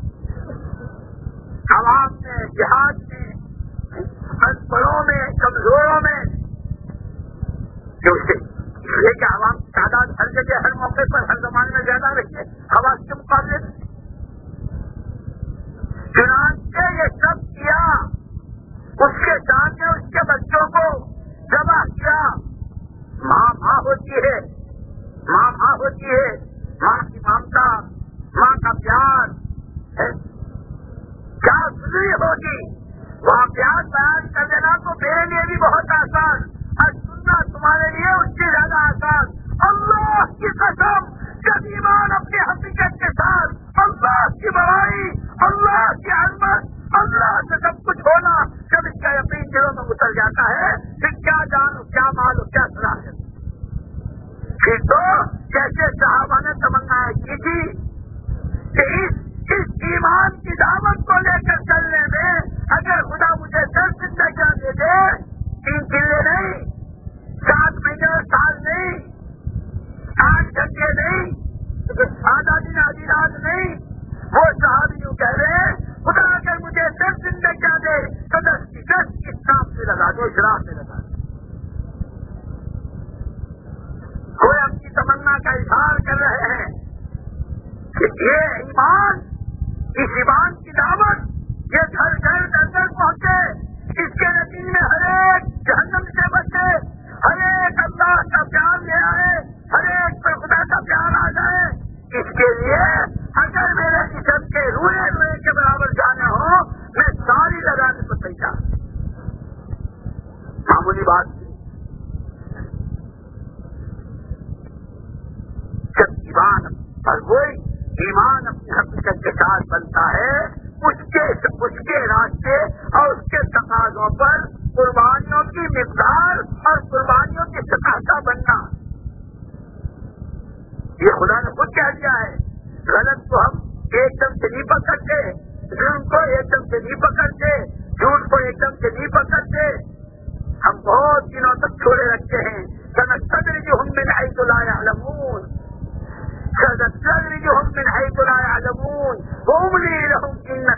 Speaker 2: عوام میں, جہاد میں, انپڑھوں میں, کمزوروں میں, جو اس لیے کہ عوام کی تعداد ہر جگہ, ہر موقع پر, ہر زمانے میں زیادہ رہی ہے حواس کے مقابلے میں. چنانچہ یہ سب کیا, اس کے سامنے اس کے بچوں کو ذبح کیا. ماں ہوتی ہے, ماں ہوتی ہے, ماں کی ممتا, ماں کا پیار کیا ضروری ہوگی. واقعات بیان کر دینا تو میرے لیے بھی بہت آسان, اور سننا تمہارے لیے اس سے زیادہ آسان. اللہ کی قسم جب ایمان اپنی حقیقت کے ساتھ, اللہ کی بڑائی, اللہ کی عظمت, اللہ سے سب کچھ ہونا جب اس کا یقین دلوں میں اتر جاتا ہے, پھر کیا جانو, کیا مالو, کیا صلاحیت. پھر تو جیسے صحابہ نے تمنا کی تھی کہ اس ایمان کی دعوت کو لے کر چلنے میں اگر خدا مجھے 10 زندگیاں دے دے, 3 قلعے نہیں, 7 مہینے, سال نہیں, 8 گھنٹے نہیں, آدھا دن آدھی رات نہیں, وہ صحابی یوں کہہ رہے ہیں خدا اگر مجھے 10 زندگیاں دے تو 10 کی 10 اس کام سے لگا دو, اس راہ سے لگا دو. کوئی اپنی تمنا کا اظہار کر رہے ہیں کہ یہ ایمان, اس ایمان کی دعوت یہ گھر گھر در در پہنچے, اس کے نتیجے میں ہر ایک جہنم سے بچے, ہر ایک اللہ کا پیار لے آئے, ہر ایک پر خدا کا پیار آ جائے. اس کے لیے اگر میرے جسم کے روئے روئے کے برابر جانے ہو, میں ساری لگانے کو تیار. معمولی بات تھی. جب ایمان پر وہی ایمان اپنی حقیقت کے ساتھ بنتا ہے, اس کے راستے اور اس کے تقاضوں پر قربانیوں کی مقدار اور قربانیوں کی سطح کا بننا. یہ خدا نے خود کہہ دیا ہے. غلط کو ہم ایک دم سے نہیں پکڑتے, ظلم کو ایک دم سے نہیں پکڑتے, جھوٹ کو ایک دم سے نہیں پکڑتے, ہم بہت دنوں تک چھوڑے رکھتے ہیں. سنستدرجهم من حيث لا يعلمون, سنستدرجهم من حيث لا يعلمون واملي لهم ان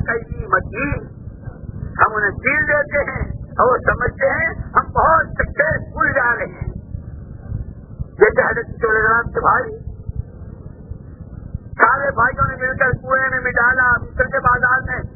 Speaker 2: کی ہم انہیں چیل دیتے ہیں اور وہ سمجھتے ہیں ہم بہت سکسیسفل جا رہے ہیں. جیسے حضرت چولہرام کے بھائی سارے بھائیوں نے مل کر کنویں میں ڈالا, مصر کے بازار میں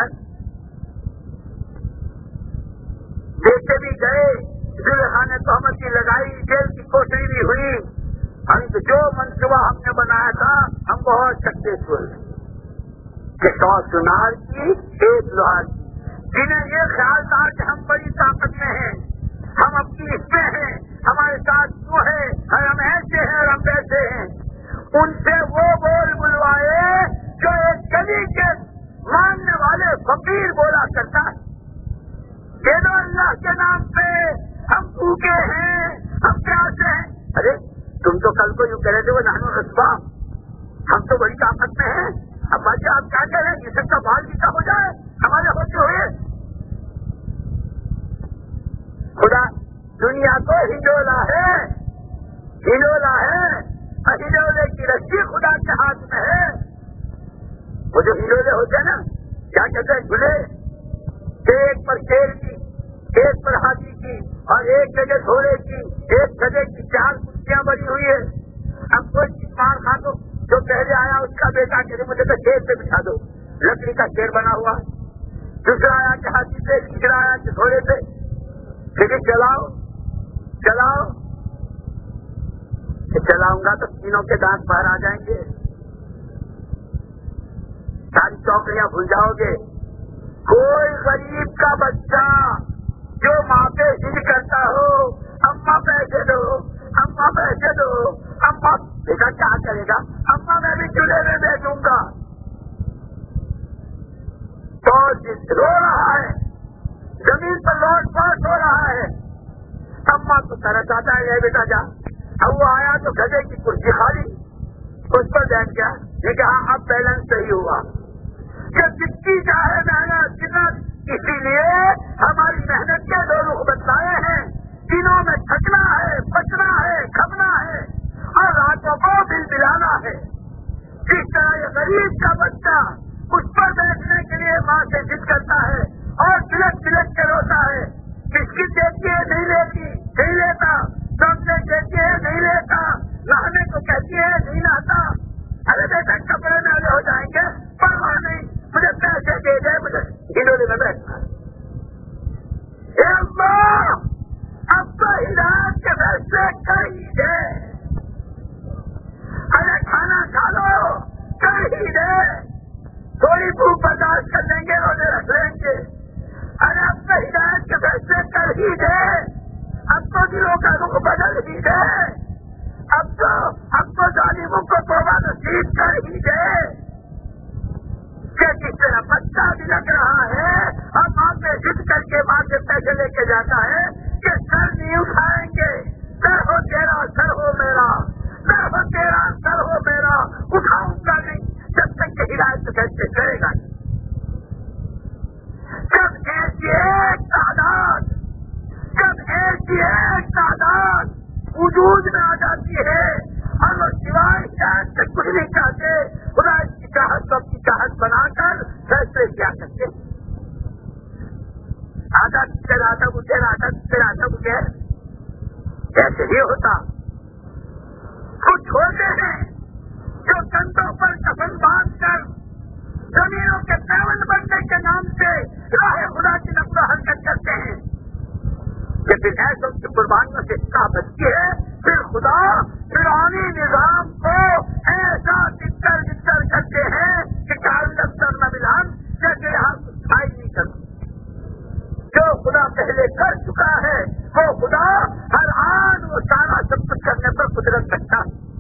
Speaker 2: دیکھتے بھی گئے, زلیخا نے تہمت کی لگائی, جیل کی کوٹری بھی ہوئی. جو منصوبہ ہم نے بنایا تھا ہم بہت سکسیسفل ہیں. کہ 100 سنار کی 1 لوہار کی. جنہیں یہ خیال تھا کہ ہم بڑی طاقت میں ہیں, ہم اپنی اس میں ہیں, ہمارے ساتھ کیوں ہے, ہم ایسے ہیں اور ہم ویسے ہیں, ان سے وہ بول بلوائے جو ایک گلی کے ماننے والے فقیر بولا کرتا ہے. کہ دو اللہ کے نام پہ, ہم بھوکے ہیں, ہم پیاسے ہیں. ارے تم تو کل کو یوں کہہ رہے تھے وہ نانو رسبا, ہم تو بڑی طاقت میں ہیں. اب باقی آپ کیا کہہ رہے ہیں, جس کا بال جیتا ہو جائے ہمارے ہوتے ہوئے. خدا دنیا کو ہنڈولا ہے, ہنڈولا ہے, ہنڈولے کی رسی خدا کے ہاتھ میں ہے. وہ جو ہنڈولے ہوتے ہیں نا, کیا کہتے ہیں, جھولے, ایک پر شیر کی, ایک پر ہاتھی کی, اور ایک جگہ گھوڑے کی, ایک جگہ کی 4 کرسیاں بنی ہوئی ہے. اب کوئی مار کھا دو, جو پہلے آیا اس کا بیٹا کہ مجھے تو شیر پہ بٹھا دو, لکڑی کا شیر بنا ہوا. دوسرا آیا کہ ہاتھی پہ, تیسرا آیا کہ گھوڑے پہ. لیکن چلاؤ چلاؤ, چلاؤں گا تو تینوں کے دانت باہر آ جائیں گے, ساری چوکڑیاں بھول جاؤ گے. کوئی غریب کا بچہ جو ماں پہ ضد کرتا ہو, اماں پیسے دو, اماں پیسے دو, اماں, بیٹا کیا کرے گا, اماں میں بھی چولہے میں بیٹھوں گا. تو رو رہا ہے, زمین پر لوٹ پوٹ ہو رہا ہے. اماں تو طرح چاہتا ہے بیٹا جا. اب وہ آیا تو گدے کی کرسی خالی, اس پر بیٹھ گیا. یہ کہا اب بیلنس صحیح ہوا کہ جتنی چاہے محنت کتنا, اسی لیے ہماری محنت کے 2 رخ بتلائے ہیں. دنوں میں تھکنا ہے, بچنا ہے, کھپنا ہے, اور راتوں کو بل بلانا ہے. جس طرح یہ غریب کا بچہ اس پر بیٹھنے کے لیے ماں سے ضد کرتا ہے اور تلک تلک کے روتا ہے, بسکٹ دیتی ہے نہیں لیتی, نہیں لیتا, چاکلیٹ دیتی ہے نہیں لیتا, نہانے کو کہتی ہے نہیں نہاتا. ارے بیٹا کپڑے میلے ہو جائیں گے, پرواہ نہیں, مجھے پیسے دے دے, مجھے ہنڈولے میں بیٹھنا. اے اللہ, اب تو ہدایت کے فیصلے کر ہی دے. ارے کھانا کھا لو, کر ہی دے, تھوڑی بھوک برداشت کر لیں گے, روزے رکھ لیں گے. ارے اب تو ہدایت کے فیصلے کر ہی دے, اب تو دلوں کا رخ بدل ہی دے, اب تو ظالموں کو توبہ نصیب کر ہی دے. کہ جس طرح بچہ بھی لگ رہا ہے اور ماں پہ ضد کر کے ماں سے پیسے لے کے جاتا ہے کہ سر نہیں اٹھائیں گے, سر ہو تیرا سر ہو میرا, سر ہو تیرا سر ہو میرا, اٹھاؤں گا نہیں جب تک کہ ہدایت سے فیصلے کرے گا. جب ایسی ایک تعداد وجود میں آ جاتی ہے اور وہ سوائے شاید سے کچھ نہیں چاہتے, خدا کی چاہت سب کی چاہت بنا کر فیصلے کیا کرتے. آدھا مجھے ایسے نہیں ہوتا. کچھ ہوتے ہیں جو کندھوں پر کفن باندھ کر زمینوں کے پیون بننے کے نام سے راہ خدا کی نقل و حرکت کرتے ہیں. لیکن ایسوں کی قربانیوں سے کیا بچتی ہے, پھر خدا فرعونی نظام کو ایسا دکر کرتے ہیں کہ کارڈر نہ ملان, جیسے یہاں کچھ کھائی نہیں کرتی. جو خدا پہلے کر چکا ہے وہ خدا ہر آن وہ سارا سب کچھ کرنے پر قدرت رکھتا.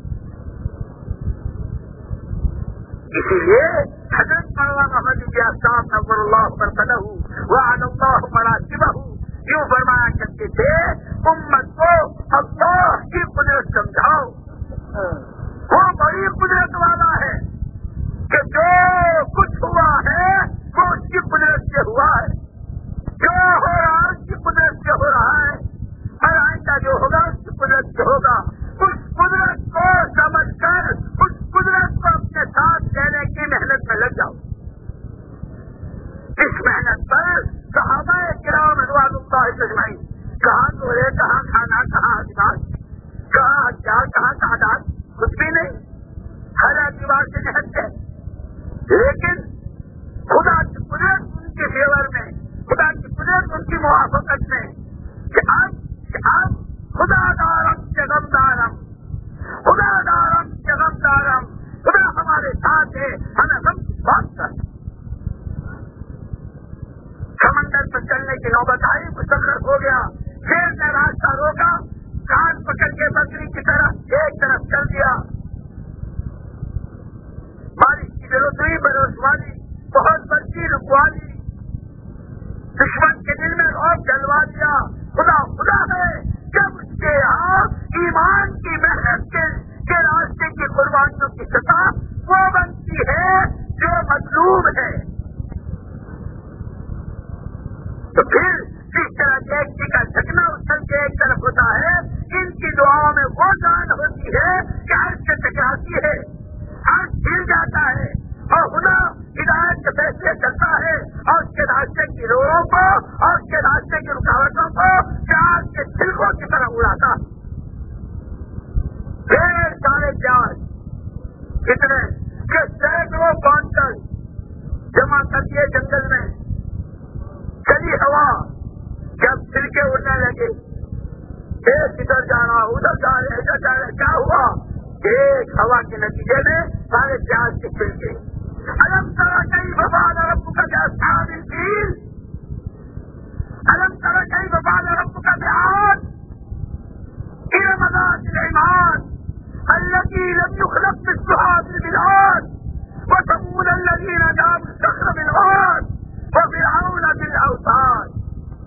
Speaker 2: اسی لیے حضرت مولانا محمد الیاس صاحب نور اللہ برکتہ وعد اللہ مراتبہ یوں فرمایا کرتے تھے, امت کو اللہ کی قدرت سمجھاؤ. وہ بڑی قدرت والا ہے کہ جو کچھ ہوا ہے وہ اس کی قدرت سے ہوا ہے, جو ہو رہا ہے اس کی قدرت سے ہو رہا ہے, اور آئندہ جو ہوگا اس کی قدرت سے ہوگا. اس قدرت کو سمجھ کر اس قدرت کو اپنے ساتھ لینے کی محنت میں لگ جاؤ. اس کی نوبت آئی، مسلط ہو گیا، شیر نے راستہ روکا، کان پکڑ کے بکری کی طرف ایک طرف کر دیا، بارش کی ضرورت ہوئی، برس والی بہت بڑی رکوالی، دشمن کے دل میں روب جلوا دیا، خدا خدا ہے جب اس کے یہاں ایمان کی محنت کے راستے کی قربانیوں کی سطح وہ بنتی ہے جو مطلوب ہے۔ تو پھر جس طرح ایک جی کا جھکنا اچھل کے ایک طرف ہوتا ہے، ان کی دعاؤں میں وہ جان ہوتی ہے کہ عرش سے ٹکراتی ہے، عرش ہل جاتا ہے اور خدا ہدایت کے فیصلے کرتا ہے اور اس کے راستے کی روڑوں کو اور اس کے راستے کی رکاوٹوں کو پیاز کے چھلکوں کی طرح اڑاتا۔ ڈھیر سارے پیاز کتنے کہ سینکڑوں کوانٹل جمع کر دیے جنگل میں، چلی ہوا، جب چھلکے اڑنے لگے، ایک ادھر جا رہا ادھر جا رہے ادھر جا رہے، کیا ہوا؟ ایک ہوا کے نتیجے میں سارے پیاز کے چھلکے۔ الم تر کیف فعل ربک باصحاب الفیل، الم تر کیف فعل ربک بعاد ارم ذات العماد التي لم يخلق مثلها في البلاد وثمود الذين جابوا الصخر بالواد وفرعون بالاوتاد۔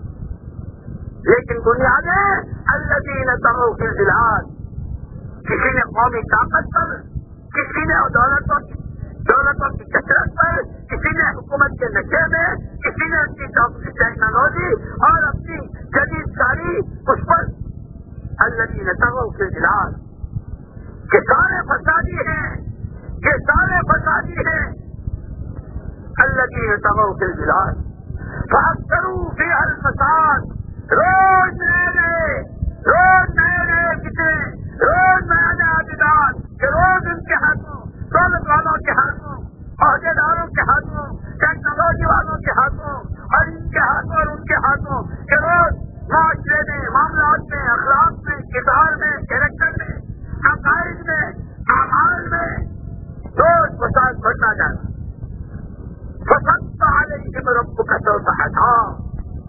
Speaker 2: لیکن بنیادیں الذین طغوا فی البلاد، کسی نے قومی طاقت پر، کسی نے دولتوں کی کثرت پر، کسی نے حکومت کے نشے میں، کسی نے اپنی ٹیکنالوجی اور اپنی جدید کاری اس پر، الذین طغوا فی البلاد، کہ سارے فسادی ہیں، یہ سارے فسادی ہیں، الذین طغوا فی البلاد فاکثروا فیہا الفساد، روز نئے کتنے، روز نئے عابدات کہ روز ان کے ہاتھوں، دولت والوں کے ہاتھوں، عہدے داروں کے ہاتھوں، ٹیکنالوجی والوں کے ہاتھوں اور ان کے ہاتھوں اور ان کے ہاتھوں کہ روز معاشرے میں، معاملات میں، اخلاق میں، کردار میں، کیریکٹر میں، عقائد میں، اعمال میں روز فساد بڑھتا جاتا۔ فصب علیہم ربک سوط عذاب،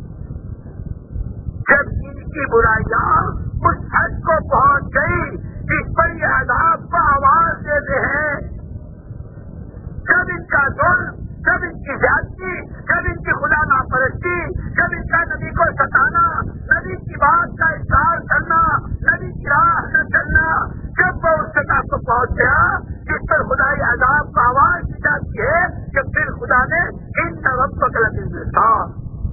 Speaker 2: جب ان کی برائیاں اس حد کو پہنچ گئی جس پر یہ عذاب کو آواز دیتے ہیں، جب ان کا ظلم، جب ان کی زیادتی، جب ان کی خدا ناپرستی، جب ان کا نبی کو ستانا، نبی کی بات کا انکار کرنا، نبی کی راہ نہ چلنا، جب وہ اس سطح کو پہنچ گیا جس پر خدائی عذاب کو آواز دی جاتی ہے، کہ پھر خدا نے ان ربک لبالمرصاد،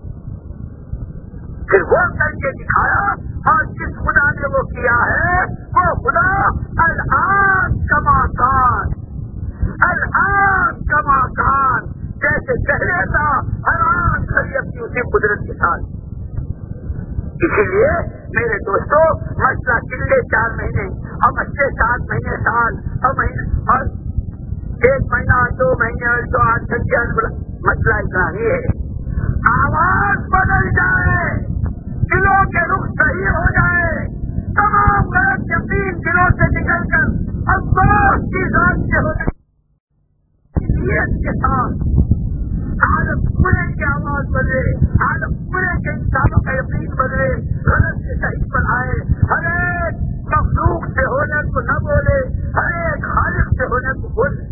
Speaker 2: پھر وہ کر کے دکھایا، اور جس خدا نے وہ کیا ہے وہ خدا الآن کما کان، الآن کما کان، جیسے پہلے تھا حیران کری اپنی اسی قدرت کے ساتھ۔ اسی لیے میرے دوستو، مسئلہ چلے 4 مہینے اور مسئلے 7 مہینے، سال اور مہینے اور 1 مہینہ 2 مہینے اور 2 8 گھنٹے، مسئلہ اتنا ہی ہے، آواز بدل جائے، دلوں کے رخ صحیح ہو جائے، تمام غلط یقین دلوں سے نکل کر اللہ کی ذات سے ہو جائے، نیت کے ساتھ عالم پورے کی آواز بدلے، عالم پورے کے انسانوں کا یقین بدلے، غلط سے صحیح پر آئے، ہر ایک مخلوق سے ہونے کو نہ بولے، ہر ایک خالق سے ہونے کو بولے۔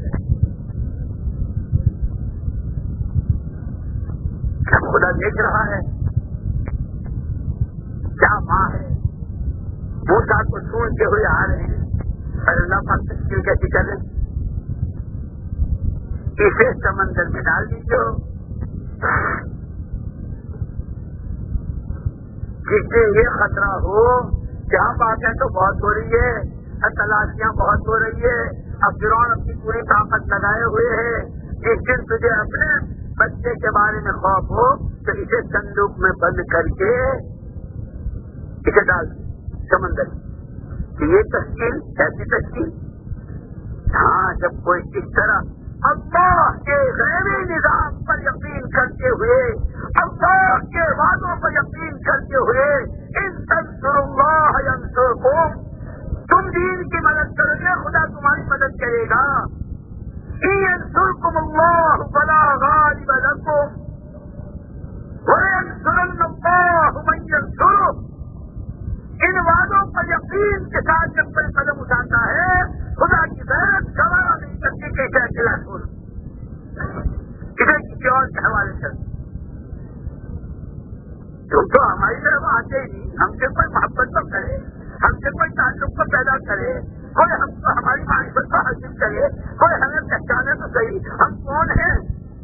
Speaker 2: کیا خدا دیکھ رہا ہے؟ کیا ماں ہے؟ موسیٰ کو سنتے ہوئے آ رہے ہیں، اور اللہ پاک تشکیل کیسی کرے، اسے سمندر میں ڈال دیجیے، جس سے یہ خطرہ ہو کہ ہم باتیں تو بہت ہو رہی ہے، تلاشیاں بہت ہو رہی ہے، اب فرعون اپنی پوری طاقت لگائے ہوئے ہے، جس دن تجھے اپنے بچے کے بارے میں خوف ہو تو اسے صندوق میں بند کر کے اسے ڈال سمندر، یہ تشکیل ایسی تشکیل؟ ہاں، جب کوئی اس طرح اللہ کے غیبی نظام پر یقین کرتے ہوئے، اللہ کے وعدوں پر یقین کرتے ہوئے، ان تنصروا اللہ ینصرکم، تم دین کی مدد کرو گے خدا تمہاری مدد کرے گا، ان ینصرکم اللہ فلا غالب لکم وینصرن ایمان کے ساتھ جب کوئی قدم اٹھاتا ہے خدا کی غیرت گوارا نہیں کرتی کہ اسے اکیلا چھوڑ کسی کسی اور کے حوالے کر تو ہماری طرف آتے ہی نہیں، ہم سے کوئی محبت تو کرے، ہم سے کوئی تعلق کو پیدا کرے، کوئی ہم کو ہماری معرفت کو حاصل کرے، کوئی ہمیں پہچانے تو صحیح ہم کون ہیں۔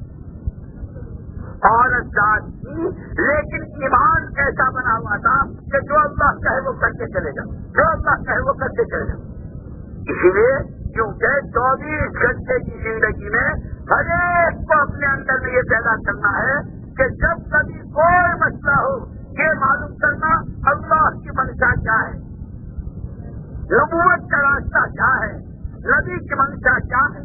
Speaker 2: عورت ذات کی لیکن ایمان ایسا بنا ہوا تھا کہ جو اللہ کہے وہ کر کے چلے گا، جو اللہ کہے وہ کر کے چلے گا۔ اسی لیے کیونکہ 24 گھنٹے کی زندگی میں ہر ایک کو اپنے اندر میں یہ پیدا کرنا ہے کہ جب کبھی کوئی مسئلہ ہو یہ معلوم کرنا اللہ کی منشا کیا ہے، نبوت کا راستہ کیا ہے، نبی کی منشا کیا ہے،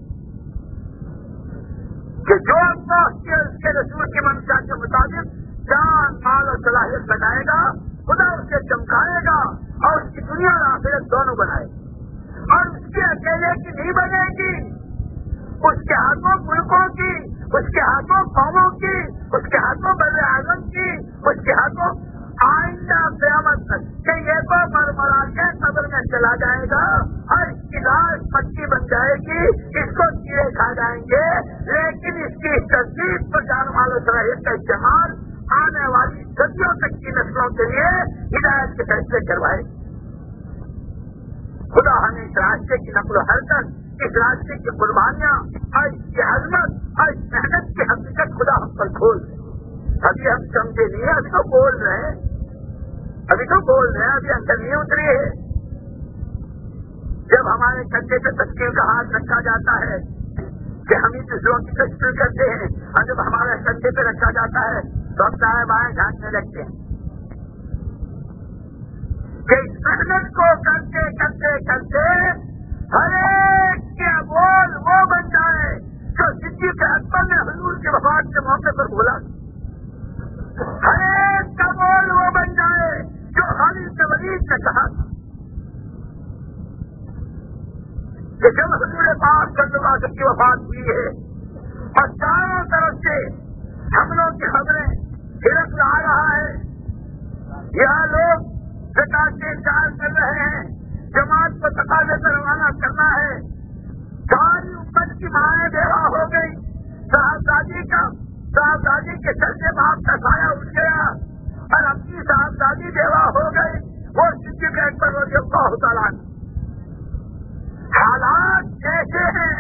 Speaker 2: کہ جو اللہ کے اس کے رسول کی منشا کے مطابق جان مال اور صلاحیت بنائے گا خدا اسے چمکائے گا اور اس کی دنیا اور آخرت دونوں بنائے گا، اور اس کے اکیلے کی نہیں بنے گی، اس کے ہاتھوں ملکوں کی، اس کے ہاتھوں قوموں کی، اس کے ہاتھوں بر اعظم کی، اس کے ہاتھوں آئندہ قیامت تک کہ یہ تو مرمرا کے قبر میں چلا جائے گا اور اس کی لاش مٹی بن جائے گی، اس کو کیڑے کھا جائیں گے، لیکن اس کی تصدیق پر جان مال و صلاحیت کا استعمال آنے والی صدیوں تک کی نسلوں کے لیے ہدایت کے فیصلے کروائے گی۔ خدا ہمیں اس راستے کی نقل و حرکت، اس راستے کی قربانیاں اور اس کی عظمت اور اس محنت کی حقیقت خدا ہم پر کھول دے۔ ابھی ہم سمجھے نہیں ہیں، ابھی تو بول رہے ہیں، ابھی اندر نہیں اتری ہے۔ جب ہمارے کندھے پہ تشکیل کا ہاتھ رکھا جاتا ہے کہ ہم ہی دوسروں کی تشکیل کرتے ہیں، اور جب ہمارے کندھے پہ رکھا جاتا ہے تو ہم دائیں بائیں جھانکنے لگتے ہیں کہ اس محنت کو کرتے کرتے کرتے ہر ایک کے بول وہ بن جائے جو صدیق اکبر نے حضور کی وفات کے موقع پر بولا، ہر ایک کا بول وہ بن جائے جو خالد بن ولید نے کہا کہ جب حضور پاک صلی اللہ علیہ وسلم کی وفات ہوئی ہے اور چاروں طرف سے حملوں کی خبریں ہرکل آ رہا ہے، یہاں لوگ زکات کے انتظار کر رہے ہیں، جماعت کو تقاضے سے روانہ کرنا ہے، ساری امت کی مائیں بیوہ ہو گئی، صاحبزادی کے سر سے باپ کا سایہ اٹھ گیا اور اپنی صاحبزادی بیوہ ہو گئی، وہ صدیق اکبر رضی اللہ تعالیٰ عنہ۔ حالات ایسے ہیں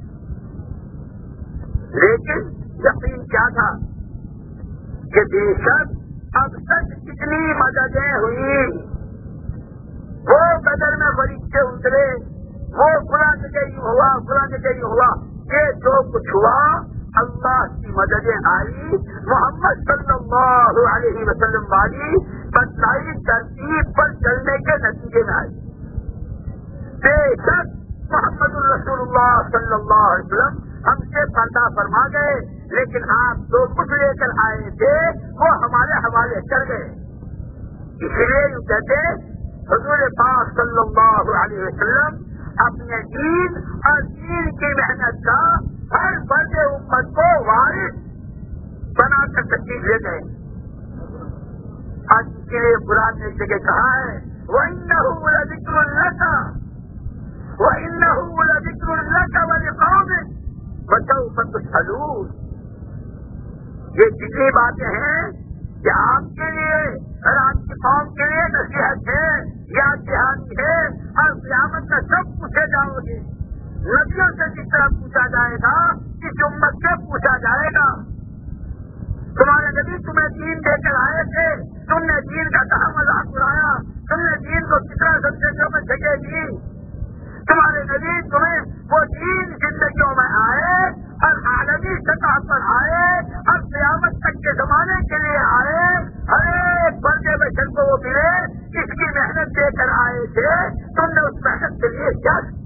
Speaker 2: لیکن یقین کیا تھا کہ بے شک اب تک کتنی مددیں ہوئی، وہ بدر میں فرشتے اترے، وہ فلاں جگہ ہوا، فلاں جگہ ہوا، یہ جو کچھ ہوا اللہ کی مددیں آئی، محمد صلی اللہ علیہ وسلم والی بتلائی ترتیب پر چلنے کے نتیجے میں آئی۔ بے شک محمد الرسول اللہ صلی اللہ علیہ وسلم ہم سے پردہ فرما گئے، لیکن آپ جو کچھ لے کر آئے تھے وہ ہمارے حوالے کر گئے۔ اس لیے یوں کہتے حضور پاک صلی اللہ علیہ وسلم اپنے دین اور دین کی محنت کا ہر فرد امت کو وارث بنا کر تشریف لے گئے۔ آج اس لیے قرآن نے ایک جگہ کہا ہے وَإِنَّهُ لَذِكْرٌ لَكَ وَإِنَّهُ لَذِكْرٌ لَكَ وَلِقَوْمِكَ وَسَوْفَ تُسْأَلُونَ۔ یہ جتنی باتیں ہیں کہ آپ کے لیے اور آپ کی قوم کے لیے نصیحت ہے، یاد دہانی ہے، اور قیامت میں سب پوچھے جاؤ گے، نبیوں سے جس طرح پوچھا جائے گا اس امت سے پوچھا جائے گا۔ تمہارے نبی تمہیں دین دے کر آئے تھے، تم نے دین کا کہاں مذاق اڑایا، تم نے دین کو کتنا سبجیکٹوں میں جگہ دی، تمہارے نبی تمہیں وہ دین زندگیوں میں آئے اور عالمی سطح پر آئے اور قیامت تک کے زمانے کے لیے آئے، ہر ایک بندے بشر کو وہ ملے، اس کی محنت دے کر آئے تھے، تم نے اس محنت کے لیے کیا کیا؟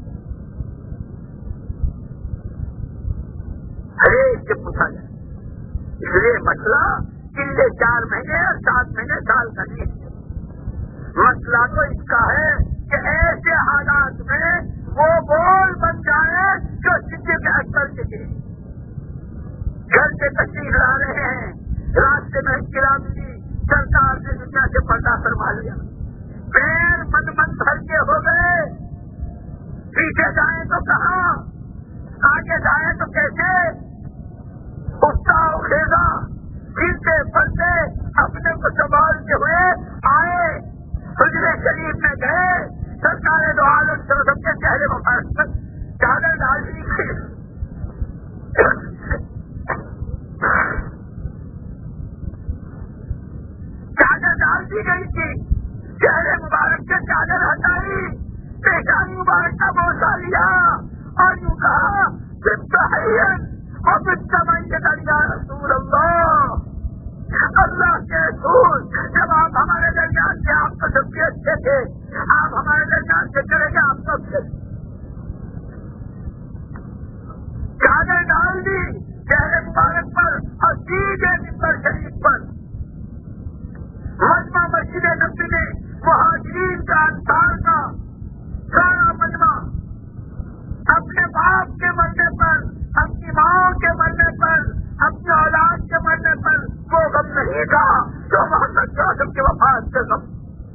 Speaker 2: ہر ایک سے پوچھا جائے۔ اس لیے مسئلہ پچھلے 4 مہینے اور 7 مہینے سال کا نہیں ہے، مسئلہ تو اس کا ہے کہ ایسے حالات میں وہ بول بن جائے جو صدیق اکبر کے تھے، گھر سے تشریف لا رہے ہیں، راستے میں اطلاع ملی، سرکار نے دنیا سے پردہ فرما لیا، پیر من من بھر کے ہو گئے. پیچھے جائیں تو کہاں, آگے جائیں تو کیسے. اٹھتا خیزا گرتے پڑتے اپنے کو سنبھالتے ہوئے آئے, حجرے شریف میں گئے. سرکار دو عالم صلی اللہ علیہ وسلم کے چہرے مبارک پر چادر ڈال دی گئی. چادر ڈال دی گئی تھی, چہرے مبارک سے چادر ہٹائی, پیشانی مبارک کا بوسہ لیا اور یوں کہا اور یا رسول اللہ, اللہ کے رسول, جب آپ ہمارے درمیان سے آپ کو سب سے اچھے تھے, آپ ہمارے درمیان سے چلے گئے, آپ سب سے چادر ڈال دی چہرے مبارک پر اور سیدھے منبر شریف پر مجمع مسجد نبوی میں مہاجرین کا انصار کا سارا مجمع اپنے باپ کے مرنے پر, اپنی ماں کے مرنے پر, اپنی اولاد کے مرنے پر وہ غم نہیں تھا جو محمد صلی اللہ علیہ وسلم کی وفات سے غم.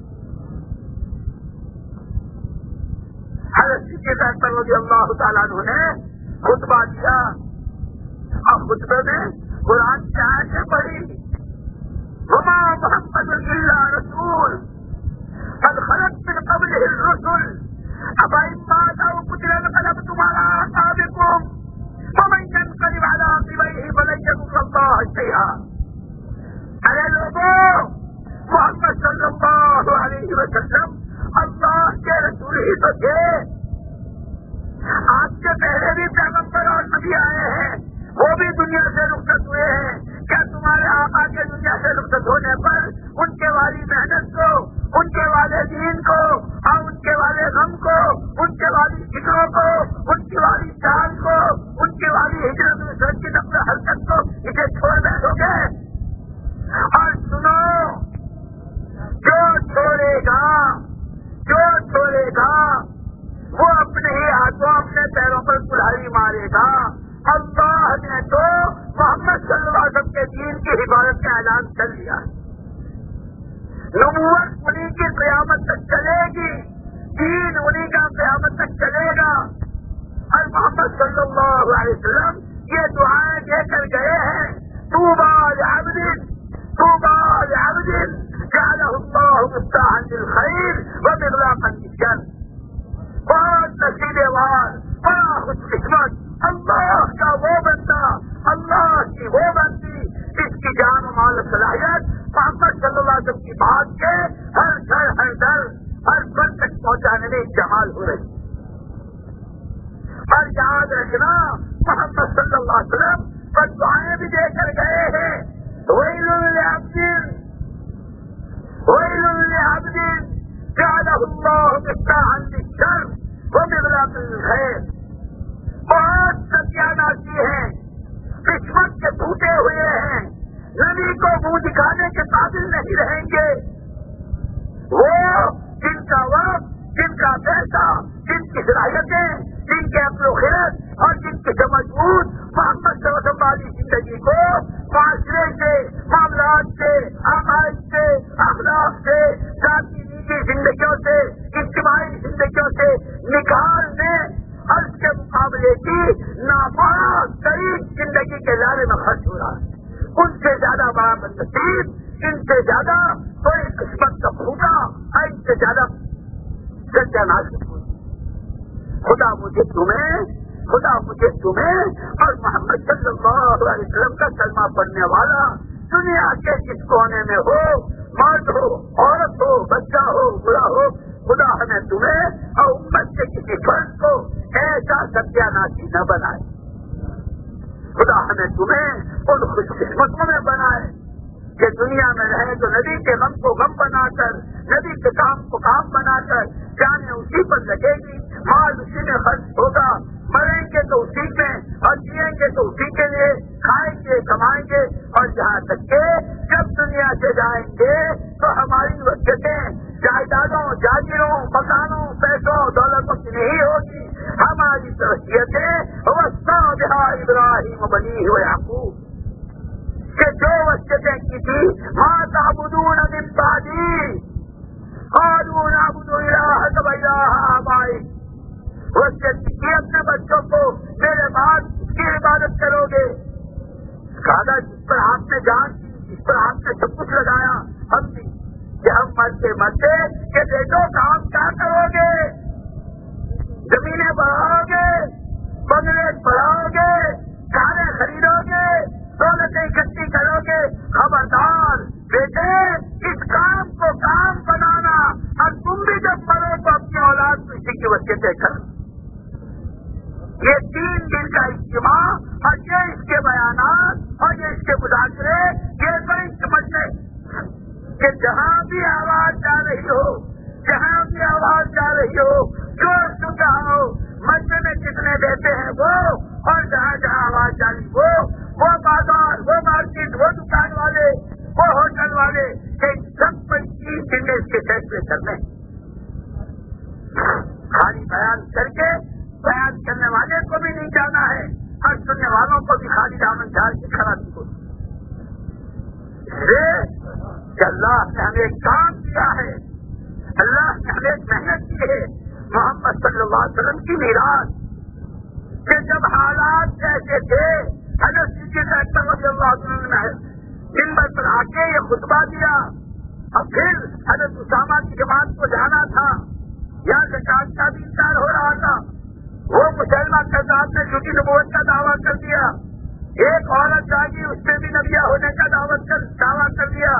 Speaker 2: حضرت صدیق اکبر رضی اللہ تعالیٰ عنہ نے خطبہ دیا اور خطبے میں قرآن کی آیتیں پڑھی. وما محمد الا رسول قد خلت من قبله الرسل افإن مات أو قتل انقلبتم على أعقابكم ومن ينقلب على عقبيه فلن يضر الله شيئا. ارے لوگوں, محمد صلی اللہ علیہ وسلم اللہ کے رسول ہی تو تھے. آپ کے پہلے بھی پیغمبر اور نبی آئے ہیں, وہ بھی دنیا سے رخصت ہوئے ہیں. کیا تمہارے آقا کے دنیا سے رخصت ہونے پر ان کے والی محنت کو, ان کے والے دین کو اور ان کے والے غم کو, ان کے والی فکروں کو, ان کی والی چال کو, ان کی والی ہجرت میں کی نقل حرکت کو اسے چھوڑ بیٹھو گے؟ اور سنو, جو چھوڑے گا وہ اپنے ہی ہاتھوں اپنے پیروں پر کلاڑی مارے گا. اللہ نے تو محمد صلی اللہ علیہ وسلم کے دین کی حفاظت کا اعلان کر لیا. نبوت انہیں کی قیامت تک چلے گی, دین انہیں کا قیامت تک چلے گا. اور محمد صلی اللہ علیہ وسلم یہ دعائیں دے کر گئے ہیں, طوبى لعبد جعله الله مفتاحا للخير ومغلاقا للشر. بہت نصیبے وار, بڑا خوش قسمت اللہ کا وہ بندہ, اللہ کی وہ بندی جس کی جان و مال و صلاحیت محمد صلی اللہ علیہ وسلم کی بات کے ہر در ہر پل تک پہنچانے میں استعمال ہو رہی. اور یاد رکھنا, محمد صلی اللہ علیہ وسلم پر دعائیں بھی دے کر گئے ہیں. ويل لعبد جعله الله مفتاحا للشر ومغلاقا للخير. بہت ستیاناسی ہیں, قسمت کے ٹوٹے ہوئے ہیں, نبی کو منہ دکھانے کے قابل نہیں رہیں گے. وہ جن کا وقت, جن کا پیسہ, جن کی صلاحیتیں, جن کے عقل و خرد اور جن کی سمجھ بوجھ محمد صلی اللہ علیہ وسلم والی زندگی کو معاشرے سے, معاملات سے, عقائد سے, اخلاق سے, ذاتی نجی زندگیوں سے, اجتماعی زندگیوں سے نکالنے اور اس کے مقابلے کی ناپاک ترین زندگی کے لارے میں خرچ ہو رہا ہے. ان سے زیادہ بڑا بدنصیب, ان سے زیادہ کوئی قسمت کا پھوٹا اور ان سے زیادہ ستیاناسی ہوئی. خدا مجھے تمہیں اور محمد صلی اللہ علیہ وسلم کا کلمہ پڑھنے والا دنیا کے جس کونے میں ہو, مرد ہو, عورت ہو, بچہ ہو, بڑا ہو, خدا ہمیں تمہیں اور امت کے کسی فرد کو ایسا ستیاناسی نہ بنائے. خدا ہمیں تمہیں ان خوش قسمتوں میں بنائے کہ دنیا میں رہے تو نبی کے غم کو غم بنا کر, نبی کے کام کو کام بنا کر, جانیں اسی پر لگے گی, مال اسی میں خرچ ہوگا, مریں گے تو اسی میں اور جئیں گے تو اسی کے لیے, کھائیں گے کمائیں گے. اور جہاں تک کہ جب دنیا سے جائیں گے تو ہماری وجہیں جائیدادوں, جاگیروں, مکانوں, پیسوں, دولتوں کی نہیں ہوگی. ہماری ترقیتیں وسطہ بہا ابراہیم بنی و یعقوب کہ جو وصیتیں کی تھی, ما تعبدون من بعدی قالوا इलाहा आबाई, वसीयत की अपने बच्चों को मेरे बाद इसकी इबादत करोगे। कहा जिस पर आपने जान की, जिस पर आपने सब कुछ लगाया, हम भी कि हम मरते कि बेटो काम क्या करोगे, जमीनें बढ़ाओगे, बंगले बढ़ाओगे, कारें खरीदोगे, दौलतें इकट्ठी करोगे। खबरदार बेटे, इस काम को काम बनाना, और तुम भी जब मरो तो अपनी औलाद को इसी की वसीयतें करो। ये 3 दिन का इज्तिमा और ये इसके बयानात और ये इसके मुज़ाकरे, ये बड़ी समझने कि जहाँ भी आवाज जा रही हो, जहाँ भी आवाज जा रही हो, जो सुन रहा हो, मस्जिद में कितने देते हैं वो, और जहाँ जहाँ आवाज जा रही वो बाजार, वो मार्केट, वो दुकान वाले, वो होटल वाले, कि सब पर 3 दिन में इसके फैसले करने। खाली बयान करके बयान करने वाले को भी नहीं जाना है और सुनने वालों को भी खाली दामन झाड़ के खड़ा नहीं हो। इसलिए अल्लाह ने हमें एक काम दिया है, अल्लाह ने हमें एक मेहनत की है, मोहम्मद सल्लल्लाहु अलैहि वसल्लम की मीरास, कि जब हालात ऐसे थे, हज़रत सिद्दीक़ अकबर रज़ियल्लाहु अन्हु ने मिंबर पर आके ये खुतबा दिया, और फिर हज़रत उसामा की जमात को जाना था, यहाँ ज़कात का भी इंकार हो रहा था, वो मुसलमान कज़ाब ने झूठी नबूवत का दावा कर दिया, एक औरत जागी, उसने भी नबिया होने का दावा कर दिया,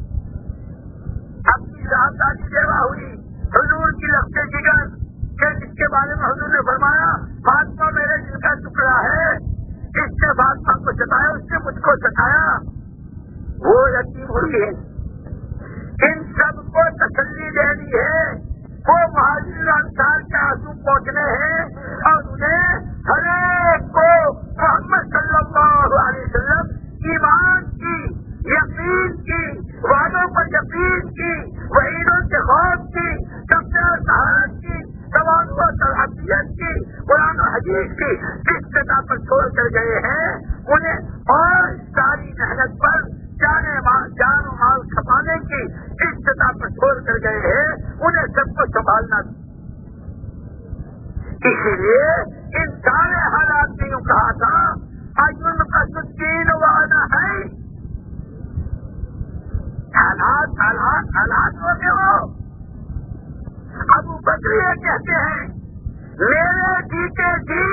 Speaker 2: अपनी साहबजादी सेवा हुई, हुजूर की लफ्ज़े जिगर के जिसके बारे में हुजूर ने फरमाया फातिमा मेरे दिल का टुकड़ा है, इसने फातिमा को सताया, उसने मुझको सताया, वो यतीम हुई है। इन सबको तसल्ली देनी है, वो मुहाजिर अंसार के आंसू पहुंचने हैं, और उन्हें हर एक को मोहम्मद सल्लल्लाहु अलैहि वसल्लम ईमान की, यकीन की, वादों पर यकीन की, वहीदों के खौफ की, सबसे सहारत की, तवाज़ु और तरहबियत की, कुरान और हदीस की जिस सतह पर छोड़ कर गए हैं, उन्हें और सारी मेहनत पर जान और माल खपाने की जिस सतह पर छोड़ कर गए हैं, उन्हें सबको संभालना। इसीलिए इन सारे हालात में यूं कहा था अजुन का सुद्दीन वाना है, हालात होते हो। अबू बकर ये कहते हैं मेरे जीते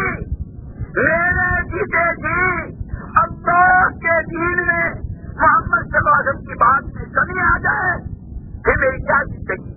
Speaker 2: जी अल्लाह के दीन में मोहम्मद सल्लल्लाहु अलैहि वसल्लम की बात में कमी आ जाए कि मेरी क्या जिंदगी,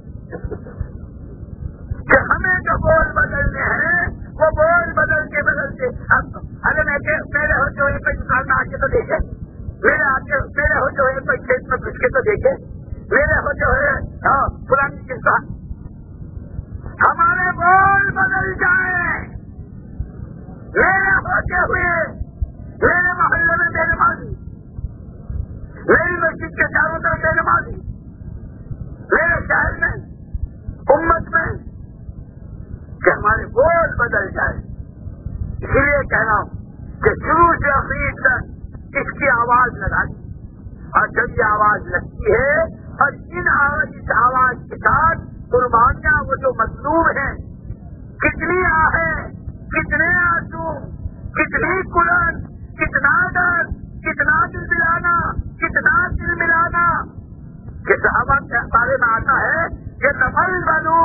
Speaker 2: कि हमें जो बोल बदलने हैं वो बोल बदलते अरे मेरे होते हुए कोई दुकान में आके तो देखे, मेरे होते हुए कोई खेत में घुस के तो देखे, मेरे होते हुए पुरानी किस्सा, हमारे बोल बदल जाए, मेरे होते हुए मेरे मोहल्ले में बेनमाजी, मेरी मस्जिद के चारों तरफ बेनमाजी, मेरे शहर में, उम्मत में, कि हमारे बोल बदल जाए। इसलिए कह रहा हूं कि शुरू से आखिर तक इसकी आवाज लगाई, और जब ये आवाज लगती है और इस आवाज के साथ कुर्बानियां वो जो मजलूम है, कितनी आहें, कितने आंसू, कितनी कुरन, कितना डर, कितना दिल मिलाना, कि सहाबा के बारे में आता है कि तमल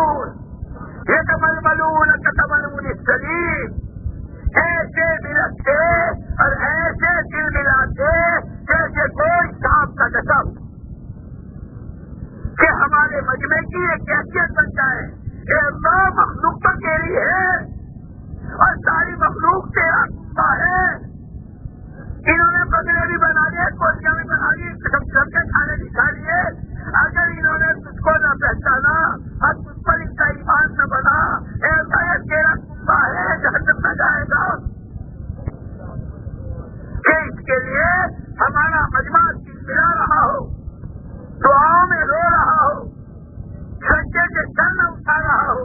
Speaker 2: बलून सलीम, ऐसे मिलते और ऐसे दिल मिलाते जैसे कोई सांप का कसम, कि हमारे मजमे की एक कैफियत बन जाए कि अल्लाह मखलूक तो तेरी है और सारी मखलूक तेरा कुंबा है। इन्होंने बंगले भी बना लिए, कोठियां भी बना ली, सबके खाने भी खा लिए, अगर इन्होंने तुझको न पहचाना और तुझ पर इनका ईमान न बना, ऐसा तेरा कुंबा है, जहन्नम में जाएगा। कि इसके लिए हमारा मजमा मिला रहा हो, दुआओं में रो रहा हो, सच्चे के सर में उठा रहा हो,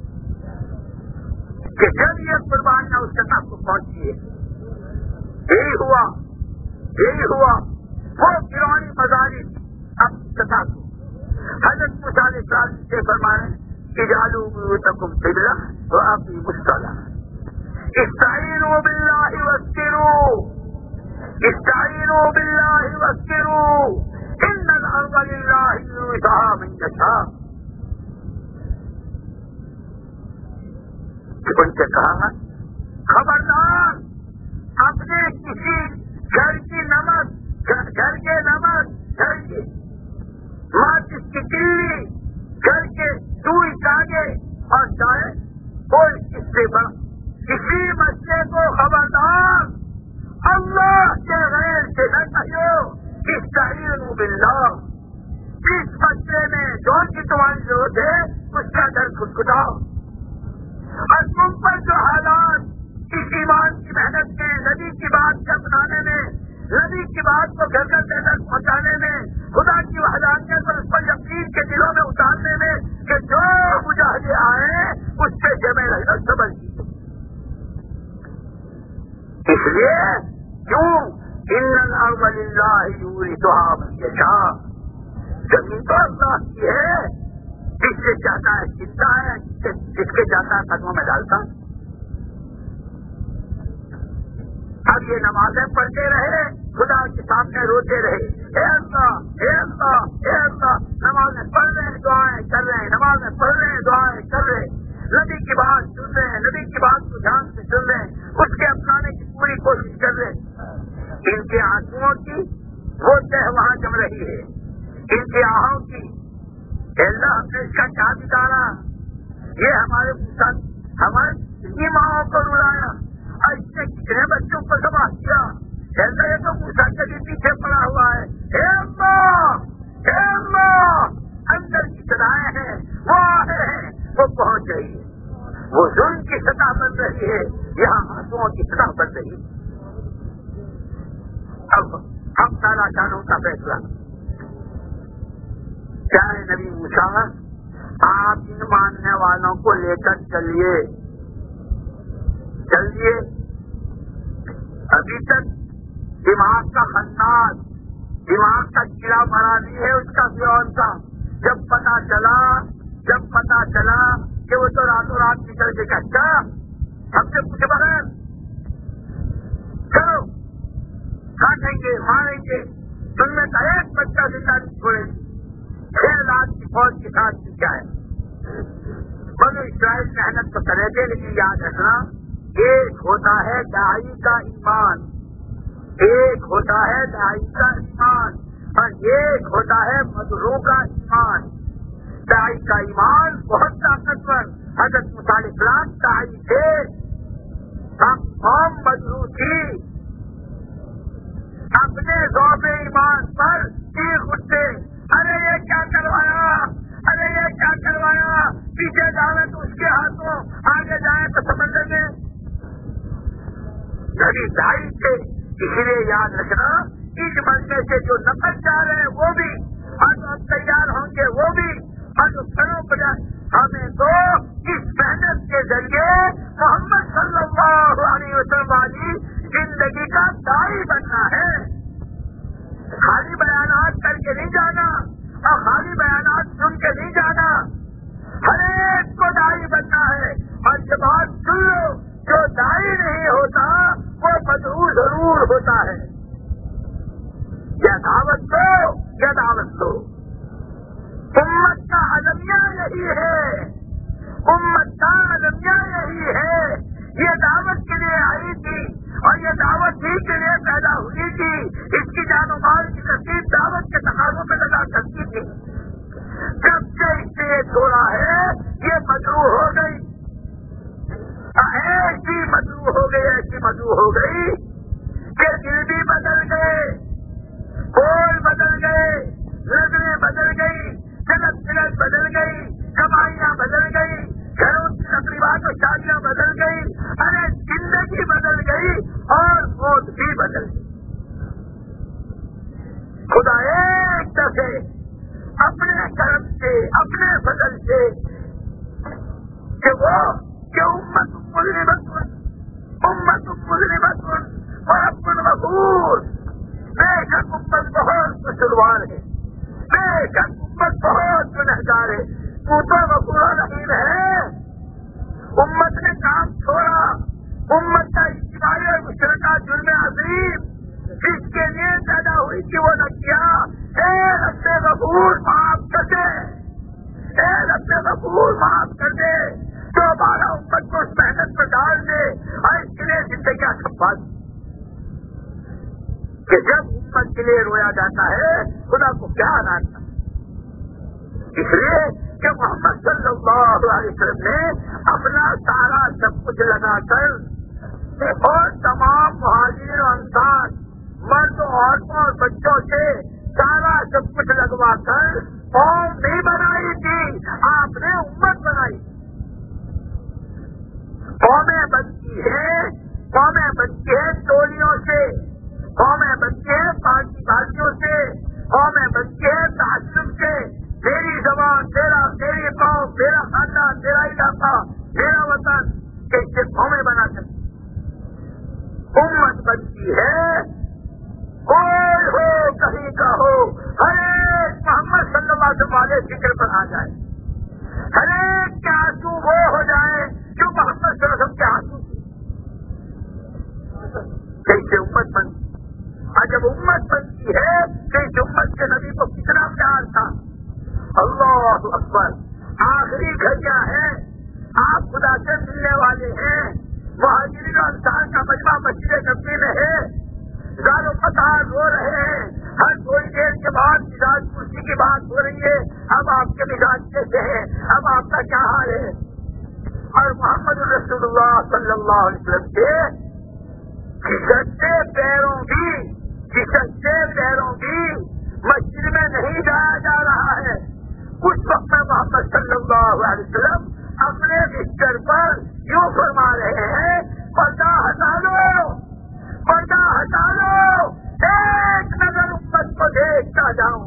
Speaker 2: कि जब ये कुर्बानियां उस सतह को पहुंची है, यही हुआ वो गिरवानी मजारी अब सतह को हजरत मूसा अलैहिस्सलाम से फरमाए اجعلوا بیوتکم قبلہ واقیموا الصلاۃ. استعینوا باللہ واصبروا، استعینوا باللہ واصبروا ان الارض للہ یورثها من یشاء. ان سے کہا خبردار اپنے کسی گھر کی نمک، گھر کے نمک، گھر کی ماچس کی کلی، گھر کے سوئی دھاگے اور چاہے کوئی اس سے بڑا کسی مسئلے کو خبردار اللہ کے غیر سے نہ کہو. استعینوا باللہ. اس مسئلے میں جو کی تمہاری ضرورت ہے اس کا ڈر خود کھداؤ. اور تم پر جو حالات اس ایمان کی محنت میں، نبی کی بات کے اپنانے میں، نبی کی بات کو گھر گھر تک پہنچانے میں، خدا کی وحدانیت پر اس پر یقین کے دلوں میں اتارنے میں کہ جو مجاہدے آئے اس سے جمع رہنا سمجھ لیجیے. اس لیے کیوں ان الارض للہ یورثها من یشاء. زمین تو اللہ کی ہے، جس سے چاہتا ہے چنتا ہے، جس کے چاہتا ہے قدموں میں ڈالتا. اب یہ نمازیں پڑھتے رہے، خدا کے سامنے روتے رہے، اے اللہ اے اللہ اے اللہ. نمازیں پڑھ رہے ہیں، دعائیں کر رہے ہیں، نمازیں پڑھ رہے ہیں، دعائیں کر رہے ہیں، نبی کی بات سن رہے ہیں، نبی کی بات کو دھیان سے سن رہے ہیں، اس کے اپنانے کی پوری کوشش کر رہے ہیں. ان کے آنسوؤں کی وہ تہ وہاں جم رہی ہے، ان کے آہوں کی اللہ ہم نے اس کا کیا بتانا. یہ ہمارے اتنی ماؤں کو رلایا اور اس نے کتنے بچوں کو تباہ کیا. ایسا یہ تو موسیٰ کے بھی پیچھے پڑا ہوا ہے. اے اللہ اندر کی صدایں ہیں، وہ آئے ہیں، وہ پہنچ رہی ہے. وہ ظلم کی سطح بن رہی ہے، یہاں آنسوؤں کی سطح بن رہی ہے. اب ہم تعالیٰ قانون کا فیصلہ کیا ہے. نبی موسیٰ آپ ان ماننے والوں کو لے کر چلیے. ابھی تک دماغ کا خناس، دماغ کا کیڑا مرا نہیں ہے اس کا فیون کا. جب پتا چلا کہ وہ تو راتوں رات نکل کے کہتا ہم سے پوچھے بغیر چلو کاٹیں گے، ماریں گے، تم میں کا ایک بچہ زندہ نہیں چھوڑے. 6 لاکھ کی فوج کے ساتھ کیا ہے. بنو اسرائیل محنت تو کرے گے، لیکن یاد رکھنا ایک ہوتا ہے داعی کا ایمان، ایک ہوتا ہے داعی کا ایمان اور ایک ہوتا ہے مدعو کا ایمان. داعی کا ایمان بہت طاقتور. حضرت موسیٰ علیہ السلام داعی تھے، ہم قوم مدعو تھی. اپنے ذوق ایمان پر چیخ اٹھتے، ارے یہ کیا کروایا، ارے یہ کیا کروایا. پیچھے جاوے تو اس کے ہاتھوں، آگے جائیں تو سمجھ لیں گے. نبی داعی تھے. اس لیے یاد رکھنا اس مرنے سے جو نقل جا رہے ہیں وہ بھی اور جو تیار ہوں گے وہ بھی اور جو سروں پر ہمیں تو اس محنت کے ذریعے محمد صلی اللہ علیہ وسلم والی زندگی کا داعی بننا ہے. خالی بیانات کر کے نہیں جانا اور خالی بیانات سن کے نہیں جانا. ہر ایک کو داعی بننا ہے. اور یہ بات سن لو، جو داعی نہیں ہوتا وہ مدعو ضرور ہوتا ہے. یا دعوت دو. امت کا المیہ یہی ہے، امت کا المیہ یہی ہے. یہ دعوت کے لیے آئی تھی اور یہ دعوت ہی کے لیے پیدا ہوئی تھی. اس کی جان و مال کی نصیب دعوت کے تقاضوں پہ لگا سکتی تھی. جب سے اس نے یہ چھوڑا ہے یہ مدعو ہو گئی، ایسی مدعو ہو گئی کہ دل بھی بدل گئے، بول بدل گئے، نظریں بدل گئی، جگت بدل گئی، کمائیاں بدل گئی، گھروں کی تقریبات و شادیاں بدل گئی. ارے زندگی بدل گئی اور موت بھی بدل گئی. خدا ایک دفعے اپنے کرم سے، اپنے فضل سے کہ وہ کہ امت اور اپن غفور، بے شک امت بہت قصوروار ہے، بے شک امت بہت گنہگار ہے. تو غفور رحیم ہے. امت نے کام چھوڑا, امت کا اجتماعی اور مشترکہ جرم عظیم جس کے لیے پیدا ہوئی تھی وہ نہ کیا. اے رب غفور معاف کر دے, اے رب غفور معاف کر دے. دوبارہ امت کو اس محنت میں ڈال دے اور اس کے لیے زندگیاں چھپا دی. کہ جب امت کے لیے رویا جاتا ہے خدا کو کیا آتا ہے. اس لیے کہ محمد صلی اللہ علیہ وسلم نے اپنا سارا سب کچھ لگا کر اور تمام مہاجرین و انصار مرد عورتوں اور بچوں سے سارا سب کچھ لگوا کر قوم نہیں بنائی تھی, آپ نے امت بنائی. قومیں بنتی ہیں ٹولیوں سے, قومیں بنتی ہیں پارٹی بازیوں سے, قومیں بنتی ہیں تعصب سے. میری زبان تیرا, میری قوم, میرا خاندان, میرا علاقہ, میرا وطن, کیسے قومیں بنا سکتی. امت بنتی ہے کوئی ہو کہیں کا ہو, ہر ایک محمد صلی اللہ علیہ وسلم والے فکر پر آ جائے, ہر ایک کے آنسو وہ ہو جائے جو محمد صلی اللہ علیہ وسلم کے آنسو تھے. کیسے امت بنتی. اور جب امت بنتی ہے تو اس امت کے نبی کو کتنا پیار تھا. اللہ اکبر. آخری گھڑیاں ہیں, آپ خدا سے ملنے والے ہیں. مہاجرین و انصار کا مجمع مسجد نبوی میں ہے, زار و فتح رو رہے ہیں. ہر تھوڑی دیر کے بعد مزاج کرسی کی بات ہو رہی ہے, اب آپ کے مزاج کیسے ہیں, اب آپ کا کیا حال ہے. اور محمد رسول اللہ صلی اللہ علیہ وسلم کے کھسکتے پیروں بھی مسجد میں نہیں جایا جا رہا ہے. اس وقت میں محمد صلی اللہ علیہ وسلم اپنے بستر پر یوں فرما رہے ہیں, پردہ ہٹا لو, پردہ ہٹا لو, ایک نظر امت کو دیکھتا جاؤں.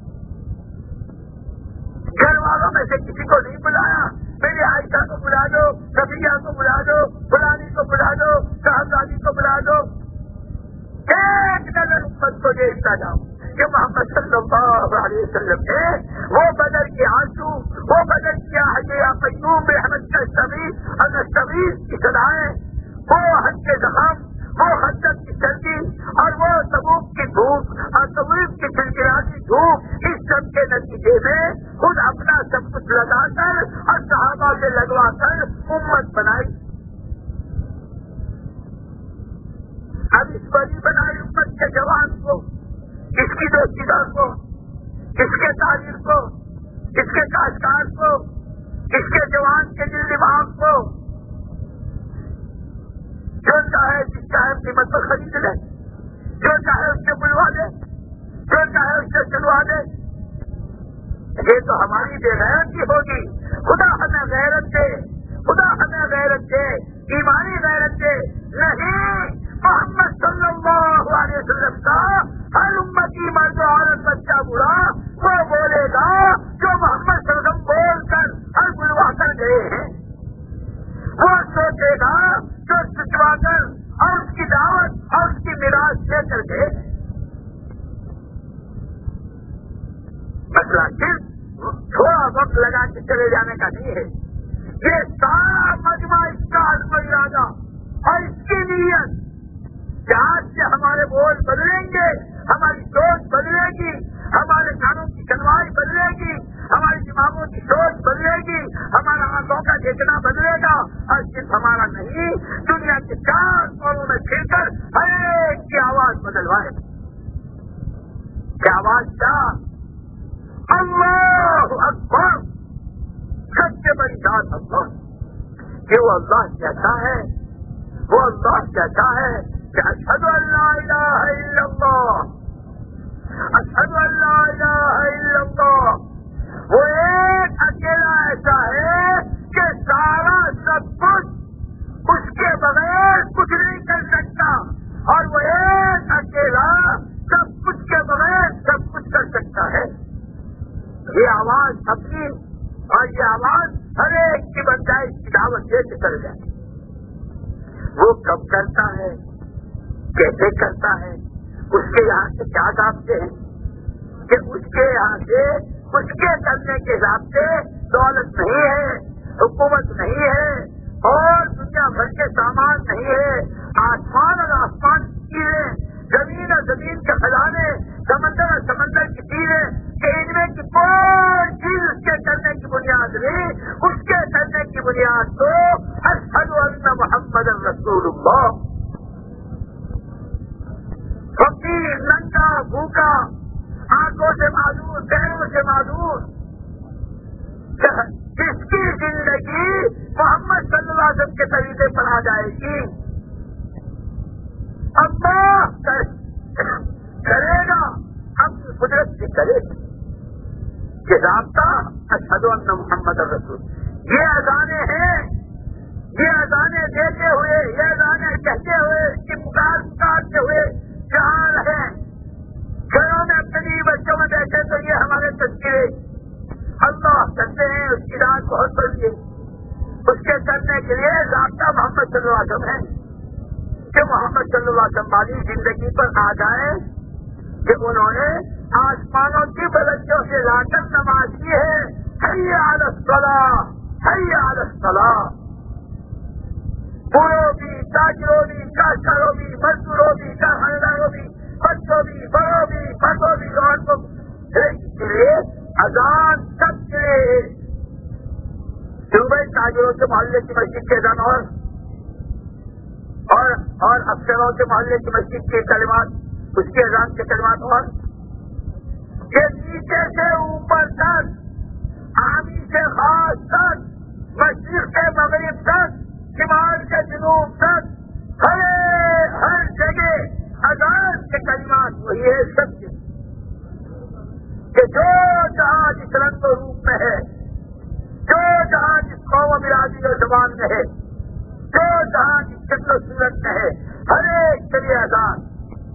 Speaker 2: گھر والوں میں سے کسی کو نہیں بلایا, میری عائشہ کو بلا دو, صفیہ کو بلا دو, فلانی کو بلا دو, صاحبزادی کو بلا دو. ایک نظر امت کو دیکھتا جاؤں کہ محمد صلی اللہ علیہ وسلم نے وہ بدر کے آنسو, وہ بدر کیا حیا قیوم رحمت کا استغیث کی صدائیں, وہ حد کے زخم, وہ خندق کی سردی اور وہ تبوک کی دھوپ اور تبوک کی کھلکھلاتی دھوپ, اس سب کے نتیجے میں خود اپنا سب کچھ لگا کر اور صحابہ سے لگوا کر امت بنائی. اب اس بڑی بنائی امت کے جوان کو, اس کی دوستیدہ کو, اس کے تاجر کو, اس کے کاشتکار کو, اس کے جوان کے دل دماغ کو, جو چاہے جس چاہے قیمت پر خرید لے, جو چاہے اس سے بلوا دے, جو چاہے اس سے چلوا دے. یہ تو ہماری بے غیرتی ہوگی. خدا ہمیں غیرت دے, خدا ہمیں غیرت دے, ایمانی غیرت دے. نہیں, محمد صلی اللہ علیہ وسلم کا ہر امتی مرد و عورت بچہ بوڑھا وہ بولے گا جو محمد صلی اللہ علیہ وسلم بول کر اور بلوا کر گئے ہیں. وہ سوچے گا جو سچوا کر اور اس کی دعوت اور اس کی میراث لے کر گئے. مسئلہ صرف تھوڑا وقت لگا کے چلے جانے کا نہیں ہے. یہ سارا مجمع اس کا عزم و ارادہ اور اس کی نیت کہ آج سے ہمارے بول بدلیں گے, ہماری سوچ بدلے گی, ہمارے کانوں کی سنوائی بدلے گی, ہماری دماغوں کی سوچ بدلے گی, ہمارا آنکھوں کا دیکھنا بدلے گا. اور صرف ہمارا نہیں, دنیا کے 4 کونوں میں پھر کر ہر ایک کی آواز بدلوائے. کیا آواز کیا؟ اللہ اکبر. سب سے بڑی بات اللہ کہ وہ اللہ کہتا ہے, وہ اللہ کہتا ہے کہ اشہد ان لا الہ الا اللہ, اشہد ان لا الہ الا اللہ. وہ ایک اکیلا ایسا ہے کہ سارا سب کچھ اس کے بغیر کچھ نہیں کر سکتا, اور وہ ایک اکیلا سب کچھ کے بغیر سب کچھ کر سکتا ہے. یہ آواز اپنی اور یہ آواز ہر ایک کی بجائے اس کی دعوت دے کے چل جائے. وہ کب کرتا ہے, کیسے کرتا ہے, اس کے یہاں سے کیا ضابطے ہیں کہ اس کے یہاں سے اس کے کرنے کے ضابطے دولت نہیں ہے، حکومت نہیں ہے اور دنیا بھر کے سامان نہیں ہے، آسمان اور آسمان کی چیزیں، زمین اور زمین کے خزانے، سمندر اور سمندر کی چیزیں، کہ ان میں کی کوئی چیز اس کے کرنے کی بنیاد نہیں، اس کے کرنے کی بنیاد تو اشہد ان محمد رسول اللہ. فقیر، ننگا، بھوکا، آنکھوں سے معذور، پیروں سے معذور، جس کی زندگی محمد صلی اللہ علیہ وسلم کے طریقے پر آ جائے گی، اللہ کرے گا، اپنی قدرت سے کرے گا. یہ ضابطہ اشہد ان محمد رسول. یہ اذانیں ہیں، یہ اذانیں دیتے ہوئے، یہ اذانیں کہتے ہوئے، کہ پکارتے ہوئے جہاں رہے، گھروں میں اپنے بچوں میں بیٹھے تو یہ ہمارے تذکرے اللہ کرتے ہیں. اس کی رات بہت بڑی ہے، اس کے کرنے کے لیے ضابطہ محمد صلی اللہ علیہ وسلم ہے کہ محمد صلی اللہ علیہ وسلم والی زندگی پر آ جائے کہ انہوں نے آسمانوں کی بلندیوں سے لا کر نماز کی ہے. حی علی الصلاۃ، حی علی الصلاۃ. بوڑھوں بھی، تاجروں بھی، کاشتکاروں بھی، مزدوروں بھی، کارخانےداروں بھی، بچوں بھی، بڑوں بھی، مردوں بھی، عورتوں کے لیے اذان سب کے لیے. صوبائی تاجروں کے محلے کی مسجد کے اذان اور افسروں کے محلے کی مسجد کے کلمات، اس کے اذان کے کلمات، اور یہ نیچے سے اوپر تک، عامی سے خاص تک، مشرق سے مغرب تک، شمال سے جنوب تک، ہر جگہ اذان کے کلمات وہی ہے. سب کے کہ جو جہاں جس رنگ و روپ میں ہے، جو جہاں جس قوم و برادری و زبان میں ہے، جو جہاں جس شکل و صورت میں ہے، ہر ایک کے لیے اذان.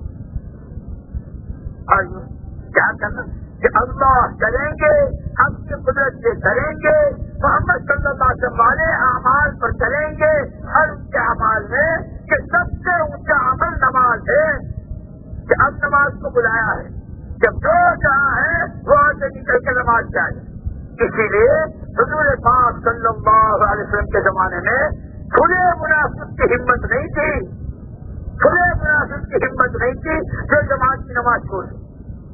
Speaker 2: اور کیا کرنا کہ اللہ کریں گے، اپنی قدرت سے کریں گے، محمد صلی اللہ علیہ وسلم والے اعمال پر کریں گے. ہر ان کے اعمال میں کہ سب سے اونچا عمل نماز ہے، کہ اب نماز کو بلایا ہے، جب جو جہاں ہے وہ سے نکل کے نماز جائے. اسی لیے حضور پاک صلی اللہ علیہ وسلم کے زمانے میں کھلے منافق کی ہمت نہیں تھی، کھلے منافق کی ہمت نہیں تھی جو جماعت کی نماز چھوڑ دی.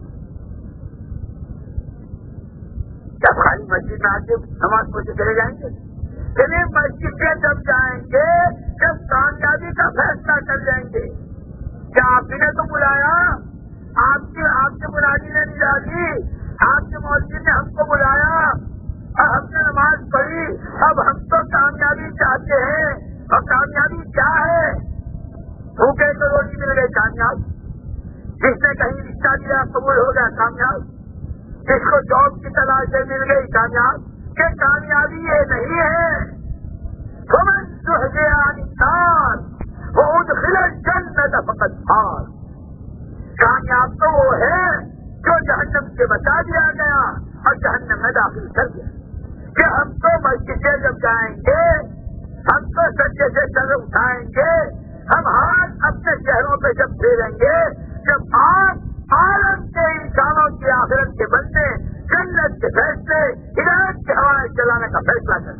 Speaker 2: جب خالی مسجد میں آ کے نماز پڑھ کے چلے جائیں گے، چلیے مسجد سے جب جائیں گے جب کامیابی کا فیصلہ کر جائیں گے. کیا آپ نے تو بلایا، آپ کے منادی نے نہیں ڈالی، آپ کے مولوی نے ہم کو بلایا اور ہم نے نماز پڑھی. اب ہم تو کامیابی چاہتے ہیں، اور کامیابی کیا ہے؟ بھوکے تو روٹی مل گئی کامیاب، جس نے کہیں رشتہ دیا قبول ہو گیا کامیاب، جس کو جاب کی تلاش سے مل گئی کامیاب. کہ کامیابی یہ نہیں ہے فمن زحزح عن النار وادخل الجنة فقد فاز. کامیاب تو وہ ہے جو جہنم سے بچا دیا گیا اور جہنم میں داخل کر دیا. کہ ہم تو مسجد سے جب جائیں گے، ہم تو سچے سے سر اٹھائیں گے، ہم ہاتھ اپنے چہروں پہ جب پھیریں گے، جب آپ عالم کے انسانوں کی آخرت کے بننے، جنت کے فیصلے، ہدایت کے ہوائیں چلانے کا فیصلہ کریں.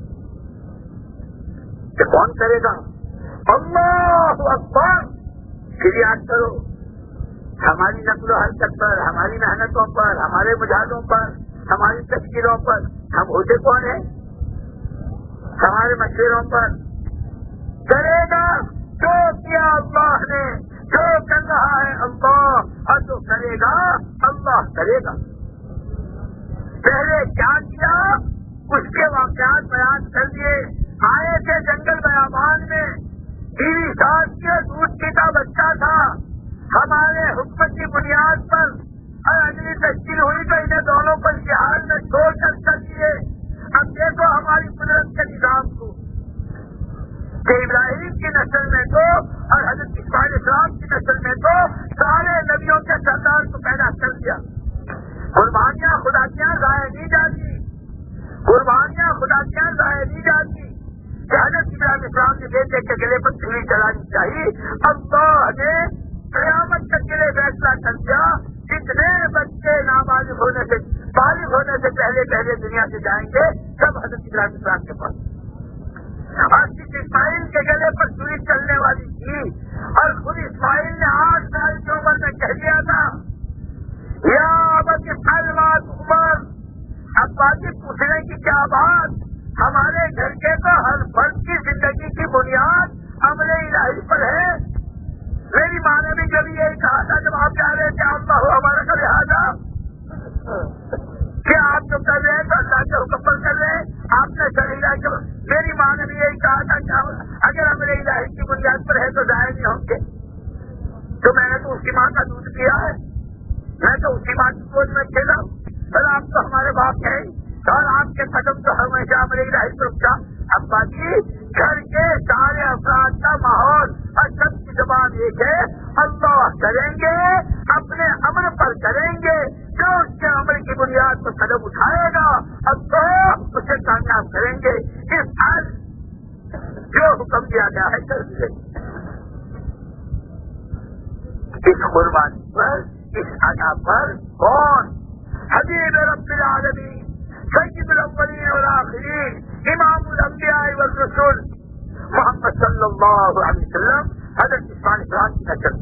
Speaker 2: کہ کون کرے گا؟ اللہ اکبر. پھر یاد کرو ہماری نقل و حرکت پر، ہماری محنتوں پر، ہمارے مجاہدوں پر، ہماری تشکیلوں پر ہم ہوتے کون ہیں؟ ہمارے مشوروں پر. کرے گا جو کیا اللہ نے، جو کر رہا ہے اللہ، اور جو کرے گا اللہ کرے گا. پہلے کیا کیا اس کے واقعات بیان کر دیے. آئے تھے جنگل بیابان میں، 20 سال کے دودھ پیتا بچہ تھا. ہمارے حکم کی بنیاد پر اور اگلی تشکیل ہوئی تو انہیں دونوں کو اتحاد میں چھوڑ کر دیے. اب دیکھو ہماری قدرت کے نظام کو کہ ابراہیم کی نسل میں تو اور حضرت اسماعیل اسلام کی نسل میں تو سارے نبیوں کے سردار کو پیدا کر دیا. قربانیاں خدا کیا ضائع نہیں جاتی، قربانیاں خدا کیا ضائع نہیں جاتی. کہ حضرت ابراہیم اسلام کے بیٹے کے گلے پر چھری چلانی چاہیے. اللہ نے قیامت تک کے لیے فیصلہ کر دیا جتنے بچے نابالغ ہونے سے بالغ ہونے سے پہلے پہلے دنیا سے جائیں گے سب حضرت ابراہیم السلام کے پاس. اور جس اسماعیل کے گلے پر چھری چلنے والی تھی اور خود اسماعیل نے 8 سال کی عمر میں کہہ دیا تھا یا ابت افعل ما تؤمر. اب باقی پوچھنے کی کیا بات, ہمارے گھر کے تو ہر فرد کی زندگی کی بنیاد عمل الہی پر ہے. میری ماں نے بھی کبھی یہی کہا تھا جب آپ جا رہے تھے اللہ ہمارا کا لہٰذا کہ آپ جو کر رہے ہیں تو اللہ کے حکم پر کر رہے ہیں. آپ نے شریعہ کے میری ماں نے بھی یہی کہا تھا کہ اگر عمل الہی کی بنیاد پر ہے تو ضائع نہیں ہوں گے. تو میں نے تو اسی ماں کا دودھ کیا ہے, میں تو اسی ماں کی گود میں کھیلا ہوں. اور آپ تو ہمارے باپ ہیں اور آپ کے قدم تو ہمیشہ عمل الہی پر اٹھا. ابا جی گھر کے سارے افراد کا ماحول اور سب کی زبان ایک ہے, اللہ کریں گے اپنے عمل پر کریں گے. جو اس کے عمل کی بنیاد پر قدم اٹھائے گا اب تو اسے کامیاب کریں گے. اس حال جو حکم دیا گیا ہے کر دیں. اس قربانی پر اس ادا پر کون حبیب رب العالمین سید الاولین والآخرین امام الانبیاء والرسول محمد صلی اللہ علیہ وسلم حضرت اسماعیل السلام کی نسل.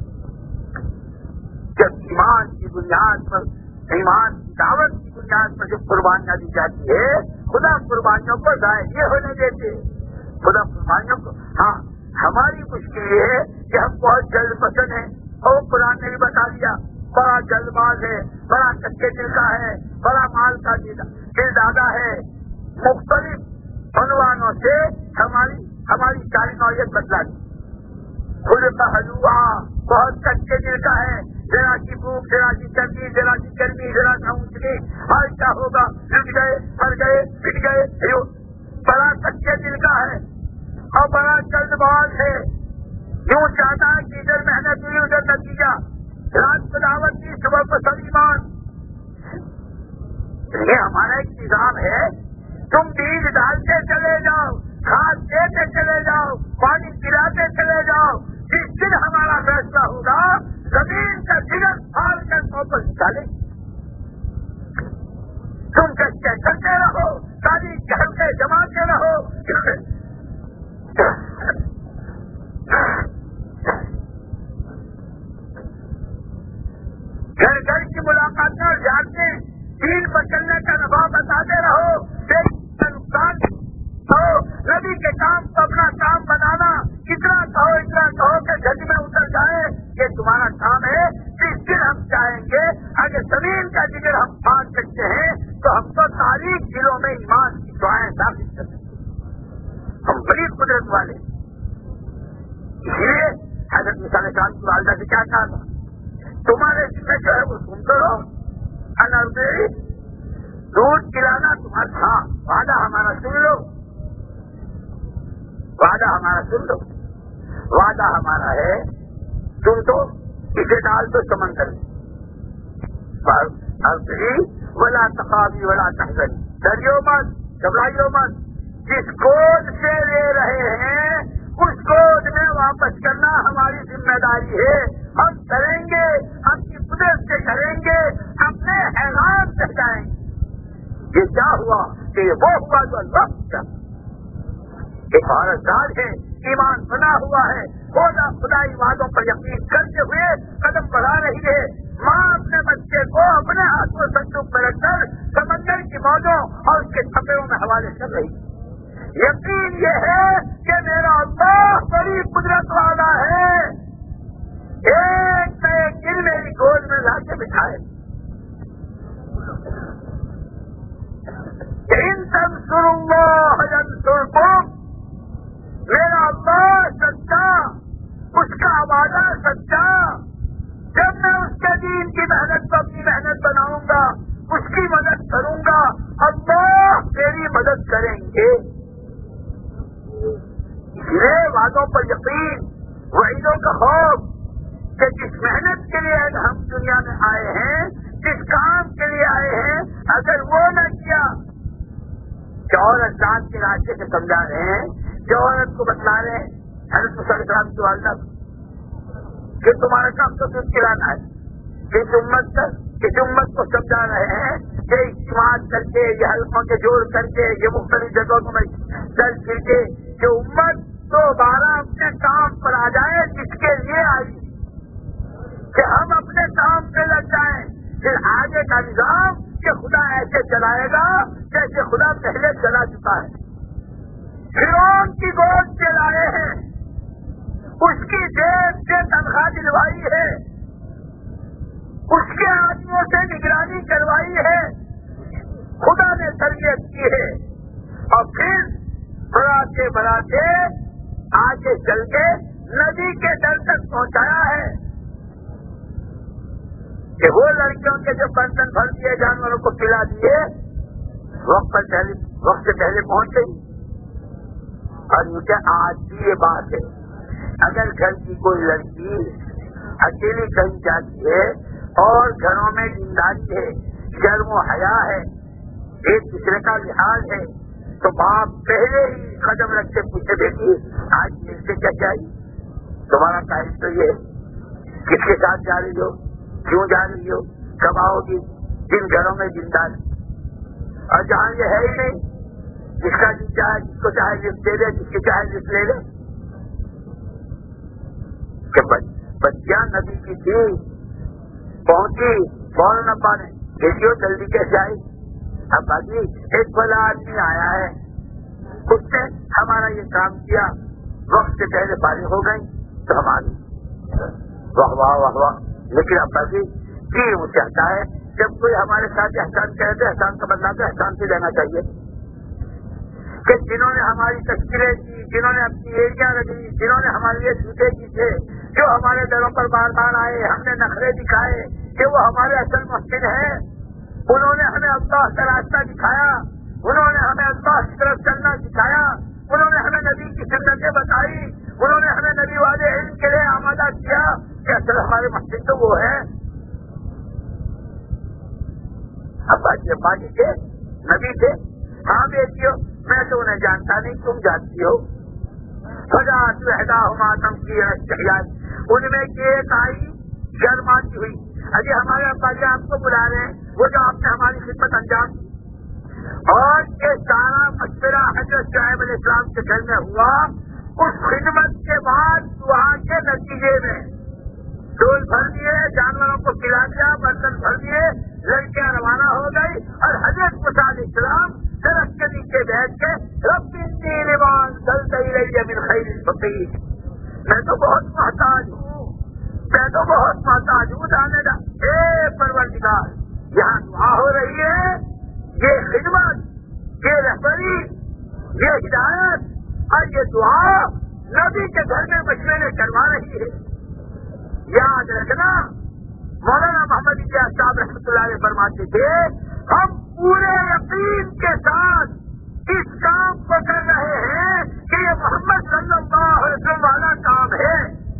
Speaker 2: جب ایمان کی بنیاد پر ایمان کی دعوت کی بنیاد پر جب قربانیاں دی جاتی ہے خدا قربانیوں کو ضائع نہیں ہونے دیتے. خدا قربانیوں کو ہاں ہماری مشکل یہ ہے کہ ہم بہت جلد پسند ہیں اور قرآن نے بھی بتا دیا بڑا جلد باز ہے, بڑا کچے دل کا ہے, بڑا مال کا دل دادا ہے. مختلف عنوانوں سے ہماری ساری نوعیت بدلا دی. خود کا حلوا بہت کچے دل کا ہے, ذرا کی بھوک ذرا کی چربی ذرا کی گرمی ذرا کا اونچنی اور کیا ہوگا لٹ گئے مر گئے پٹ گئے. بڑا کچے دل کا ہے اور بڑا جلد باز ہے. یوں چاہتا ہے کہ ادھر محنت ہوئی ادھر نتیجہ, رات کو دعوت کی صبح کو سب ایمان. یہ ہمارا ایک نظام ہے. تم بیج ڈالتے چلے جاؤ, کھاد دیتے چلے جاؤ, پانی پلاتے چلے جاؤ. جس دن ہمارا فیصلہ ہوگا زمین کا جگر پھاڑ کر سو پر نکالے. تم کچے کرتے رہو, ساری گھر کے جماتے رہو. گھر گھر کی ملاقاتیں اور جانتے دین پر چلنے کا نفع بتاتے رہو. نقصان ہو نبی کے کام کو اپنا کام بنانا, اتنا کہو کہ گھر میں اتر جائے. یہ تمہارا کام ہے. جس دن ہم چاہیں گے اگر زمین کا جگر ہم پھاڑ سکتے ہیں تو ہم تو تاریخ دلوں میں ایمان کی دعائیں داخل کر سکتے ہیں. ہم بڑی قدرت والے. اس لیے حضرت موسیٰ علیہ السلام کی والدہ سے کیا کہا تھا, تمہارے ذمہ جو ہے وہ سن کرو. انربی دودھ پلانا تمہارا, ہاں وعدہ ہمارا سن لو, وعدہ ہمارا سن لو. وعدہ ہمارا ہے تم تو اسے ڈال دو سمندر میں. ولا تخافی ولا تحزنی, ڈریو مت گھبرائیو مت. جس گود سے لے رہے ہیں اس گود میں واپس کرنا ہماری ذمہ داری ہے. ہم کریں گے, اپنی قدرت سے کریں گے, اپنے حیران رہ جائیں گے. یہ کیا ہوا کہ وہ ہوا جو اللہ کا ایک عورتدار ہے, ایمان بنا ہوا ہے, خدائی وعدوں پر یقین کرتے ہوئے قدم بڑھا رہی ہے. ماں اپنے بچے کو اپنے ہاتھوں صندوق میں رکھ کر سمندر کی موجوں اور اس کے چھپڑوں میں حوالے کر رہی ہے. یقین یہ ہے کہ میرا اللہ بڑی قدرت والا ہے. ایک نہ ایک دن میری گود میں لا کے بٹھائے. ان تنصروا اللہ ینصرکم, میرا اللہ سچا, اس کا وعدہ سچا. جب میں اس کے دین کی محنت کو اپنی محنت بناؤں گا, اس کی مدد کروں گا, اللہ تیری مدد کریں گے. یہ وعدوں پر یقین, وعیدوں کا خوف کہ جس محنت کے لیے ہم دنیا میں آئے ہیں, جس کام کے لیے آئے ہیں, اگر وہ نہ کیا. جو عورت ذات کے راستے سے سمجھا رہے ہیں, جو عورت کو بتلا رہے ہیں حضرت موسیٰ علیہ السلام کی والدہ کہ تمہارا کام تو دودھ پلانا ہے. اس امت کو سمجھا رہے ہیں یہ اجتماع کر کے، یہ حلقوں کے جوڑ کر کے، یہ مختلف جگہوں میں چل پھر کے کہ امت دوبارہ اپنے کام پر آ جائے جس کے لیے آئی، کہ ہم اپنے کام پہ لگ جائیں. پھر آگے کا نظام کہ خدا ایسے چلائے گا جیسے خدا پہلے چلا چکا ہے. فرعون کی گود سے لائے ہیں، اس کی جیب سے تنخواہ دلوائی ہے، اس کے آدمیوں سے نگرانی کروائی ہے، خدا نے تربیت کی ہے، اور پھر بڑھاتے بڑھاتے آگے چل کے نبی کے در تک پہنچایا ہے کہ وہ لڑکیوں کے جو برتن بھر دیے جانوروں کو پلا دیے وقت سے پہلے پہنچ گئی. اور ان کے آج بھی یہ بات ہے، اگر گھر کی کوئی لڑکی اکیلی کہیں جاتی ہے اور گھروں میں دینداری ہے، شرم و حیا ہے، ایک دوسرے کا لحاظ ہے، تو باپ پہلے ہی قدم رکھ کے پوچھے بیٹی آج مل سے کیا چاہیے، تمہارا کام تو یہ ہے، کس کے ساتھ جا رہی ہو، کیوں جا رہی ہو، کب آؤ گی. جن گھروں میں دینداری اور جہاں یہ ہے ہی نہیں، جس کا جی چاہے جس کو چاہے لفٹ دے دے، جس کی چاہے لفٹ لے لے. کہ بچیاں نبی کی تھی، پہنچی فوراً ابا نے دیکھیو جلدی کیسے آئی. اب باقی ایک بڑا آدمی آیا ہے، اس نے ہمارا یہ کام کیا، وقت سے پہلے فارغ ہو گئی تو ہماری واہ واہ واہ واہ. لیکن ابا جی وہ چاہتا ہے جب کوئی ہمارے ساتھ احسان کرے تو احسان کا بدلہ تو احسان سے لینا چاہیے. کہ جنہوں نے ہماری تشکیلیں کی، جنہوں نے اپنی ایریاں رکھی، جنہوں نے ہمارے لیے جوتے کی تھے، جو ہمارے دروں پر بار بار آئے، ہم نے نخرے دکھائے کہ وہ ہمارے اصل محسن ہیں، انہوں نے ہمیں اللہ کا راستہ دکھایا، انہوں نے ہمیں اللہ کی طرف چلنا سکھایا، انہوں نے ہمیں نبی کی سنتیں بتائی، انہوں نے ہمیں نبی والے علم کے لیے آمادہ کیا کہ اصل ہمارے محسن تو وہ ہے. ابا جی تھے، نبی تھے. ہاں بیٹیو میں تو انہیں جانتا نہیں، تم جانتی ہو. ماتم کی ان میں ایک آئی شرماتی ہوئی، ابھی ہمارے ابا جی آپ کو بلا رہے ہیں، وہ جو آپ نے ہماری خدمت انجام دی. اور یہ سارا مشورہ حضرت شعیب علیہ السلام کے گھر میں ہوا. اس خدمت کے بعد دعا کے نتیجے میں ڈول بھر دیے، جانوروں کو پلا دیا، برتن بھر دیے، لڑکیاں روانہ ہو گئی، اور حضرت موسیٰ علیہ السلام درخت کے نیچے بیٹھ کے رب انی لمن انزلت الی من خیر فقیر، میں تو بہت محتاج ہوں، میں تو بہت محتاج ہوں، جانے دا اے پروردگار. یہاں دعا ہو رہی ہے، یہ خدمت، یہ رہبری، یہ ہدایت اور یہ دعا نبی کے گھر میں مشورے کروا رہی ہے. یاد رکھنا مولانا محمد الیاس صاحب رحمۃ اللہ علیہ فرماتے تھے، ہم پورے یقین کے ساتھ اس کام کو کر رہے ہیں کہ یہ محمد صلی اللہ علیہ وسلم والا کام ہے.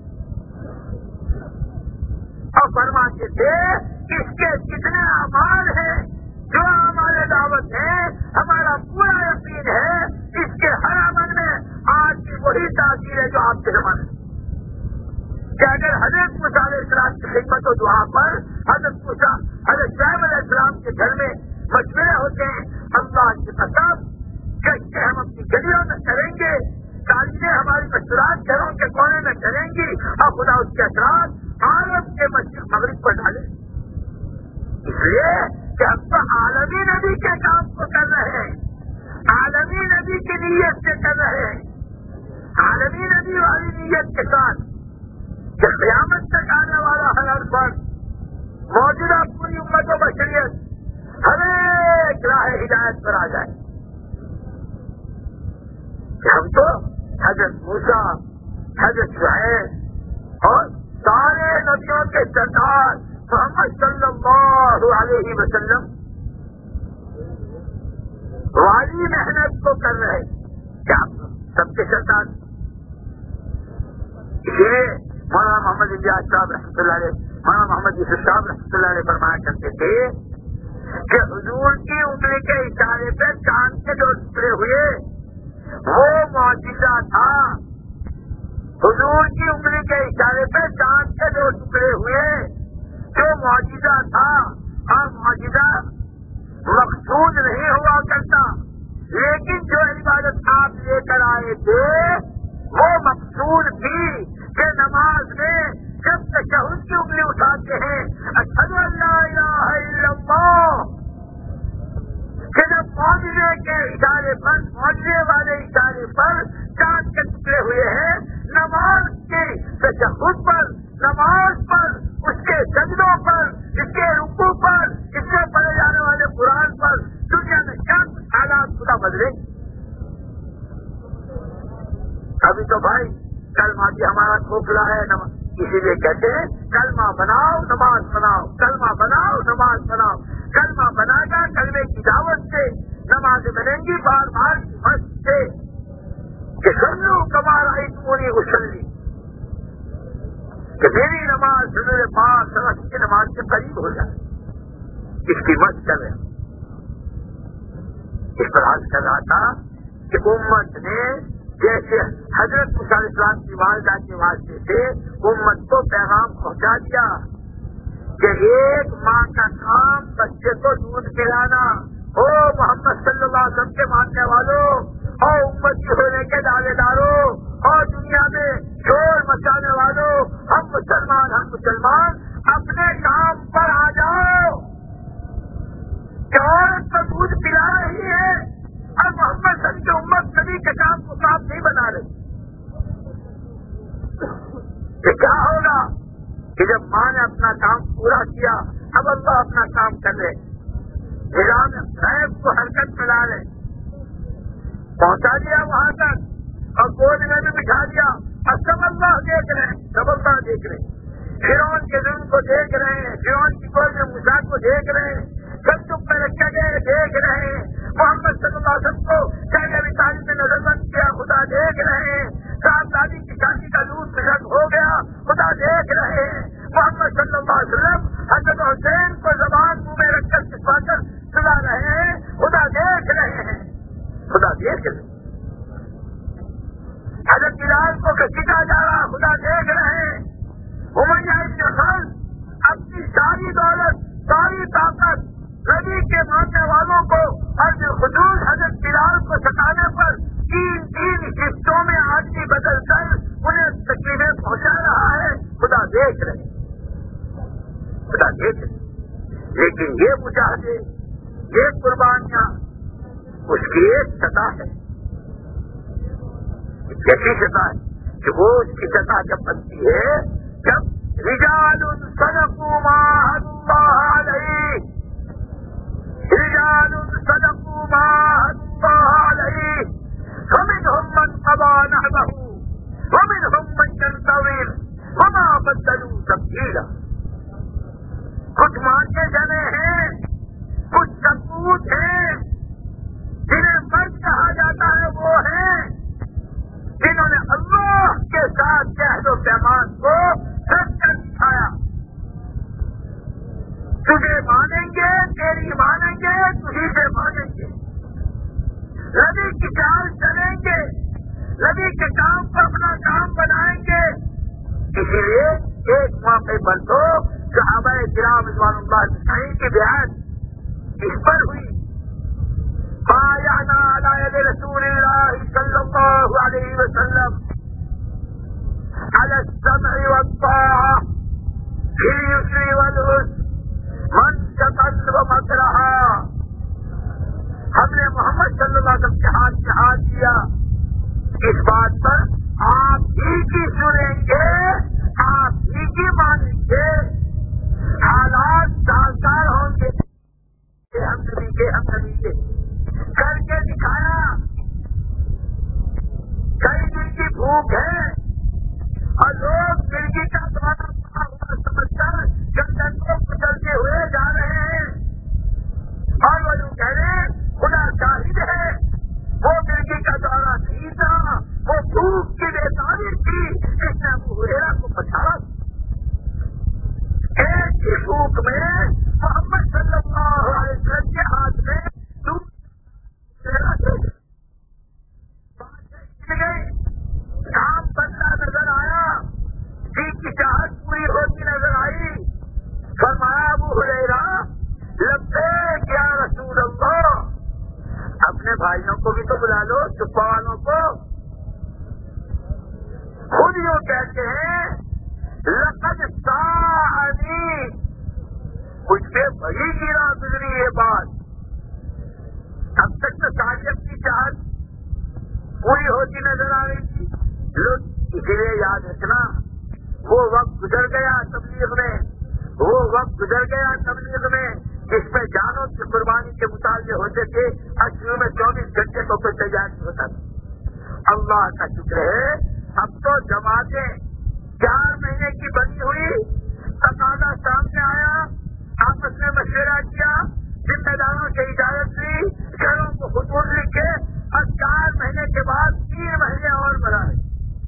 Speaker 2: اور فرماتے تھے اس کے جتنے اعمال ہیں، جو ہمارے دعوت ہیں، ہمارا پورا یقین ہے اس کے ہر عمل میں آج کی وہی تاثیر ہے جو آپ کے زمانے میں. کہ اگر حضرت موسیٰ علیہ السلام کی خدمت و دعا پر حضرت شعیب علیہ السلام کے گھر میں مشورے ہوتے ہیں، اللہ کی قسم کہ ہم اپنی گلیوں میں کریں گے، تعلیمیں ہماری مشورات گھروں کے کونے میں کریں گی، اور خدا اس کے اثرات عالم کے مشرق مغرب پر ڈالے. اس لیے کہ ہم تو عالمی نبی کے کام کو کر رہے ہیں، عالمی نبی کی نیت سے کر رہے ہیں، عالمی نبی والی نیت کے ساتھ کہ قیامت تک آنے والا ہر فرد، موجودہ پوری امت و بشریت ہر ایک راہ ہدایت پر آ جائے. ہم تو حضرت موسیٰ، حضرت شعیب اور سارے نبیوں کے سردار محمد صلی اللہ علیہ وسلم والی محنت کو کر رہے کیا سب کے سردار. اسی لیے مولانا محمد الیاس صاحب رحمۃ اللہ علیہ، مولانا محمد یوسف صاحب رحمۃ اللہ علیہ فرمایا کرتے تھے کہ حضور کی انگلی کے اشارے پہ چاند کے جو ٹکڑے ہوئے وہ معجزہ تھا. حضور کی انگلی کے اشارے پہ چاند کے جو ٹکڑے ہوئے جو معجزہ تھا. اور معجزہ مقصود نہیں ہوا کرتا، لیکن جو عبادت آپ لے کر آئے تھے وہ مقصود تھی کہ نماز میں جب تشہد کی انگلی اٹھاتے ہیں اشہد ان لا الہ الا اللہ، کہ جب معجزے کے اشارے پر، معجزے والے اشارے پر چاند کے ٹکڑے ہوئے ہیں، نماز کے تشہد پر، نماز پر، اس کے سجدوں پر، اس کے رکوع پر، اس سے پڑھے جانے والے قرآن پر دنیا میں کیا حالات خدا بدلے؟ ابھی تو بھائی کلمہ بھی ہمارا کھوکھلا ہے، اسی لیے کہتے ہیں کلمہ بناؤ نماز بناؤ، کلمہ بناؤ نماز بناؤ، کلمہ بنا گا کلمے کی دعوت سے، نمازیں بنیں گی بار بار کی مشق سے، کہ سنو کما رأیتمونی اصلی، کہ میری نماز حضور پاک صلی اللہ علیہ وسلم کی نماز کے قریب ہو جائے، اس کی مشق کرے۔ اس پر عرض کر رہا تھا کہ امت نے جیسے حضرت موسیٰ علیہ السلام کی والدہ کے واسطے سے امت کو پیغام پہنچا دیا کہ ایک ماں کا کام بچے کو دودھ پلانا، او محمد صلی اللہ علیہ وسلم کے ماننے والوں اور امتی ہونے کے دعوے داروں اور دنیا میں شور مچانے والوں، ہم مسلمان اپنے کام پر آ جاؤ، کہ عورت کو دودھ پلا رہی ہے اور محمد صلی اللہ علیہ وسلم کی امت نبی کے کام کو صاف نہیں بنا رہی، یہ کیا ہوگا کہ جب ماں نے اپنا کام پورا کیا اب اللہ اپنا کام کر رہے، نظام غیب کو حرکت میں لا رہے، پہنچا دیا وہاں تک اور گود میں بھی بٹھا دیا، اور سب اللہ دیکھ رہے ہیں، سب اللہ دیکھ رہے ہیں، فرعون کے ظلم کو دیکھ رہے ہیں، فرعون کی گود میں موسیٰ کو دیکھ رہے ہیں، سب چپ میں رکھے گئے دیکھ رہے ہیں، محمد صلی اللہ علیہ وسلم کو پہلے بھی تعلیم میں نظر بند کیا خدا دیکھ رہے ہیں، صاحب دادی کی شادی کا دودھ پسند ہو گیا خدا دیکھ رہے ہیں، محمد صلی اللہ علیہ وسلم حضرت حسین کو زبان منہ میں رکھ کر چھپا کر سنا رہے ہیں، خدا دیکھ رہے ہیں، خدا دیکھ رہے ہیں، حضرت بلال کو کسیٹا جا رہا خدا دیکھ رہے ہیں، امیہ بن خلف اپنی ساری دولت ساری طاقت نبی کے ماننے والوں کو اور بالخصوص حضرت بلال کو ستانے پر تین حصوں میں آدمی بدل کر انہیں تکلیفیں پہنچا رہا ہے، خدا دیکھ رہے، خدا دیکھ رہے، لیکن یہ مجاہدے یہ قربانیاں اس کی ایک سطح ہے، کیسی سطح ہے کہ وہ اس کی سطح جب بنتی ہے جب رجال صدقوا ما عاهدوا الله علیہ، رجال صدقوا ما عاهدوا الله علیہ، فمنهم من قضى نحبه ومنهم من ينتظر وما بدلوا تبدیلا، کچھ ماننے جنے ہیں، کچھ سپوت ہیں، جنہیں مرد کہا جاتا ہے وہ ہیں جنہوں نے اللہ کے ساتھ عہد و پیمان کو رکھ کر دکھایا، تجھے مانیں گے تیری مانیں گے تجھی سے مانیں گے، نبی کی چال چلیں گے، نبی کے کام کو اپنا کام بنائیں گے، اسی لیے ایک موقع پر تو صحابہ کرام رضوان اللہ اجمعین کی بیعت اس پر ہوئی، بایعنا علی ید رسول اللہ صلی اللہ علیہ وسلم علی السمع والطاعة فی اليسر والعسر منشطا ومکرہا، ہم نے محمد صلی اللہ علیہ وسلم کے ہاتھ میں ہاتھ دیا اس بات پر آپ ہی کی سنیں گے آپ ہی کی مانیں گے، حالات سازگار ہوں گے، ہم نبی کے کر کے دکھایا، کئی دن کی بھوک ہے اور لوگ مرغی کا دورہ سمجھ کر جب جنگوں کو بھائیوں کو بھی تو بلا لو، چپا والوں کو. خود یوں کہتے ہیں لقد ساءنی، مجھ سے بڑی گرا گزری یہ بات. اب تک تو تعلیم کی چاہت پوری ہوتی نظر آ رہی تھی. لوگ اسی لیے یاد رکھنا، وہ وقت گزر گیا تبلیغ میں، وہ وقت گزر گیا تبلیغ میں جس میں جانوں کی قربانی کے مطالبے ہوتے تھے، اصل میں 24 گھنٹے تو کوئی تیار نہیں ہوتا تھا. اللہ کا شکر ہے اب تو جماعتیں 4 مہینے کی بنی ہوئی، تقاضا سامنے آیا، آپس میں مشورہ کیا، ذمہ داروں سے اجازت لی، گھروں کو خطوط لکھے، اور 4 مہینے کے بعد 3 مہینے اور بڑھائے.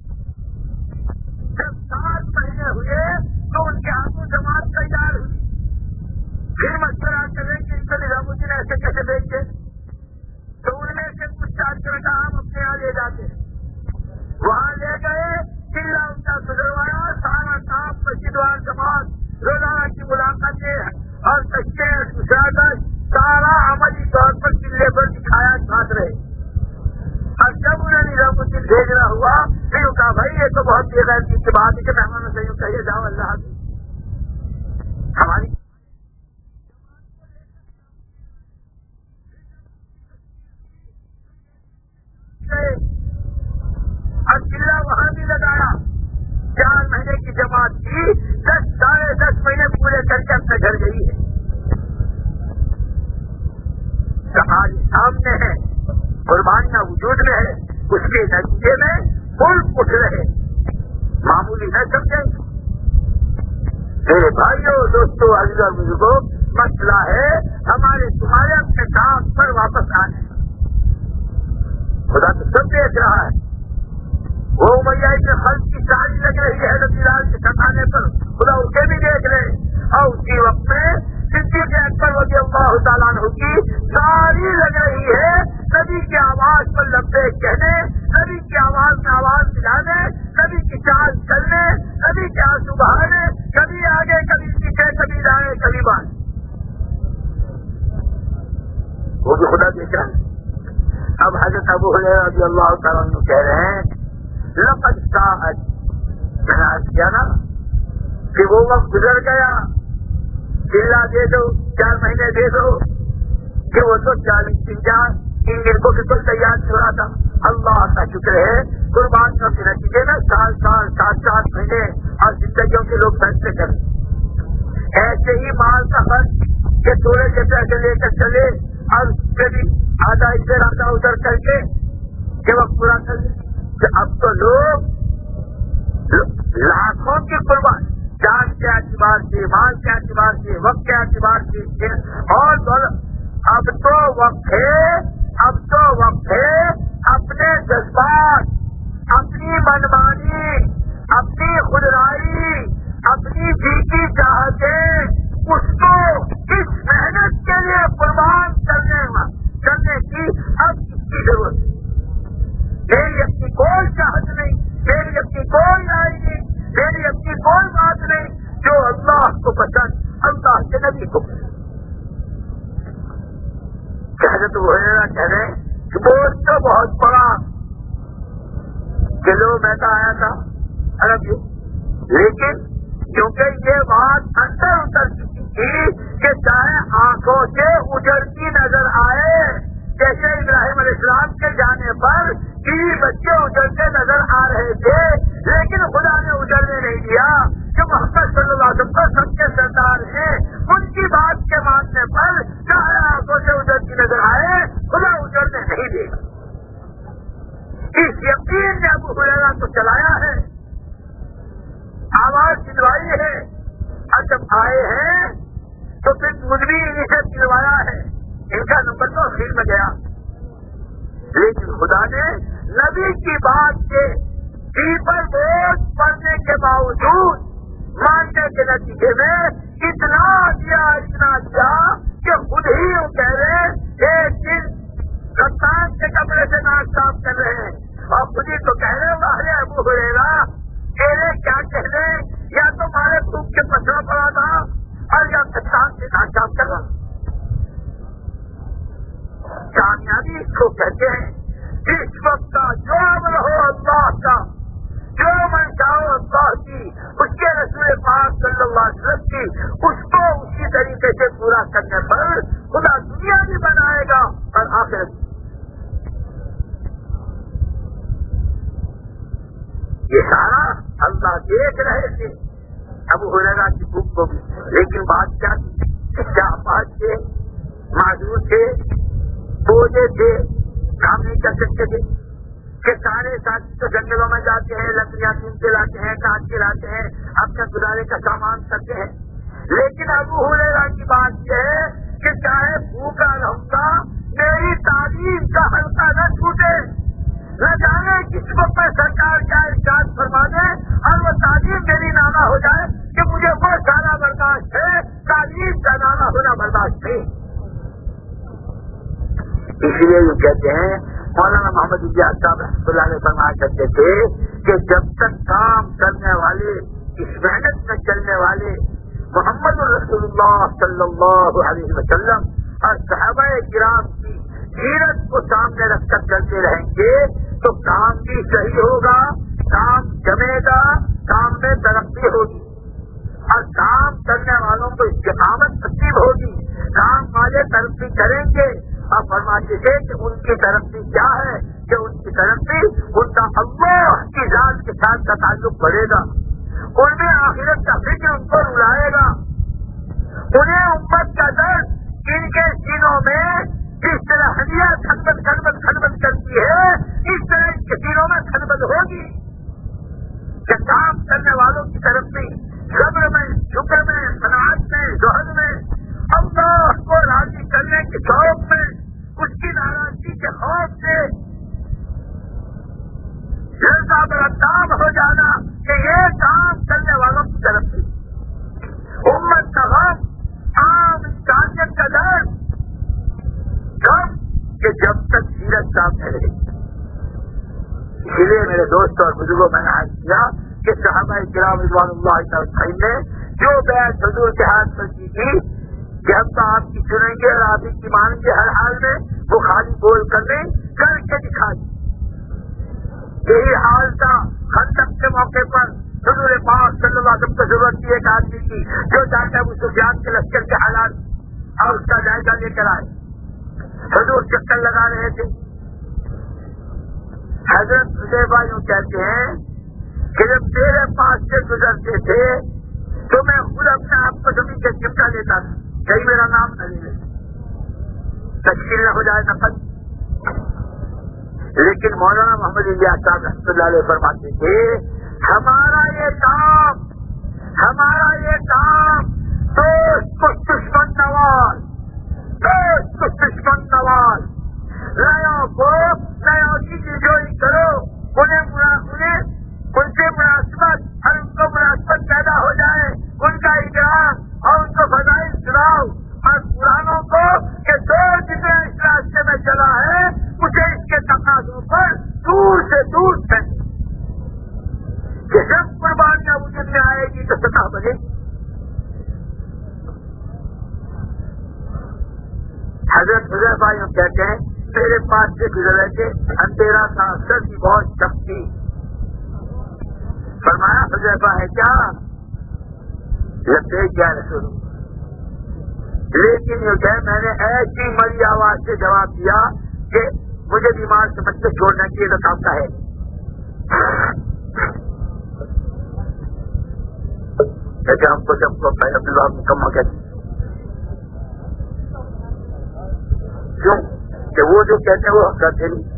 Speaker 2: جب 7 مہینے ہوئے تو ان کے ہاتھوں جماعت تیار ہوئی. پھر مشورہ کریں کہ ان کو نظام الدین ایسے کیسے بھیجتے، تو ان میں سے کچھ 4 کا ہم اپنے یہاں لے جاتے ہیں. وہاں لے گئے، قلعہ ان کا گزروایا، سارا کام مسجد وال جماعت، روزانہ کی ملاقاتیں اور سچے مساعدت، سارا عملی طور پر قلعے پر دکھایا ساتھ رہے. اور جب انہیں نظام الدین بھیجنا ہوا پھر ان کا بھائی یہ تو بہت بے غیرتی کی بات ہے کہ مہمانوں سے یوں کہیے جاؤ اللہ ہماری اور قلعہ وہاں بھی لگایا. 4 مہینے کی جماعت کی 10 ساڑھے 10 مہینے پورے کر کے اپنے گھر گئی ہے. آج سامنے ہے، قربانیاں وجود میں ہے، اس کے نتیجے میں ملک اٹھ رہے، معمولی نہ سمجھیں. میرے بھائیوں دوستوں عزیز اور بزرگوں، مسئلہ ہے ہمارے تمہارے اپنے کام پر واپس آنے. خدا تو سب دیکھ رہا ہے. وہ امیہ کے خلق کی ساری لگ رہی ہے رضی اللہ کے ستانے پر، خدا اسے بھی دیکھ رہے. اور اسی وقت میں صدیق اکبر رضی اللہ تعالیٰ عنہ کی ساری لگ رہی ہے نبی کی آواز پر لبیک کہنے، نبی کی آواز میں آواز ملانے، نبی کی چال چلنے، نبی کے آنسو بہانے، کبھی آگے کبھی پیچھے، کبھی دائیں کبھی بائیں. وہ بھی خدا دیکھ رہا ہے. اب حضرت ابو ہریرہ رضی اللہ تعالیٰ عنہ کہہ رہے ہیں لقد ساءت، میں نے عرض کیا نا کہ وہ وقت گزر گیا، قلعہ دے دو، 4 مہینے دے دو، کہ وہ تو 40 دن کو بالکل تیار نہیں ہو رہا تھا. اللہ کا شکر ہے قربانیوں کے نتیجے میں 7 مہینے اور زندگیوں کے لوگ فیصلے کریں. ایسے ہی مال کا خرچ کہ تھوڑے سے پیسے لے کر چلے اور اس سے بھی آدھا ادھر آدھا ادھر کر کے کہ وقت پورا کر لیں. اب تو لوگ لاکھوں کی قربانی، جان کے اعتبار سے، مال کے اعتبار سے، وقت کے اعتبار سے، اور اب تو وقت ہے اپنے جذبات، اپنی منمانی، اپنی خودرائی، اپنی جی کی چاہتیں، اس کو اس محنت کے لیے قربان کرنے کی اب اس کی ضرورت ہے. میری اپنی کوئی چاہت نہیں، میری اپنی کوئی رائے نہیں، میری اپنی کوئی بات نہیں، جو اللہ کو پسند، اللہ کے نبی کو پسند. حضرت ابو ہریرہ کہہ رہے ہیں کہ بوجھ تو بہت بڑا کلو میدا آیا تھا عرب، لیکن کیونکہ یہ بات اندر اتر چکی تھی کہ چاہے آنکھوں سے اجڑتی نظر آئے، جیسے ابراہیم علیہ السلام کے جانے پر 3 بچے اجڑتے نظر آ رہے تھے، لیکن خدا نے اجڑنے نہیں دیا کہ محمد صلی اللہ علیہ وسلم کو سب کے سردار ہیں. ان کی بات کے ماننے پر چاہے آنکھوں سے اجڑتی نظر آئے، خدا اجڑنے نہیں دے گا. اس یقین نے ابو ہریرہ کو چلایا ہے، آواز دلوائی ہے، اور جب آئے ہیں تو پھر مجھ بھی انہیں سے دلوایا ہے. ان کا نمبر تو اخیر میں گیا، لیکن خدا نے نبی کی بات کے دل پر بوجھ پڑنے کے باوجود ماننے کے نتیجے میں اتنا دیا کہ خود ہی وہ کہہ رہے ایک دن کپتان کے کپڑے سے ناک صاف کر رہے ہیں، اور خود ہی تو کہہ رہے واہ ابو ہریرہ تیرے کیا کہنے، یا تو مارے خوب کے پتھروں پڑا تھا اور یا کپتان سے ناک صاف کر رہا. کامیابی اس کو کہتے ہیں جس وقت کا جو عمل ہو اللہ کا، جو منشاء اللہ کی، اس کے رسول پاک صلی اللہ علیہ وسلم کی، اس کو اسی طریقے سے پورا کرنے پر خدا دنیا بھی بنائے گا اور آخرت بھی۔ یہ سارا اللہ دیکھ رہے تھے ابو ہریرہ کی بھوک کو بھی، لیکن بات کیا تھی؟ کیا بات تھے، معذور تھے، بوجھے تھے، کام نہیں کر سکتے تھے کہ سارے ساتھی تو جنگلوں میں جاتے ہیں، لکڑیاں چن کے لاتے ہیں، کاٹ کے لاتے ہیں، اپنے گزارے کا سامان کرتے ہیں، لیکن ابو ہریرہ کی بات یہ ہے کہ چاہے بھوکا رہوں گا میری تعلیم کا حلقہ نہ چھوٹے، نہ جانے کس وقت میں سرکار کیا ارشاد فرما دے اور وہ تعلیم میری نانا ہو جائے کہ مجھے وہ سارا برداشت ہے، تعلیم کا نانا ہونا برداشت نہیں۔ اس لیے یہ کہتے ہیں مولانا محمد الیاس صاحب رحمۃ اللہ علیہ فرمایا کرتے تھے کہ جب تک کام کرنے والے، اس محنت میں چلنے والے محمد رسول اللہ صلی اللہ علیہ وسلم اور صحابہ کرام کی سیرت کو سامنے رکھ کر چلتے رہیں گے تو کام بھی صحیح ہوگا، کام جمے گا، کام میں ترقی ہوگی اور کام کرنے والوں کو استقامت نصیب ہوگی، کام والے ترقی کریں گے۔ اور فرماتے تھے کہ ان کی ترقی کیا ہے کہ ان کی ترقی ان کا اللہ کی ذات کے ساتھ کا تعلق بڑھے گا، ان میں آخرت کا فکر ان کو رلائے گا، انہیں امت کا درد ان کے سینوں میں جس طرح ہڈیاں کھنبل کھنبل کھنبل کرتی ہے اس طرح ان کے سینوں میں کھنبل ہوگی کہ کام کرنے والوں کی ترقی صبر میں، شکر میں، قناعت میں، زہد میں، اللہ کو راضی کرنے کے شوق میں، اس کی ناراضگی کے خوف سے ایسا برتاب ہو جانا کہ یہ کام کرنے والوں کی ترقی، امت کا غم، عام انسانیت کا درد، کب کہ جب تک سیرت سامنے رہے۔ اسی لیے میرے دوستوں اور بزرگوں میں نے عرض کیا کہ صحابہ کرام رضوان اللہ تعالی نے جو بیعت حضور کے ہاتھ پر کی تھی کہ ہم تو آپ کی سنیں گے اور آپ ہی کی مانیں گے ہر حال میں، وہ خالی بول کر نہیں کر کے دکھائی۔ یہی حال تھا خندق کے موقع پر حضور پاک صلی اللہ علیہ وسلم کو ضرورت تھی ایک آدمی کی جو جا کر ابو سفیان کے لشکر کے حالات اور اس کا جائزہ لے کر آئے۔ حضور چکر لگا رہے تھے، حضرت حذیفہ یوں کہتے ہیں کہ جب میرے پاس سے گزرتے تھے تو میں خود اپنے آپ کو زمین سے چمٹا لیتا تھا، کہیں میرا نام نہ لے، تشکیل نہ ہو جائے نفل۔ لیکن مولانا محمد الیاس صاحب رحمۃ اللہ علیہ فرماتے تھے ہمارا یہ کام دوست کو دشمن نواز، دوست کو دشمن نواز، نیا کی جوئی کرو، انہیں ان سے مناسبت اور ان کو مناسبت پیدا ہو جائے، ان کا اجرام اور ان کو فضائل سناؤ، اور پرانوں کو کہ جو جتنے اس راستے میں چلا ہے اسے اس کے تقاضوں پر دور سے دور کریں کہ جب قربانیاں وجود میں آئے گی تو سطح بنے گی۔ حضرت حذیفہ یوں کہتے ہیں میرے پاس سے گزر رہے تھے، اندھیرا تھا، سر کی بہت چپتی، فرمایا حذیفہ ہے کیا؟ لبیک یا رسول اللہ، لیکن یہ کہ میں نے ایسی مری آواز سے جواب دیا کہ مجھے بیمار سمجھ کے چھوڑنا چاہیے تو کام کا ہے۔ جیسے ہم کو جب کو اپنے آپ مکمل کرتے کیوں کہ وہ جو کہتے ہیں وہ کرتے نہیں۔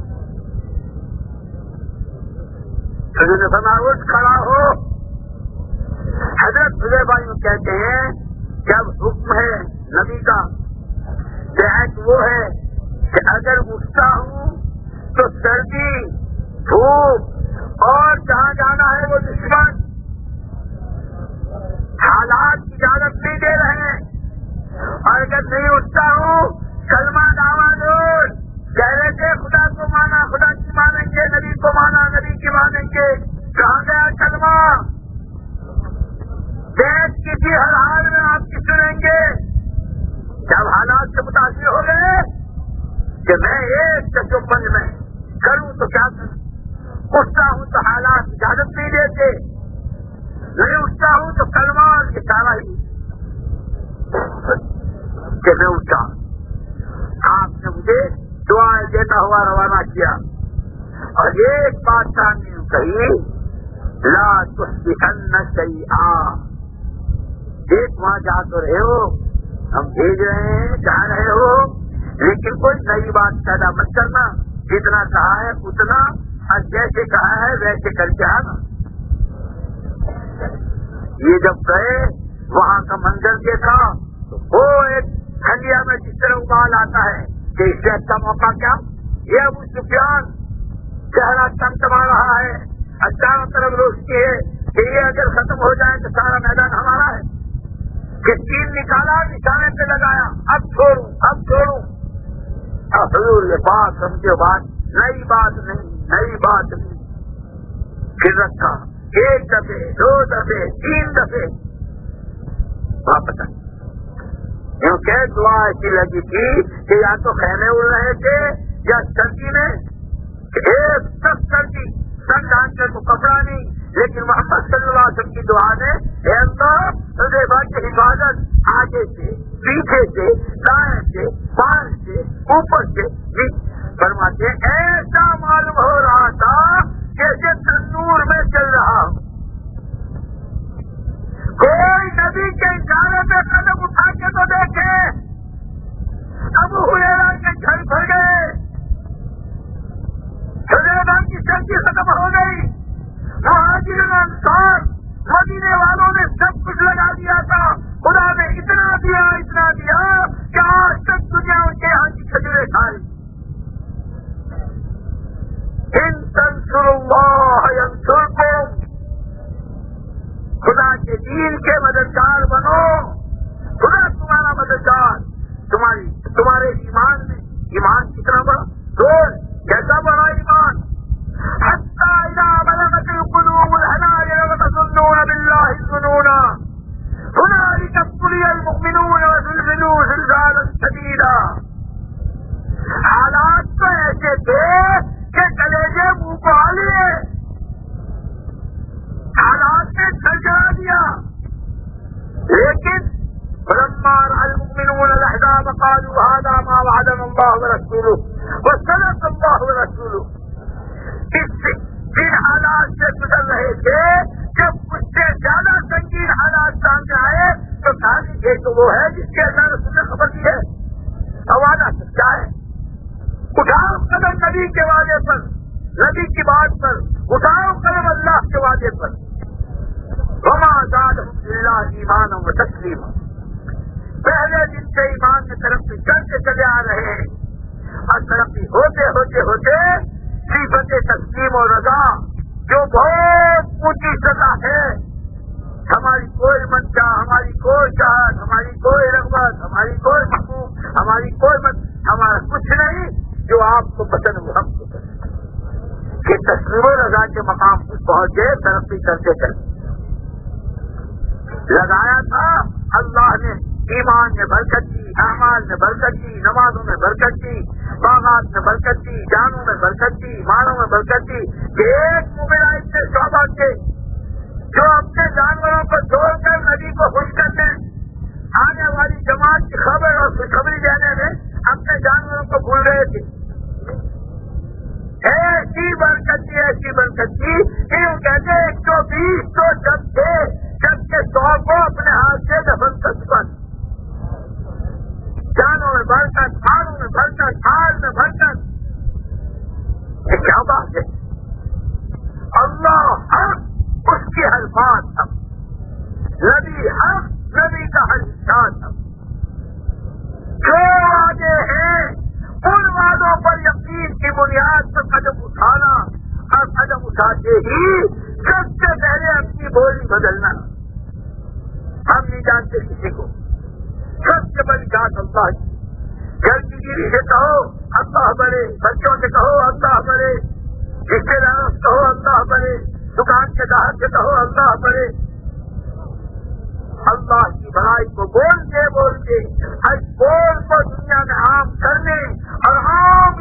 Speaker 2: حضرت نے فرمایا اٹھ کھڑا ہو۔ حضرت حذیفہ یوں کہتے ہیں جب حکم ہے نبی کا بیعت وہ ہے کہ اگر اٹھتا ہوں تو سردی، دھوپ اور جہاں جانا ہے وہ دشمن حالات اجازت نہیں دے رہے ہیں، اور اگر نہیں اٹھتا ہوں کلمہ دعویٰ کہہ رہے تھے خدا کو مانا، خدا کی مانیں گے، نبی کو مانا، نبی کی مانیں گے، کہاں گیا کلمہ؟ دیش کسی ہر حال میں آپ کی سنیں گے۔ جب حالات سے متاثر ہو گئے کہ میں ایک تجربے میں کروں تو کیا کروں, اٹھتا ہوں تو حالات اجازت نہیں دیتے, نہیں اٹھتا ہوں تو کلمات اشارہ ہی کہ میں اٹھا. آپ نے مجھے دعائیں دیتا ہوا روانہ کیا, اور ایک بات سامنے کہی, لا تصبحن شیئا. ایک وہاں جا تو رہے ہو, ہم بھیج رہے ہیں, جا رہے ہو, لیکن کوئی نئی بات پیدا مت کرنا, جتنا کہا ہے اتنا, اور جیسے کہا ہے ویسے کر کے آنا. یہ جب گئے وہاں کا منظر دیکھا, وہ ایک کھنڈیا میں جس طرح ابال آتا ہے کہ اس سے اچھا موقع کیا, یہ ابو سفیان چہرہ چمچما رہا ہے, چاروں طرف روشنی ہے کہ یہ اگر ختم ہو جائے تو سارا میدان ہمارا ہے. کہ تین نکالا, نشانے پہ لگایا, اب چھوڑوں اب چھوڑوں. حضور یہ بات سمجھے, بات نئی بات نہیں, نئی بات نہیں. پھر رکھا, ایک دفعے, دو دفعے, تین دفعے واپس آئے. کیونکہ دعا ایسی لگی تھی کہ یا تو خیمے اڑ رہے تھے یا سردی میں, ایک سخت سردی, سن ڈھانک کے تو کپڑا نہیں, لیکن محمد صلی اللہ علیہ وسلم کی دعا نے اے اللہ حذیفہ کی حفاظت آگے سے, پیچھے سے, دائیں سے, بائیں سے, اوپر سے فرماتے, ایسا معلوم ہو رہا تھا جیسے تندور میں چل رہا ہوں. کوئی نبی کے اشارے پہ قدم اٹھا کے تو دیکھے. ابو ہریرہ کے گھر بھر گئے, حذیفہ کی سردی ختم ہو گئی. مہاجرین انصار مدینے والوں نے سب کچھ لگا دیا تھا, خدا نے اتنا دیا کہ آج تک دنیا ان کے یہاں کی کھجوریں کھائی. ان تنصروا اللہ ینصرکم, خدا کے دین کے مددگار بنو, خدا تمہارا مددگار. تمہارے ایمان میں, ایمان کتنا بڑا, روز کیسا بڑا ایمان. حتی اذا بلغت القلوب الحناجر وتظنون باللہ الظنون هنالک ابتلی المؤمنون وزلزلوا زلزالا شدیدا. حالات تو ایسے تھے کہ کلیجے منہ کو آ لیے, حالات نے سرجا دیا. لیکن فلما رأى المؤمنون الأحزاب قالوا هذا ما وعدنا الله ورسوله وصدق الله ورسوله. جن حالات سے گزر رہے تھے, جب اس سے زیادہ سنگین حالات سامنے آئے تو کہانی یہ تو وہ ہے جس کے اللہ رسول نے خبر دی ہے. وعدہ سچا ہے. اٹھاؤ قدم نبی کے وعدے پر, نبی کی بات پر, اٹھاؤ قدم اللہ کے وعدے پر. وما زادهم الا ایمانا وتسلیما. پہلے دن سے ایمان میں ترقی کرتے چلے آ رہے ہیں, اور ترقی ہوتے ہوتے ہوتے صفت تسلیم و رضا جو بہت اونچی سطح ہے. ہماری کوئی منشا, ہماری کوئی چاہت, ہماری کوئی رغبت, ہماری کوئی محبوب, ہماری کوئی ہمارا کچھ نہیں, جو آپ کو پسند وہ ہم کو پسند. کہ تسلیم و رضا کے مقام پر پہنچ گئے, ترقی کرتے کرتے لگایا تھا. اللہ نے ایمان میں برکت دی, اعمال میں برکت دی, نمازوں میں برکت دی, باغات میں برکت دی, جانوں میں برکت دی, مالوں میں برکت دی. کہ ایک مومن اتنے شعبہ کے جو اپنے جانوروں کو چھوڑ کر نبی کو خوش کرنے, آنے والی جماعت کی خبر اور خوشخبری دینے میں اپنے جانوروں کو بھول رہے تھے. ایسی برکت دی, ایسی برکت دی کہ وہ کہتے 120 تو جب تھے جب کے 100 کو اپنے ہاتھ سے دفن کر چکا. جانوں میں برکت, مالوں میں برکت, مال میں برکت. یہ کیا بات ہے. اللہ حق, اس کی ہر بات حق, نبی حق, نبی کا ہر ارشاد حق. جو وعدے ہیں ان وعدوں پر یقین کی بنیاد پر قدم اٹھانا, اور قدم اٹھاتے ہی سب سے پہلے اپنی بولی بدلنا. ہم نہیں جانتے کسی کو, سب سے بڑی ذات اللہ کی. گھر کی بیوی سے کہو اللہ بڑے, بچوں سے کہو اللہ بڑے, رشتے داروں سے کہو اللہ بڑے, دکان کے گاہک سے کہو اللہ بڑے. اللہ کی بڑائی کو بولتے بولتے ہر بول کو دنیا میں عام کرنے اور عام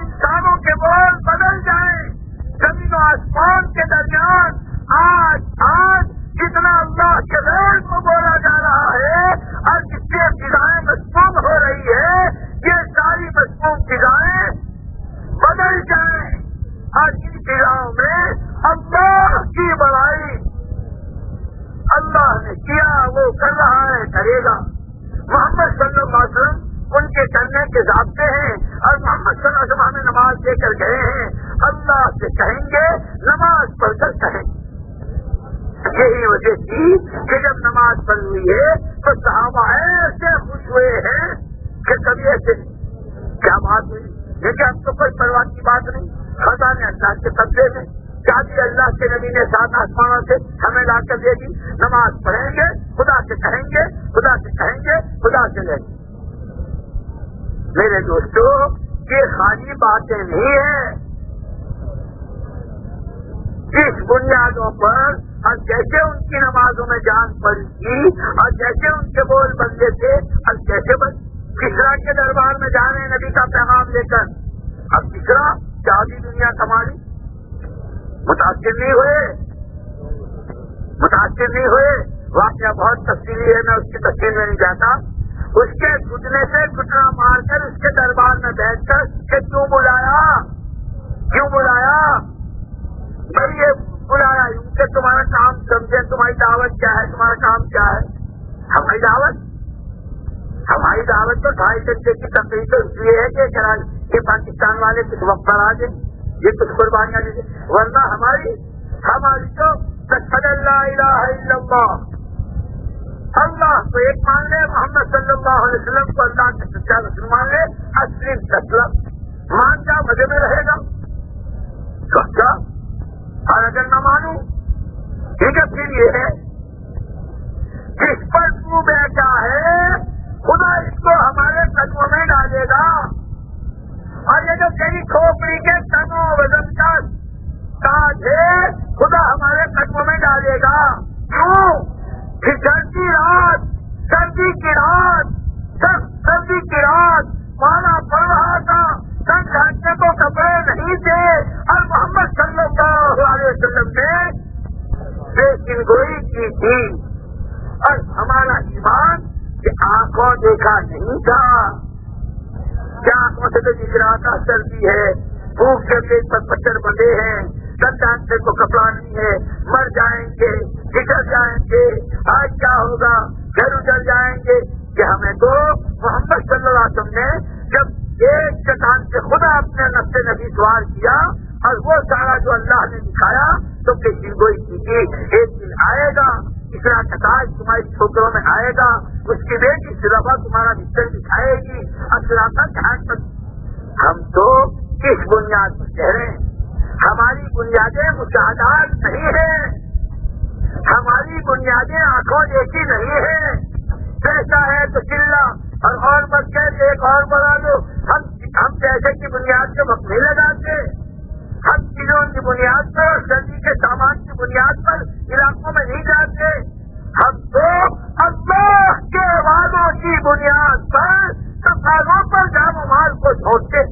Speaker 2: کرے گا. محمد صلی اللہ علیہ وسلم ان کے کرنے کے ضابطے ہیں, اور محمد صلی اللہ علیہ وسلم ہمیں نماز دے کر گئے ہیں. اللہ سے کہیں گے, نماز پڑھ کر کہیں. یہی وجہ تھی کہ جب نماز پڑھ ہوئی ہے تو صحابہ ایسے خوش ہوئے ہیں کہ کبھی ایسے کیا بات ہوئی, لیکن اب تو کوئی پرواہ کی بات نہیں, خزانے اللہ کے قبضے میں, چابی اللہ کے نبی نے 7 آسمانوں سے ہمیں لا کر دے دی. نماز پڑھیں گے, خدا سے کہیں گے, خدا سے کہیں گے, خدا سے لیں گے. میرے دوستو, یہ خالی باتیں نہیں ہیں. جس بنیادوں پر اور جیسے ان کی نمازوں میں جان پڑی تھی, اور جیسے ان کے بول بندے تھے, اور جیسے کسرا کے دربار میں جانے نبی کا پیغام لے کر, اب کسرا چاہیے دنیا کمائی, متاثر نہیں ہوئے. واقعہ بہت تفصیلی ہے, میں اس کی تفصیل میں نہیں جاتا. اس کے گھٹنے سے گھٹنا مار کر اس کے دربار میں بیٹھ کر کہ کیوں بلایا بھائی, یہ بلایا یوں کہ تمہارا کام سمجھے, تمہاری دعوت کیا ہے, تمہارا کام کیا ہے. ہماری دعوت تو 2.5 گھنٹے کی تقریر تو اس لیے ہے کہ پاکستان والے کس وقت پر آ جائیں, یہ کچھ قربانیاں دیں, ورنہ ہماری تو تشہد لا الہ الا اللہ, اللہ کو ایک مان لے, محمد صلی اللہ علیہ وسلم کو اللہ کے سچا رسول مان لے, اصلی تسلم مان جا, مزے میں رہے گا. سچا, اور اگر نہ مانوں ٹھیک ہے, پھر یہ ہے جس پر تو بیٹھا ہے خدا اس کو ہمارے قدموں میں ڈالے گا. اور یہ جو تیری کھوپڑی کے تنوں وزن کا تاج ہے, خدا ہمارے قدموں میں ڈالے گا. کیوں کہ سردی کی رات پانا پڑ رہا تھا, سن ڈھانکنے کو کپڑے نہیں تھے, اور محمد صلی اللہ علیہ وسلم نے بے گوئی کی تھی. اور ہمارا ایمان کہ آنکھوں دیکھا نہیں تھا, کیا آنکھوں سے تو دکھ رہا تھا سردی ہے, بھوک کے پیٹ پر پتھر بندھے ہیں, سن ڈھانکنے کو کپڑا نہیں ہے, مر جائیں گے, بچڑ جائیں گے, آج کیا ہوگا, گھر اجڑ جائیں گے. کہ ہمیں تو محمد صلی اللہ علیہ وسلم نے جب ایک چٹان سے خدا اپنے نفس نبی سوار کیا, اور وہ سارا جو اللہ نے دکھایا تو پیشین گوئی کی, ایک دن آئے گا اسرا کا تاج تمہاری چھوکروں میں آئے گا, اس کی بیٹی سلفا تمہارا بستر دکھائے گی, اسرا کا دھیان پر. ہم تو کس بنیاد پر کہہ رہے ہیں, ہماری بنیادیں مشاہدات نہیں ہیں, ہماری بنیادیں آنکھوں دیکھی نہیں ہیں. پیسہ ہے تو چلا, اور بچ گئے ایک اور بڑھا دو. ہم پیسے کی بنیاد کے وقت نہیں لگاتے, ہم چیزوں کی بنیاد پر, سردی کے سامان کی بنیاد پر علاقوں میں نہیں جاتے. ہم تو اللہ کے وعدوں کی بنیاد پر تقاضوں پر جان و مال کو چھوڑتے.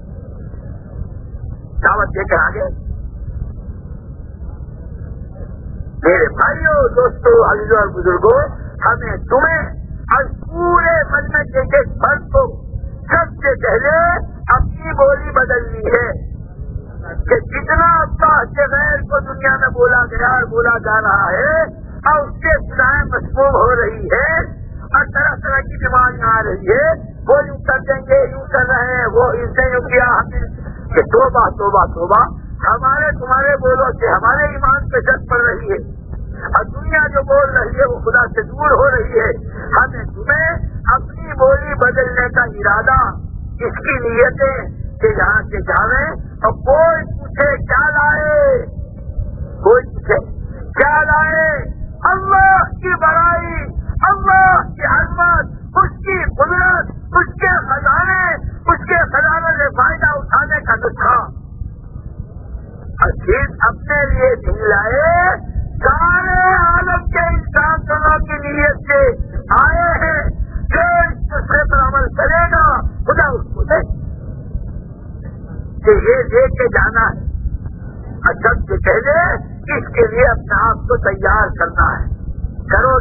Speaker 2: دعوت دے کر آگے میرے بھائیوں, دوستوں, عزیزوں اور بزرگوں, ہمیں تمہیں اور پورے من میں ایک فرد کو سب سے پہلے اپنی بولی بدلنی ہے. کہ جتنا اللہ کے غیر کو دنیا میں بولا گیا اور بولا جا رہا ہے, اور اس کے سزائیں مسموم ہو رہی ہے, اور طرح طرح کی بیماریاں آ رہی ہے, وہ یوں کر دیں گے, یوں کر رہے ہیں, وہ اس نے یوں کیا, کہ توبہ توبہ توبہ, ہمارے تمہارے بولوں سے ہمارے ایمان پہ شک پڑ رہی ہے, اور دنیا جو بول رہی ہے وہ خدا سے دور ہو رہی ہے. ہمیں تمہیں اپنی بولی بدلنے کا ارادہ, اس کی نیتیں کہ یہاں سے جاویں, اور کوئی پوچھے کیا لائے, اللہ کی بڑائی, اللہ کی عظمت, اس کی قدرت, اس کے خزانے سے فائدہ اٹھانے کا نسخہ, اور پھر اپنے لیے دل لائے. سارے عالم کے انسان دونوں کی نیت سے آئے ہیں, جو اس دوسرے پر عمل کرے گا خدا اس کو دے, کہ یہ لے کے جانا ہے. اور سب سے پہلے اس کے لیے اپنے آپ کو تیار کرنا ہے. کرو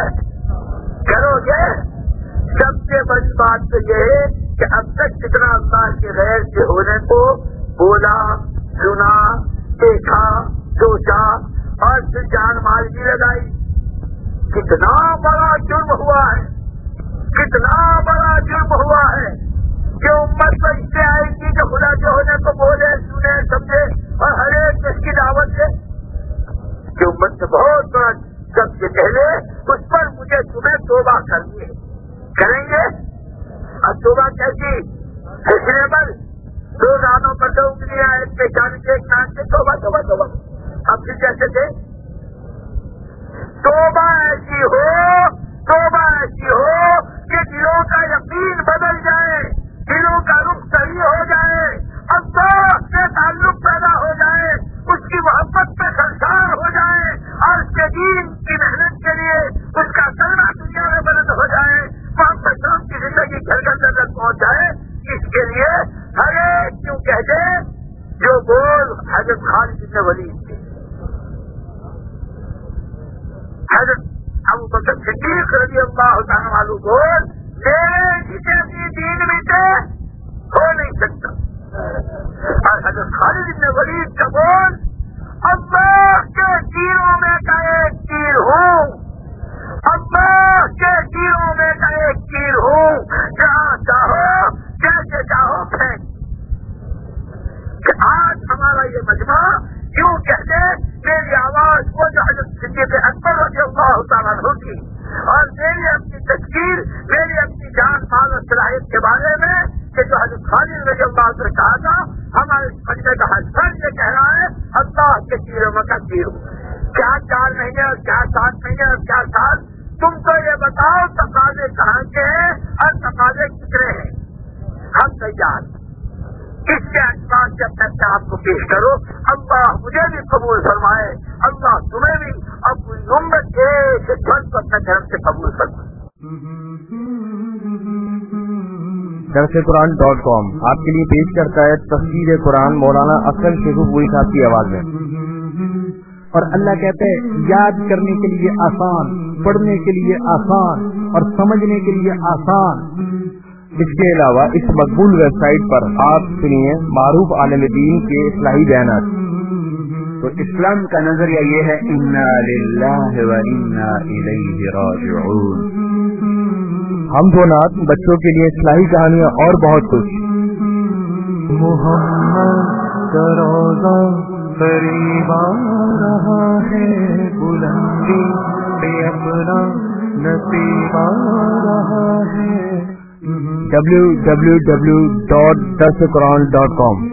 Speaker 2: گے. سب سے بڑی بات تو یہ ہے کہ اب تک کتنا اللہ کے غیر کے ہونے کو بولا, سنا, دیکھا, سوچا, اور پھر جان مال بھی لگائی. کتنا بڑا جرم ہوا ہے، کتنا بڑا جرم ہوا ہے کہ امت کو اس سے آئے گی کہ خدا کے ہونے کو بولے سنے سمجھے اور ہر ایک اس کی دعوت دے کہ امت سے بہت بڑا سب سے پہلے اس پر مجھے تمہیں توبہ کرنی ہے. کریں گے؟ اب توبہ کیسی؟ فیشنیبل 2 گانوں پر 2 انگلیاں ایک پہچان کے ایک نام سے توبہ توبہ توبہ. اب پھر کیسے تھے؟ توبہ ایسی ہو کہ دلوں کا یقین بدل جائے، دلوں کا رخ صحیح ہو جائے، اللہ سے تعلق پیدا ہو جائے، اس کی محبت پہ سرشار ہو جائے اور اس کے دین کی محنت کے لیے اس کا کرنا دنیا میں بلند ہو جائے، محمد شام کی زندگی گھر گھر تک پہنچ جائے. اس کے لیے ہر ایک کیوں کہتے جو بول حضرت خالد بن ولید تھے، حضرت ابو بکر صدیق رضی اللہ تعالیٰ عنہ بول میرے جسے اپنی دین میں سے ہو نہیں سکتا. اور حضرت خالد بن ولید کا بول اللہ کے تیروں میں کا ایک تیر ہوں، اللہ کے تیروں میں کا ایک تیر ہوں، جہاں چاہو جیسے چاہو پھینک. کہ آج ہمارا یہ مجمع کیوں کہتے میری آواز وہ جو حضرت صدیق اکبر رضی اللہ تعالیٰ عنہ کی اور میری اپنی تذکیر، میری اپنی جان مال اور صلاحیت کے بارے میں کہ جو حضرت خالد رضی اللہ عنہ سے کہا تھا ہمارے مجمع کا حسن یہ کہہ رہا ہے اللہ کے تیروں میں کا تیر ہوں. کیا 4 مہینے اور کیا 7 مہینے اور کیا سال؟ تم کو یہ بتاؤ تقاضے کہاں کے ہیں اور تقاضے کتنے ہیں؟ ہم تیار. اس کے اعتبار سے اپنے آپ کو پیش کرو. اللہ مجھے بھی قبول فرمائے، اللہ تمہیں بھی اور پوری امت کے خدمت کو اپنے طرف سے قبول فرمائے.
Speaker 1: درسقرآن.com آپ کے لیے پیش کرتا ہے تفسیر قرآن مولانا افضل شیخ پوری صاحب کی آواز میں. اور اللہ کہتے ہیں یاد کرنے کے لیے آسان، پڑھنے کے لیے آسان اور سمجھنے کے لیے آسان. اس کے علاوہ اس مقبول ویب سائٹ پر آپ سنیے معروف عالم دین کے اصلاحی بیانات. تو اسلام کا نظریہ یہ ہے انا للہ و انا الیہ راجعون. ہم دو نعت بچوں کے لیے اصلاحی کہانیاں اور بہت کچھ. محمد کا روزہ قریب آ رہا ہے، بلندی پہ اپنا نصیب آ رہا ہے. www.darsequran.com